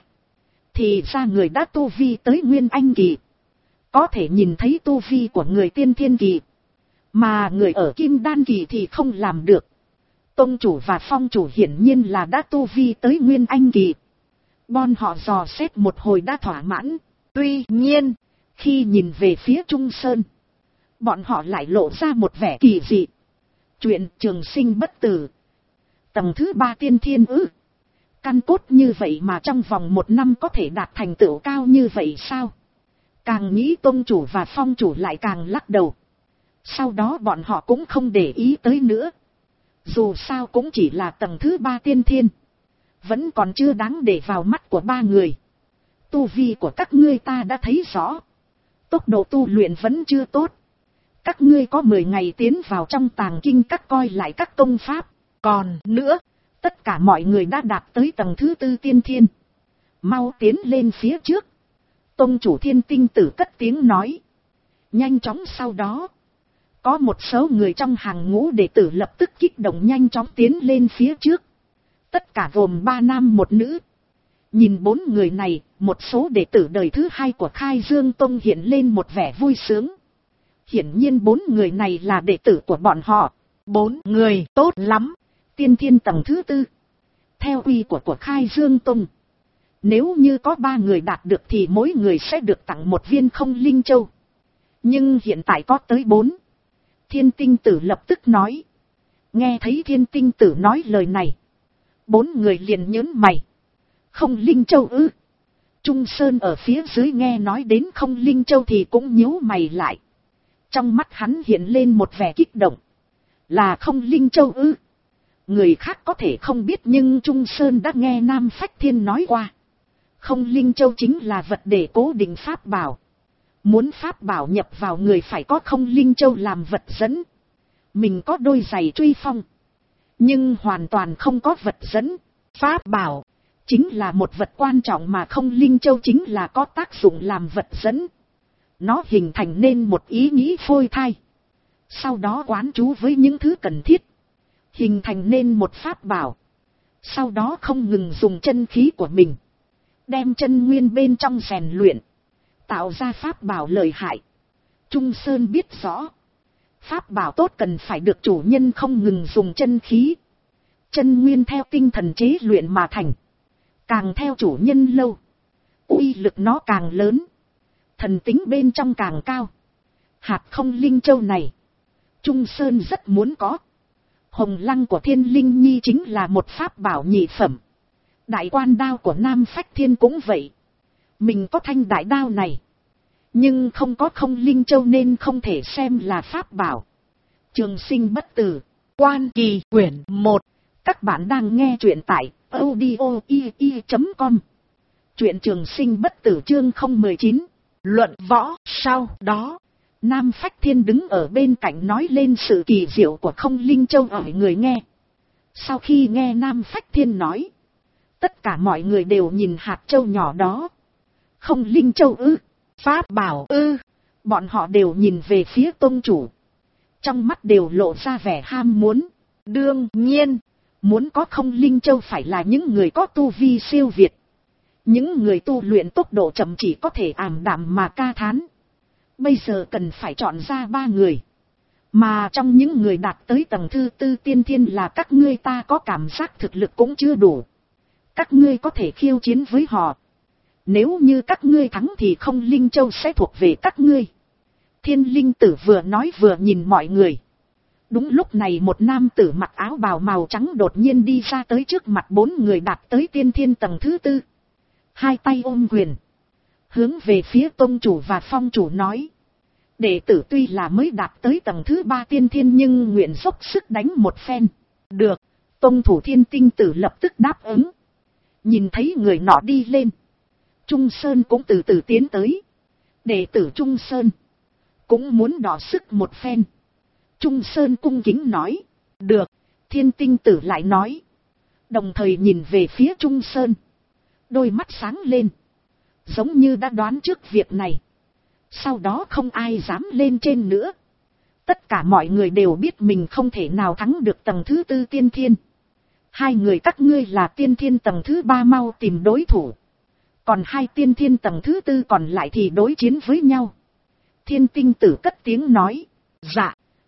Thì ra người đã tu vi tới Nguyên Anh kỳ, có thể nhìn thấy tu vi của người tiên thiên kỳ. Mà người ở kim đan kỳ thì không làm được. Tông chủ và phong chủ hiển nhiên là đã tu vi tới nguyên anh kỳ. Bọn họ dò xét một hồi đã thỏa mãn. Tuy nhiên, khi nhìn về phía Trung Sơn, bọn họ lại lộ ra một vẻ kỳ dị. Chuyện trường sinh bất tử. Tầng thứ 3 tiên thiên ư. Căn cốt như vậy mà trong vòng 1 năm có thể đạt thành tựu cao như vậy sao? Càng nghĩ tông chủ và phong chủ lại càng lắc đầu. Sau đó bọn họ cũng không để ý tới nữa. Dù sao cũng chỉ là tầng thứ 3 tiên thiên. Vẫn còn chưa đáng để vào mắt của 3 người. Tu vi của các ngươi ta đã thấy rõ. Tốc độ tu luyện vẫn chưa tốt. Các ngươi có 10 ngày tiến vào trong tàng kinh các coi lại các công pháp. Còn nữa, tất cả mọi người đã đạt tới tầng thứ 4 tiên thiên. Mau tiến lên phía trước. Tông chủ Thiên Tinh Tử cất tiếng nói. Nhanh chóng sau đó, có một số người trong hàng ngũ đệ tử lập tức kích động nhanh chóng tiến lên phía trước. Tất cả gồm 3 nam 1 nữ. Nhìn 4 người này, một số đệ tử đời thứ 2 của Khai Dương Tông hiện lên một vẻ vui sướng. Hiển nhiên 4 người này là đệ tử của bọn họ. 4 người tốt lắm. Tiên thiên tầng thứ 4. Theo quy của Khai Dương Tông, nếu như có 3 người đạt được thì mỗi người sẽ được tặng 1 viên không linh châu. Nhưng hiện tại có tới 4. Thiên Tinh Tử lập tức nói. Nghe thấy Thiên Tinh Tử nói lời này, 4 người liền nhớn mày. Không linh châu ư? Trung Sơn ở phía dưới nghe nói đến không linh châu thì cũng nhíu mày lại. Trong mắt hắn hiện lên một vẻ kích động. Là không linh châu ư? Người khác có thể không biết nhưng Trung Sơn đã nghe Nam Phách Thiên nói qua. Không linh châu chính là vật để cố định pháp bảo. Muốn pháp bảo nhập vào người phải có không linh châu làm vật dẫn. Mình có đôi giày truy phong, nhưng hoàn toàn không có vật dẫn. Pháp bảo chính là một vật quan trọng mà không linh châu chính là có tác dụng làm vật dẫn. Nó hình thành nên một ý nghĩ phôi thai. Sau đó quán chú với những thứ cần thiết. Hình thành nên một pháp bảo. Sau đó không ngừng dùng chân khí của mình. Đem chân nguyên bên trong rèn luyện. Tạo ra pháp bảo lợi hại. Trung Sơn biết rõ. Pháp bảo tốt cần phải được chủ nhân không ngừng dùng chân khí. Chân nguyên theo tinh thần chế luyện mà thành. Càng theo chủ nhân lâu, uy lực nó càng lớn. Thần tính bên trong càng cao. Hạt không linh châu này, Trung Sơn rất muốn có. Hồng lăng của Thiên Linh Nhi chính là một pháp bảo nhị phẩm. Đại quan đao của Nam Phách Thiên cũng vậy. Mình có thanh đại đao này, nhưng không có không linh châu nên không thể xem là pháp bảo. Trường sinh bất tử, Quan Kỳ quyển 1. Các bạn đang nghe truyện tại audio.com. Truyện trường sinh bất tử chương 019. Luận võ. Sau đó, Nam Phách Thiên đứng ở bên cạnh nói lên sự kỳ diệu của không linh châu ở người nghe. Sau khi nghe Nam Phách Thiên nói, tất cả mọi người đều nhìn hạt châu nhỏ đó. Không linh châu ư? Pháp bảo ư? Bọn họ đều nhìn về phía tông chủ. Trong mắt đều lộ ra vẻ ham muốn. Đương nhiên, muốn có không linh châu phải là những người có tu vi siêu việt. Những người tu luyện tốc độ chậm chỉ có thể ảm đạm mà ca thán. Bây giờ cần phải chọn ra 3 người. Mà trong những người đạt tới tầng thứ 4 tiên thiên là các ngươi, ta có cảm giác thực lực cũng chưa đủ. Các ngươi có thể khiêu chiến với họ. Nếu như các ngươi thắng thì không linh châu sẽ thuộc về các ngươi. Thiên Linh Tử vừa nói vừa nhìn mọi người. Đúng lúc này một nam tử mặc áo bào màu trắng đột nhiên đi ra tới trước mặt 4 người đạt tới tiên thiên tầng thứ 4. Hai tay ôm quyền, hướng về phía tông chủ và phong chủ nói. Đệ tử tuy là mới đạt tới tầng thứ 3 tiên thiên nhưng nguyện dốc sức đánh một phen. Được, tông thủ Thiên Tinh Tử lập tức đáp ứng. Nhìn thấy người nọ đi lên, Trung Sơn cũng từ từ tiến tới. Đệ tử Trung Sơn cũng muốn đọ sức một phen. Trung Sơn cung kính nói. Được. Thiên Tinh Tử lại nói. Đồng thời nhìn về phía Trung Sơn. Đôi mắt sáng lên. Giống như đã đoán trước việc này. Sau đó không ai dám lên trên nữa. Tất cả mọi người đều biết mình không thể nào thắng được tầng thứ 4 tiên thiên. 2 người các ngươi là tiên thiên tầng thứ 3 mau tìm đối thủ. Còn 2 tiên thiên tầng thứ 4 còn lại thì đối chiến với nhau. Thiên Tinh Tử cất tiếng nói. Dạ.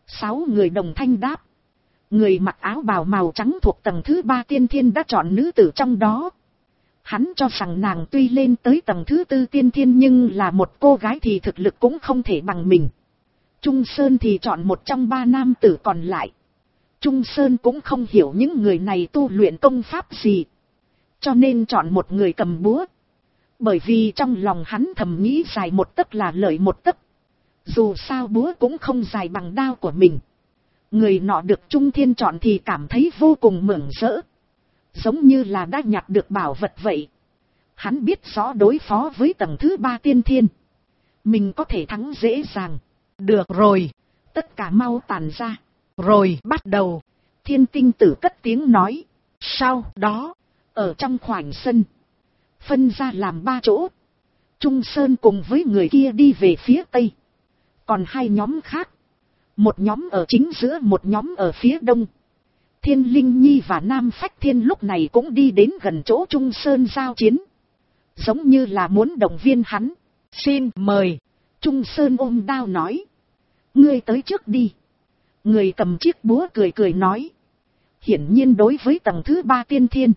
6 người đồng thanh đáp. Người mặc áo bào màu trắng thuộc tầng thứ 3 tiên thiên đã chọn nữ tử trong đó. Hắn cho rằng nàng tuy lên tới tầng thứ 4 tiên thiên nhưng là một cô gái thì thực lực cũng không thể bằng mình. Trung Sơn thì chọn một trong 3 nam tử còn lại. Trung Sơn cũng không hiểu những người này tu luyện công pháp gì, cho nên chọn một người cầm búa. Bởi vì trong lòng hắn thầm nghĩ dài một tấc là lợi một tấc. Dù sao búa cũng không dài bằng đao của mình. Người nọ được Trung Thiên chọn thì cảm thấy vô cùng mừng rỡ. Giống như là đã nhặt được bảo vật vậy. Hắn biết rõ đối phó với tầng thứ 3 tiên thiên, mình có thể thắng dễ dàng. Được rồi, tất cả mau tản ra. Rồi bắt đầu. Thiên Tinh Tử cất tiếng nói. Sau đó, ở trong khoảnh sân, phân ra làm 3 chỗ. Trung Sơn cùng với người kia đi về phía tây. Còn 2 nhóm khác, một nhóm ở chính giữa, một nhóm ở phía đông. Thiên Linh Nhi và Nam Phách Thiên lúc này cũng đi đến gần chỗ Trung Sơn giao chiến, giống như là muốn động viên hắn. Xin mời. Trung Sơn ôm đao nói. Ngươi tới trước đi. Người cầm chiếc búa cười cười nói. Hiển nhiên đối với tầng thứ 3 tiên thiên,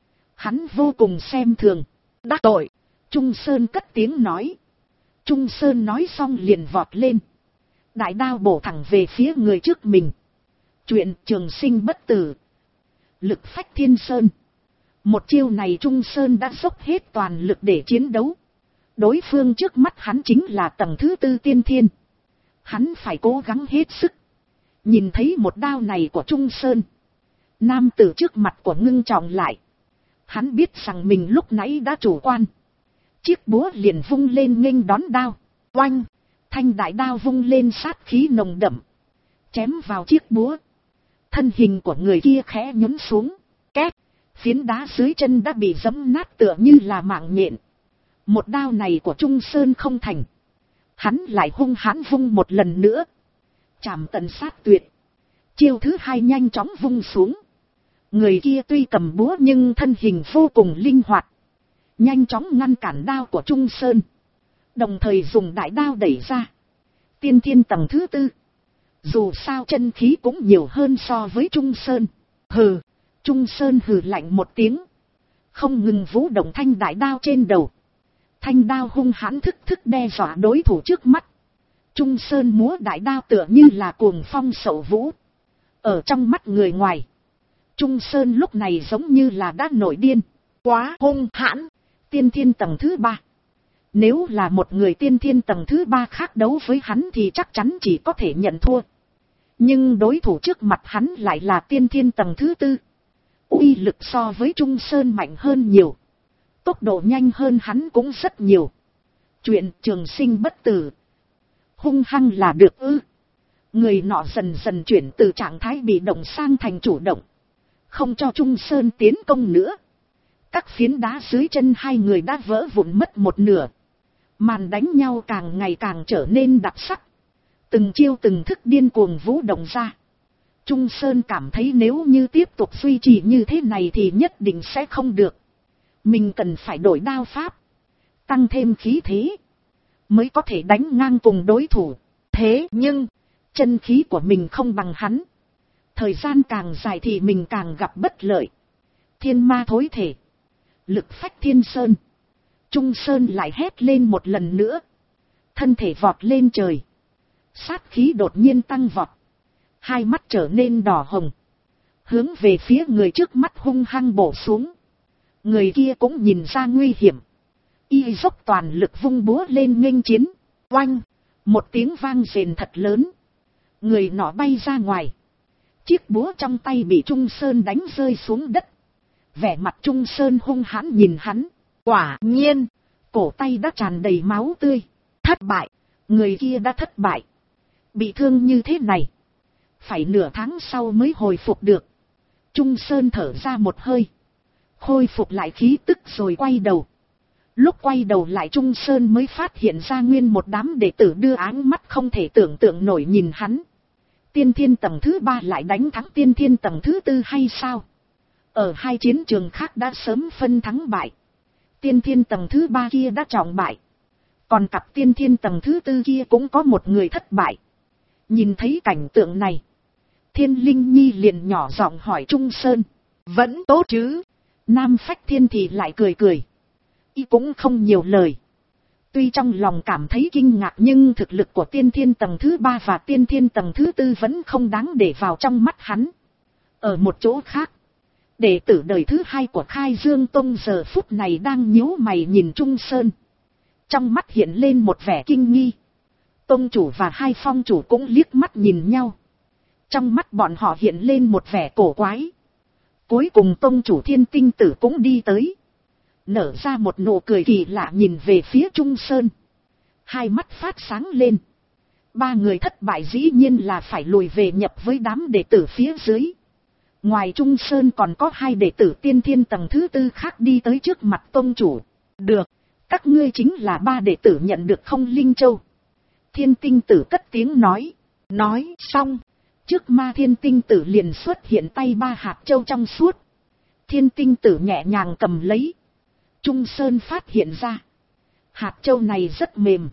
hắn vô cùng xem thường. Đắc tội. Trung Sơn cất tiếng nói. Trung Sơn nói xong liền vọt lên. Đại đao bổ thẳng về phía người trước mình. Chuyện trường sinh bất tử. Lực phách thiên sơn. Một chiêu này Trung Sơn đã dốc hết toàn lực để chiến đấu. Đối phương trước mắt hắn chính là tầng thứ 4 tiên thiên. Hắn phải cố gắng hết sức. Nhìn thấy một đao này của Trung Sơn, nam tử trước mặt của ngưng trọng lại. Hắn biết rằng mình lúc nãy đã chủ quan. Chiếc búa liền vung lên nghênh đón đao. Oanh! Thanh đại đao vung lên sát khí nồng đậm, chém vào chiếc búa. Thân hình của người kia khẽ nhún xuống. Két! Phiến đá dưới chân đã bị giẫm nát tựa như là mạng nhện. Một đao này của Trung Sơn không thành. Hắn lại hung hãn vung một lần nữa. Chảm tận sát tuyệt. Chiêu thứ 2 nhanh chóng vung xuống. Người kia tuy cầm búa nhưng thân hình vô cùng linh hoạt, nhanh chóng ngăn cản đao của Trung Sơn, đồng thời dùng đại đao đẩy ra. Tiên thiên tầng thứ 4, dù sao chân khí cũng nhiều hơn so với Trung Sơn. Hừ. Trung Sơn hừ lạnh một tiếng, không ngừng vũ động thanh đại đao trên đầu. Thanh đao hung hãn thức đe dọa đối thủ trước mắt. Trung Sơn múa đại đao tựa như là cuồng phong sậu vũ. Ở trong mắt người ngoài, Trung Sơn lúc này giống như là đã nổi điên. Quá hung hãn. Tiên thiên tầng thứ 3. Nếu là một người tiên thiên tầng thứ 3 khác đấu với hắn thì chắc chắn chỉ có thể nhận thua. Nhưng đối thủ trước mặt hắn lại là tiên thiên tầng thứ 4. Uy lực so với Trung Sơn mạnh hơn nhiều. Tốc độ nhanh hơn hắn cũng rất nhiều. Chuyện trường sinh bất tử. Hung hăng là được ư? Người nọ dần dần chuyển từ trạng thái bị động sang thành chủ động, không cho Trung Sơn tiến công nữa. Các phiến đá dưới chân hai người đã vỡ vụn mất một nửa. Màn đánh nhau càng ngày càng trở nên đặc sắc. Từng chiêu từng thức điên cuồng vũ động ra. Trung Sơn cảm thấy nếu như tiếp tục duy trì như thế này thì nhất định sẽ không được. Mình cần phải đổi đao pháp, tăng thêm khí thế, mới có thể đánh ngang cùng đối thủ. Thế nhưng, chân khí của mình không bằng hắn. Thời gian càng dài thì mình càng gặp bất lợi. Thiên ma thối thể. Lực phách thiên sơn. Trung Sơn lại hét lên một lần nữa. Thân thể vọt lên trời. Sát khí đột nhiên tăng vọt. Hai mắt trở nên đỏ hồng. Hướng về phía người trước mắt hung hăng bổ xuống. Người kia cũng nhìn ra nguy hiểm. Y dốc toàn lực vung búa lên nghênh chiến. Oanh! Một tiếng vang rền thật lớn. Người nọ bay ra ngoài. Chiếc búa trong tay bị Trung Sơn đánh rơi xuống đất. Vẻ mặt Trung Sơn hung hãn nhìn hắn. Quả nhiên, cổ tay đã tràn đầy máu tươi. Thất bại. Người kia đã thất bại. Bị thương như thế này, phải nửa tháng sau mới hồi phục được. Trung Sơn thở ra một hơi, khôi phục lại khí tức rồi quay đầu. Lúc quay đầu lại Trung Sơn mới phát hiện ra nguyên một đám đệ tử đưa áng mắt không thể tưởng tượng nổi nhìn hắn. Tiên thiên tầng thứ 3 lại đánh thắng tiên thiên tầng thứ 4 hay sao? Ở hai chiến trường khác đã sớm phân thắng bại. Tiên thiên tầng thứ 3 kia đã trọng bại. Còn cặp tiên thiên tầng thứ 4 kia cũng có một người thất bại. Nhìn thấy cảnh tượng này, Thiên Linh Nhi liền nhỏ giọng hỏi Trung Sơn. Vẫn tốt chứ? Nam Phách Thiên thì lại cười cười. Y cũng không nhiều lời. Tuy trong lòng cảm thấy kinh ngạc nhưng thực lực của tiên thiên tầng thứ 3 và tiên thiên tầng thứ 4 vẫn không đáng để vào trong mắt hắn. Ở một chỗ khác, đệ tử đời thứ 2 của Khai Dương Tông giờ phút này đang nhíu mày nhìn Trung Sơn. Trong mắt hiện lên một vẻ kinh nghi. Tông chủ và hai phong chủ cũng liếc mắt nhìn nhau. Trong mắt bọn họ hiện lên một vẻ cổ quái. Cuối cùng tông chủ Thiên Tinh Tử cũng đi tới. Nở ra một nụ cười kỳ lạ nhìn về phía Trung Sơn. Hai mắt phát sáng lên. Ba người thất bại dĩ nhiên là phải lùi về nhập với đám đệ tử phía dưới. Ngoài Trung Sơn còn có hai đệ tử tiên thiên tầng thứ 4 khác đi tới trước mặt tông chủ. Được, các ngươi chính là ba đệ tử nhận được không Linh Châu. Thiên Tinh Tử cất tiếng nói. Nói xong, trước ma Thiên Tinh Tử liền xuất hiện tay ba hạt châu trong suốt. Thiên Tinh Tử nhẹ nhàng cầm lấy. Trung Sơn phát hiện ra. Hạt châu này rất mềm.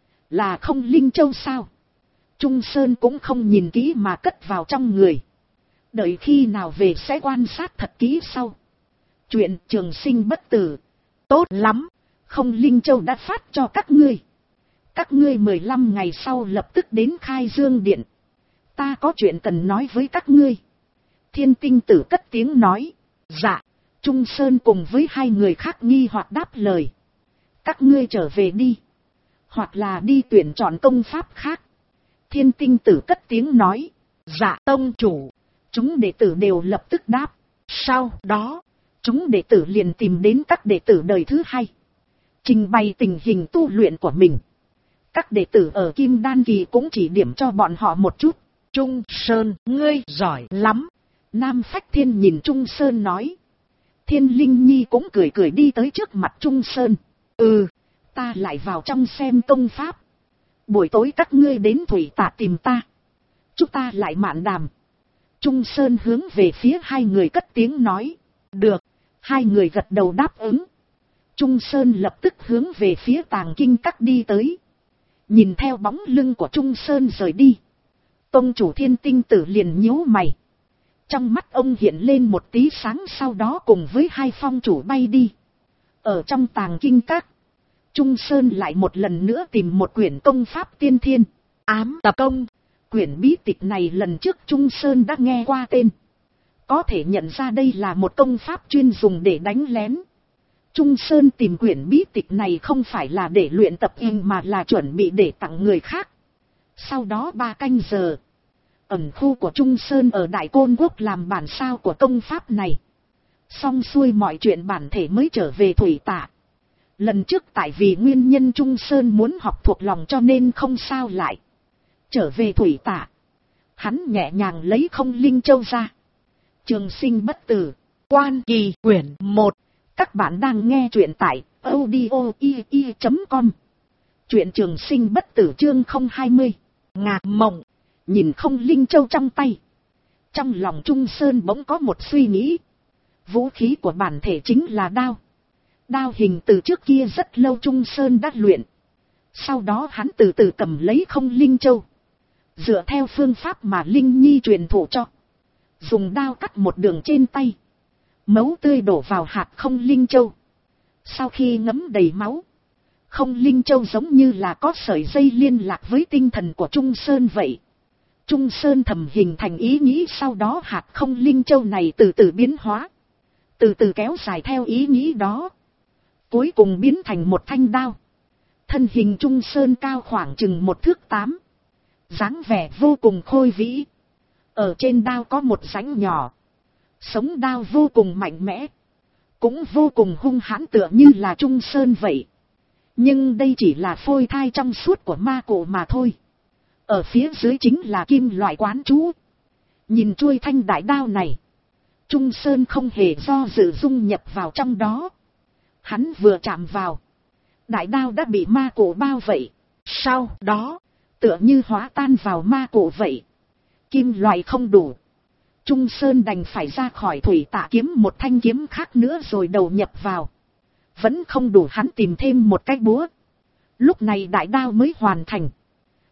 Là không Linh Châu sao? Trung Sơn cũng không nhìn kỹ mà cất vào trong người. Đợi khi nào về sẽ quan sát thật kỹ sau. Chuyện trường sinh bất tử. Tốt lắm. Không Linh Châu đã phát cho các ngươi. Các ngươi 15 ngày sau lập tức đến Khai Dương Điện. Ta có chuyện cần nói với các ngươi. Thiên Tinh Tử cất tiếng nói. Dạ. Trung Sơn cùng với hai người khác nghi hoặc đáp lời. Các ngươi trở về đi. Hoặc là đi tuyển chọn công pháp khác. Thiên Tinh Tử cất tiếng nói. Dạ tông chủ. Chúng đệ tử đều lập tức đáp. Sau đó, chúng đệ tử liền tìm đến các đệ tử đời thứ 2. Trình bày tình hình tu luyện của mình. Các đệ tử ở Kim Đan Kỳ cũng chỉ điểm cho bọn họ một chút. Trung Sơn, ngươi giỏi lắm. Nam Phách Thiên nhìn Trung Sơn nói. Thiên Linh Nhi cũng cười cười đi tới trước mặt Trung Sơn. Ta lại vào trong xem công pháp. Buổi tối các ngươi đến Thủy Tạ tìm ta. Chúng ta lại mạn đàm. Trung Sơn hướng về phía hai người cất tiếng nói. Được. Hai người gật đầu đáp ứng. Trung Sơn lập tức hướng về phía Tàng Kinh Các đi tới. Nhìn theo bóng lưng của Trung Sơn rời đi. Tông chủ Thiên Tinh Tử liền nhíu mày. Trong mắt ông hiện lên một tí sáng, sau đó cùng với hai phong chủ bay đi. Ở trong Tàng Kinh Các, Trung Sơn lại một lần nữa tìm một quyển công pháp tiên thiên, ám tập công. Quyển bí tịch này lần trước Trung Sơn đã nghe qua tên. Có thể nhận ra đây là một công pháp chuyên dùng để đánh lén. Trung Sơn tìm quyển bí tịch này không phải là để luyện tập mà là chuẩn bị để tặng người khác. Sau đó 3 canh giờ, ẩn khu của Trung Sơn ở Đại Côn Quốc làm bản sao của công pháp này. Xong xuôi mọi chuyện bản thể mới trở về Thủy Tạ. Lần trước tại vì nguyên nhân Trung Sơn muốn học thuộc lòng cho nên không sao lại. Trở về Thủy Tạ, hắn nhẹ nhàng lấy không Linh Châu ra. Trường sinh bất tử, Quan Kỳ quyển 1. Các bạn đang nghe truyện tại audio.com. Chuyện trường sinh bất tử chương 020. Ngạc mộng, nhìn không Linh Châu trong tay. Trong lòng Trung Sơn bỗng có một suy nghĩ. Vũ khí của bản thể chính là đao. Đao hình từ trước kia rất lâu Trung Sơn đã luyện. Sau đó hắn từ từ cầm lấy không Linh Châu. Dựa theo phương pháp mà Linh Nhi truyền thụ cho. Dùng đao cắt một đường trên tay. Máu tươi đổ vào hạt không Linh Châu. Sau khi ngấm đầy máu, không Linh Châu giống như là có sợi dây liên lạc với tinh thần của Trung Sơn vậy. Trung Sơn thầm hình thành ý nghĩ, sau đó hạt không Linh Châu này từ từ biến hóa. Từ từ kéo dài theo ý nghĩ đó. Cuối cùng biến thành một thanh đao. Thân hình Trung Sơn cao khoảng chừng 1 thước 8. Dáng vẻ vô cùng khôi vĩ. Ở trên đao có một rãnh nhỏ. Sống đao vô cùng mạnh mẽ. Cũng vô cùng hung hãn tựa như là Trung Sơn vậy. Nhưng đây chỉ là phôi thai trong suốt của ma cổ mà thôi. Ở phía dưới chính là kim loại quán chú. Nhìn chuôi thanh đại đao này, Trung Sơn không hề do dự dung nhập vào trong đó. Hắn vừa chạm vào, đại đao đã bị ma cổ bao vây. Sau đó, tựa như hóa tan vào ma cổ vậy. Kim loại không đủ, Trung Sơn đành phải ra khỏi Thủy Tạ kiếm một thanh kiếm khác nữa rồi đầu nhập vào. Vẫn không đủ, hắn tìm thêm một cái búa. Lúc này đại đao mới hoàn thành.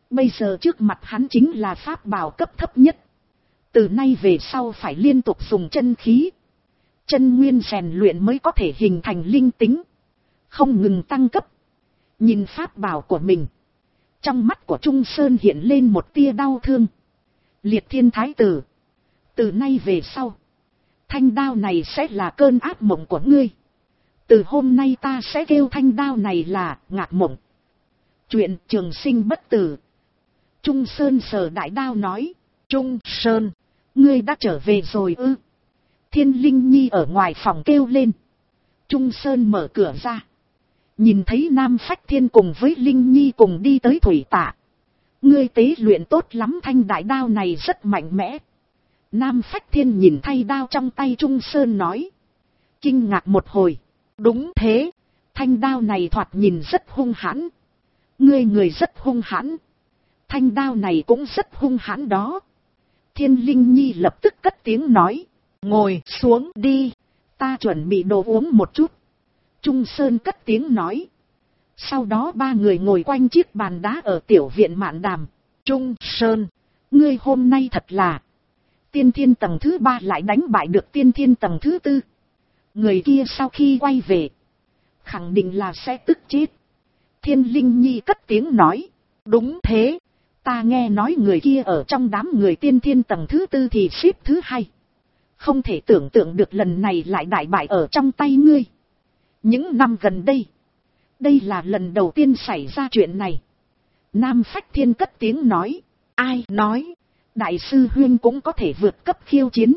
Bây giờ trước mặt hắn chính là pháp bảo cấp thấp nhất. Từ nay về sau phải liên tục dùng chân khí. Chân nguyên rèn luyện mới có thể hình thành linh tính. Không ngừng tăng cấp. Nhìn pháp bảo của mình. Trong mắt của Trung Sơn hiện lên một tia đau thương. Liệt Thiên Thái Tử. Từ nay về sau. Thanh đao này sẽ là cơn ác mộng của ngươi. Từ hôm nay ta sẽ kêu thanh đao này là ngạc mộng. Chuyện trường sinh bất tử. Trung Sơn sờ đại đao nói. Trung Sơn, ngươi đã trở về rồi ư? Thiên Linh Nhi ở ngoài phòng kêu lên. Trung Sơn mở cửa ra. Nhìn thấy Nam Phách Thiên cùng với Linh Nhi cùng đi tới thủy tạ. Ngươi tế luyện tốt lắm, thanh đại đao này rất mạnh mẽ. Nam Phách Thiên nhìn thay đao trong tay Trung Sơn nói. Kinh ngạc một hồi. Đúng thế, thanh đao này thoạt nhìn rất hung hãn. Người rất hung hãn. Thanh đao này cũng rất hung hãn đó. Thiên Linh Nhi lập tức cất tiếng nói. Ngồi xuống đi, ta chuẩn bị đồ uống một chút. Trung Sơn cất tiếng nói. Sau đó ba người ngồi quanh chiếc bàn đá ở tiểu viện Mạn Đàm. Trung Sơn, ngươi hôm nay thật là. Tiên thiên tầng thứ 3 lại đánh bại được tiên thiên tầng thứ 4. Người kia sau khi quay về, khẳng định là sẽ tức chết. Thiên Linh Nhi cất tiếng nói. Đúng thế, ta nghe nói người kia ở trong đám người tiên thiên tầng thứ 4 thì xếp thứ 2. Không thể tưởng tượng được lần này lại đại bại ở trong tay ngươi. Những năm gần đây, đây là lần đầu tiên xảy ra chuyện này. Nam Phách Thiên cất tiếng nói. Ai nói, đại sư huyên cũng có thể vượt cấp khiêu chiến.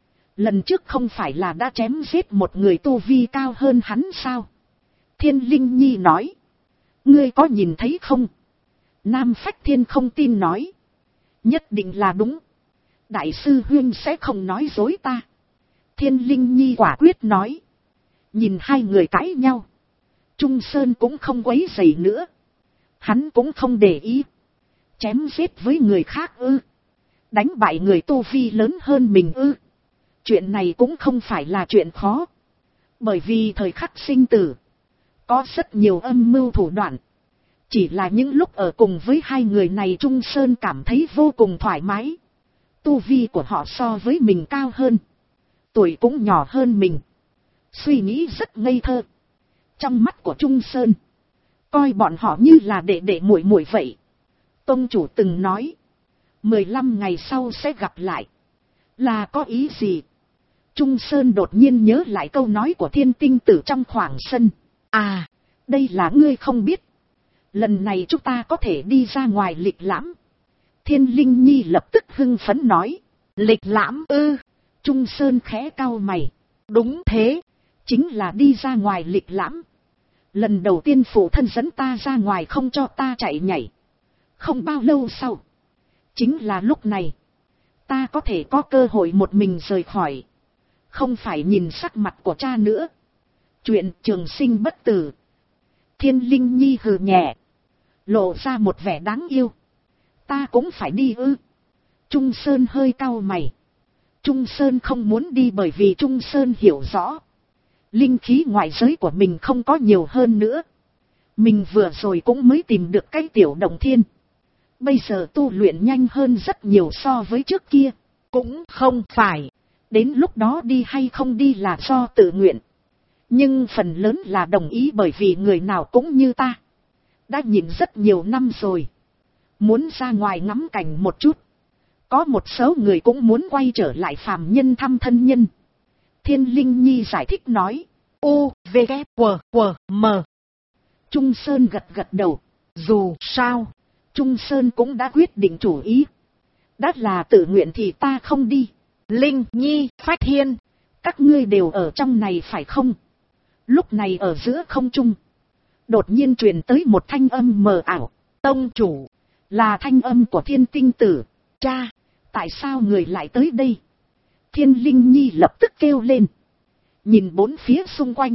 Lần trước không phải là đã chém giết một người tu vi cao hơn hắn sao? Thiên Linh Nhi nói. Ngươi có nhìn thấy không? Nam Phách Thiên không tin nói. Nhất định là đúng. Đại sư huyên sẽ không nói dối ta. Thiên Linh Nhi quả quyết nói. Nhìn hai người cãi nhau, Trung Sơn cũng không quấy rầy nữa. Hắn cũng không để ý. Chém giết với người khác ư? Đánh bại người tu vi lớn hơn mình ư? Chuyện này cũng không phải là chuyện khó. Bởi vì thời khắc sinh tử, có rất nhiều âm mưu thủ đoạn. Chỉ là những lúc ở cùng với hai người này Trung Sơn cảm thấy vô cùng thoải mái. Tu vi của họ so với mình cao hơn. Tuổi cũng nhỏ hơn mình. Suy nghĩ rất ngây thơ. Trong mắt của Trung Sơn, coi bọn họ như là đệ đệ muội muội vậy. Tông chủ từng nói, 15 ngày sau sẽ gặp lại. Là có ý gì? Trung Sơn đột nhiên nhớ lại câu nói của Thiên Tinh Tử trong khoảng sân. À, đây là ngươi không biết. Lần này chúng ta có thể đi ra ngoài lịch lãm. Thiên Linh Nhi lập tức hưng phấn nói. Lịch lãm ư? Trung Sơn khẽ cau mày. Đúng thế, chính là đi ra ngoài lịch lãm. Lần đầu tiên phụ thân dẫn ta ra ngoài không cho ta chạy nhảy. Không bao lâu sau, chính là lúc này, ta có thể có cơ hội một mình rời khỏi. Không phải nhìn sắc mặt của cha nữa. Chuyện trường sinh bất tử. Thiên Linh Nhi hừ nhẹ, lộ ra một vẻ đáng yêu. Ta cũng phải đi ư? Trung Sơn hơi cau mày. Trung Sơn không muốn đi bởi vì Trung Sơn hiểu rõ. Linh khí ngoại giới của mình không có nhiều hơn nữa. Mình vừa rồi cũng mới tìm được cái tiểu động thiên. Bây giờ tu luyện nhanh hơn rất nhiều so với trước kia. Cũng không phải. Đến lúc đó đi hay không đi là do tự nguyện. Nhưng phần lớn là đồng ý bởi vì người nào cũng như ta. Đã nhìn rất nhiều năm rồi. Muốn ra ngoài ngắm cảnh một chút. Có một số người cũng muốn quay trở lại phàm nhân thăm thân nhân. Thiên Linh Nhi giải thích nói. U, V, K, W, W, M. Trung Sơn gật gật đầu. Dù sao, Trung Sơn cũng đã quyết định chủ ý. Đã là tự nguyện thì ta không đi. Linh Nhi, Phách Thiên, các ngươi đều ở trong này phải không? Lúc này ở giữa không trung, đột nhiên truyền tới một thanh âm mờ ảo. Tông chủ, là thanh âm của Thiên Tinh Tử. Cha, tại sao người lại tới đây? Thiên Linh Nhi lập tức kêu lên. Nhìn bốn phía xung quanh.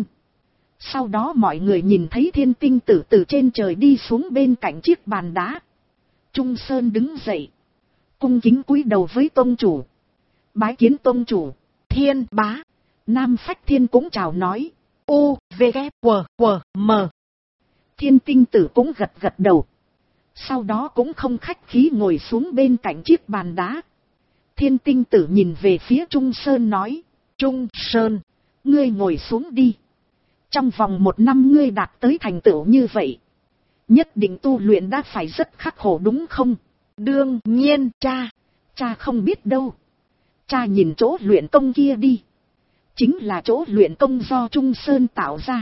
Sau đó mọi người nhìn thấy Thiên Tinh Tử từ trên trời đi xuống bên cạnh chiếc bàn đá. Trung Sơn đứng dậy, cung kính cúi đầu với tông chủ. Bái kiến tông chủ. Thiên bá. Nam Phách Thiên cũng chào nói. U, V, K, W, W, M. Thiên Tinh Tử cũng gật gật đầu. Sau đó cũng không khách khí ngồi xuống bên cạnh chiếc bàn đá. Thiên Tinh Tử nhìn về phía Trung Sơn nói, Trung Sơn, ngươi ngồi xuống đi. Trong vòng 1 năm ngươi đạt tới thành tựu như vậy, nhất định tu luyện đã phải rất khắc khổ đúng không? Đương nhiên cha không biết đâu. Cha nhìn chỗ luyện công kia đi. Chính là chỗ luyện công do Trung Sơn tạo ra.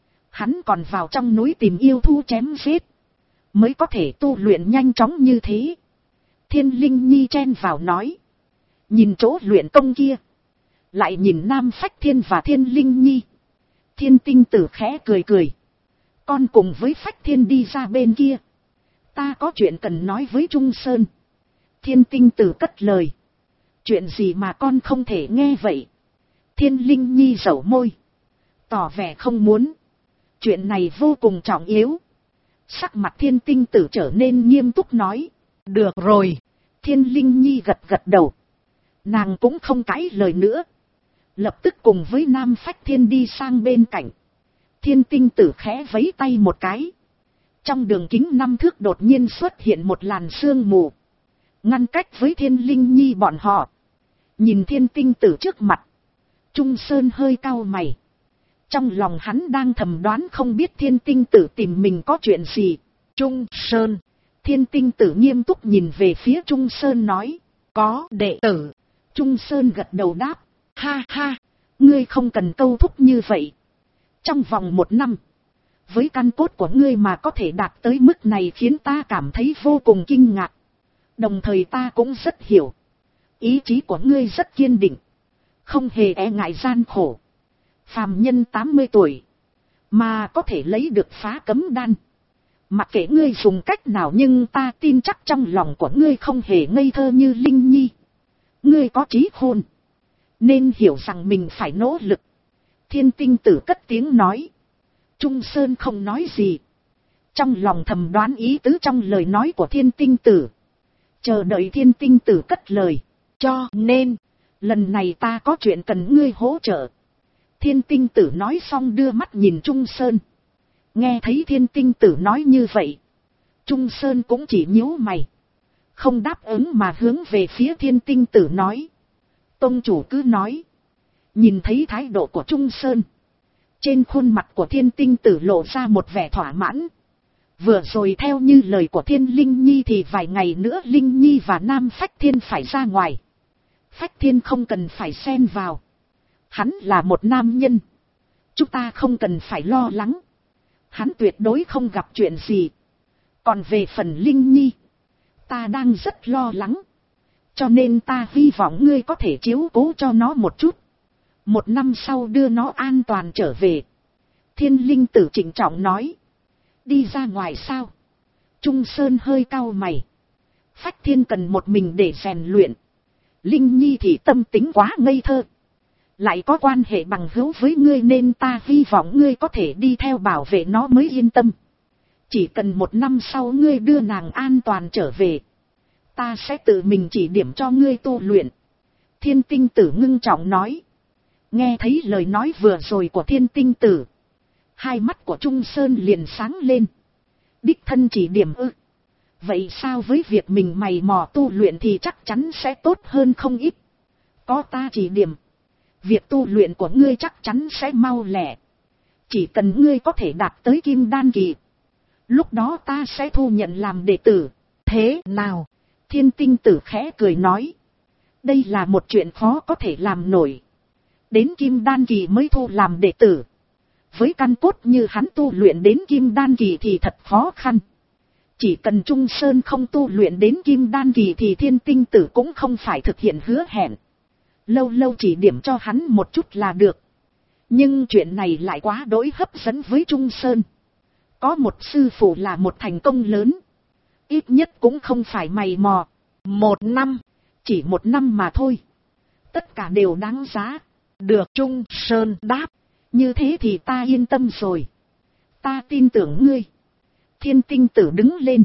Hắn còn vào trong núi tìm yêu thú chém giết, mới có thể tu luyện nhanh chóng như thế. Thiên Linh Nhi chen vào nói. Nhìn chỗ luyện công kia, lại nhìn Nam Phách Thiên và Thiên Linh Nhi. Thiên Tinh Tử khẽ cười cười. Con cùng với Phách Thiên đi ra bên kia. Ta có chuyện cần nói với Trung Sơn. Thiên Tinh Tử cất lời. Chuyện gì mà con không thể nghe vậy? Thiên Linh Nhi dẩu môi, tỏ vẻ không muốn. Chuyện này vô cùng trọng yếu. Sắc mặt Thiên Tinh Tử trở nên nghiêm túc nói. Được rồi. Thiên Linh Nhi gật gật đầu. Nàng cũng không cãi lời nữa. Lập tức cùng với Nam Phách Thiên đi sang bên cạnh. Thiên Tinh Tử khẽ vẫy tay một cái. Trong đường kính 5 thước đột nhiên xuất hiện một làn sương mù, ngăn cách với Thiên Linh Nhi bọn họ. Nhìn Thiên Tinh Tử trước mặt, Trung Sơn hơi cau mày. Trong lòng hắn đang thầm đoán không biết Thiên Tinh Tử tìm mình có chuyện gì. Trung Sơn. Thiên Tinh Tử nghiêm túc nhìn về phía Trung Sơn nói. Có đệ tử. Trung Sơn gật đầu đáp. Ha ha, ngươi không cần câu thúc như vậy. Trong vòng 1 năm, với căn cốt của ngươi mà có thể đạt tới mức này khiến ta cảm thấy vô cùng kinh ngạc. Đồng thời ta cũng rất hiểu. Ý chí của ngươi rất kiên định, không hề e ngại gian khổ. Phàm nhân 80 tuổi, mà có thể lấy được phá cấm đan. Mặc kệ ngươi dùng cách nào nhưng ta tin chắc trong lòng của ngươi không hề ngây thơ như Linh Nhi. Ngươi có trí khôn, nên hiểu rằng mình phải nỗ lực. Thiên Tinh Tử cất tiếng nói. Trung Sơn không nói gì. Trong lòng thầm đoán ý tứ trong lời nói của Thiên Tinh Tử. Chờ đợi Thiên Tinh Tử cất lời. Cho nên, lần này ta có chuyện cần ngươi hỗ trợ. Thiên Tinh Tử nói xong đưa mắt nhìn Trung Sơn. Nghe thấy Thiên Tinh Tử nói như vậy, Trung Sơn cũng chỉ nhíu mày, không đáp ứng mà hướng về phía Thiên Tinh Tử nói. Tông chủ cứ nói. Nhìn thấy thái độ của Trung Sơn, trên khuôn mặt của Thiên Tinh Tử lộ ra một vẻ thỏa mãn. Vừa rồi theo như lời của Thiên Linh Nhi thì vài ngày nữa Linh Nhi và Nam Phách Thiên phải ra ngoài. Phách Thiên không cần phải xen vào. Hắn là một nam nhân, chúng ta không cần phải lo lắng. Hắn tuyệt đối không gặp chuyện gì. Còn về phần Linh Nhi, ta đang rất lo lắng. Cho nên ta hy vọng ngươi có thể chiếu cố cho nó một chút. 1 năm sau đưa nó an toàn trở về. Thiên Linh Tử trịnh trọng nói. Đi ra ngoài sao? Trung Sơn hơi cau mày. Phách Thiên cần một mình để rèn luyện. Linh Nhi thì tâm tính quá ngây thơ, lại có quan hệ bằng hữu với ngươi nên ta hy vọng ngươi có thể đi theo bảo vệ nó mới yên tâm. Chỉ cần 1 năm sau ngươi đưa nàng an toàn trở về, ta sẽ tự mình chỉ điểm cho ngươi tu luyện. Thiên Tinh Tử ngưng trọng nói. Nghe thấy lời nói vừa rồi của Thiên Tinh Tử, hai mắt của Trung Sơn liền sáng lên. Đích thân chỉ điểm ư? Vậy sao với việc mình mày mò tu luyện thì chắc chắn sẽ tốt hơn không ít. Có ta chỉ điểm, việc tu luyện của ngươi chắc chắn sẽ mau lẹ. Chỉ cần ngươi có thể đạt tới Kim Đan kỳ, lúc đó ta sẽ thu nhận làm đệ tử. Thế nào? Thiên Tinh Tử khẽ cười nói. Đây là một chuyện khó có thể làm nổi. Đến Kim Đan kỳ mới thu làm đệ tử. Với căn cốt như hắn tu luyện đến Kim Đan kỳ thì thật khó khăn. Chỉ cần Trung Sơn không tu luyện đến Kim Đan kỳ thì Thiên Tinh Tử cũng không phải thực hiện hứa hẹn. Lâu lâu chỉ điểm cho hắn một chút là được. Nhưng chuyện này lại quá đỗi hấp dẫn với Trung Sơn. Có một sư phụ là một thành công lớn. Ít nhất cũng không phải mày mò. 1 năm, chỉ 1 năm mà thôi. Tất cả đều đáng giá. Được, Trung Sơn đáp. Như thế thì ta yên tâm rồi. Ta tin tưởng ngươi. Thiên Tinh Tử đứng lên,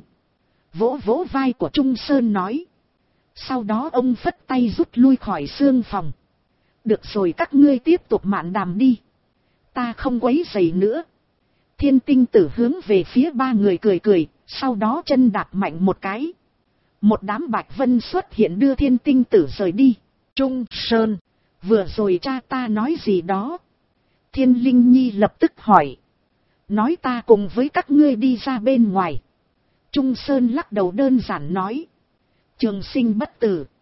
vỗ vỗ vai của Trung Sơn nói. Sau đó ông phất tay rút lui khỏi xương phòng. Được rồi, các ngươi tiếp tục mạn đàm đi. Ta không quấy rầy nữa. Thiên Tinh Tử hướng về phía 3 người cười cười, Sau đó chân đạp mạnh một cái. Một đám bạch vân xuất hiện đưa Thiên Tinh Tử rời đi. Trung Sơn, vừa rồi cha ta nói gì đó? Thiên Linh Nhi lập tức hỏi. Nói ta cùng với các ngươi đi ra bên ngoài. Trung Sơn lắc đầu đơn giản nói. Trường sinh bất tử.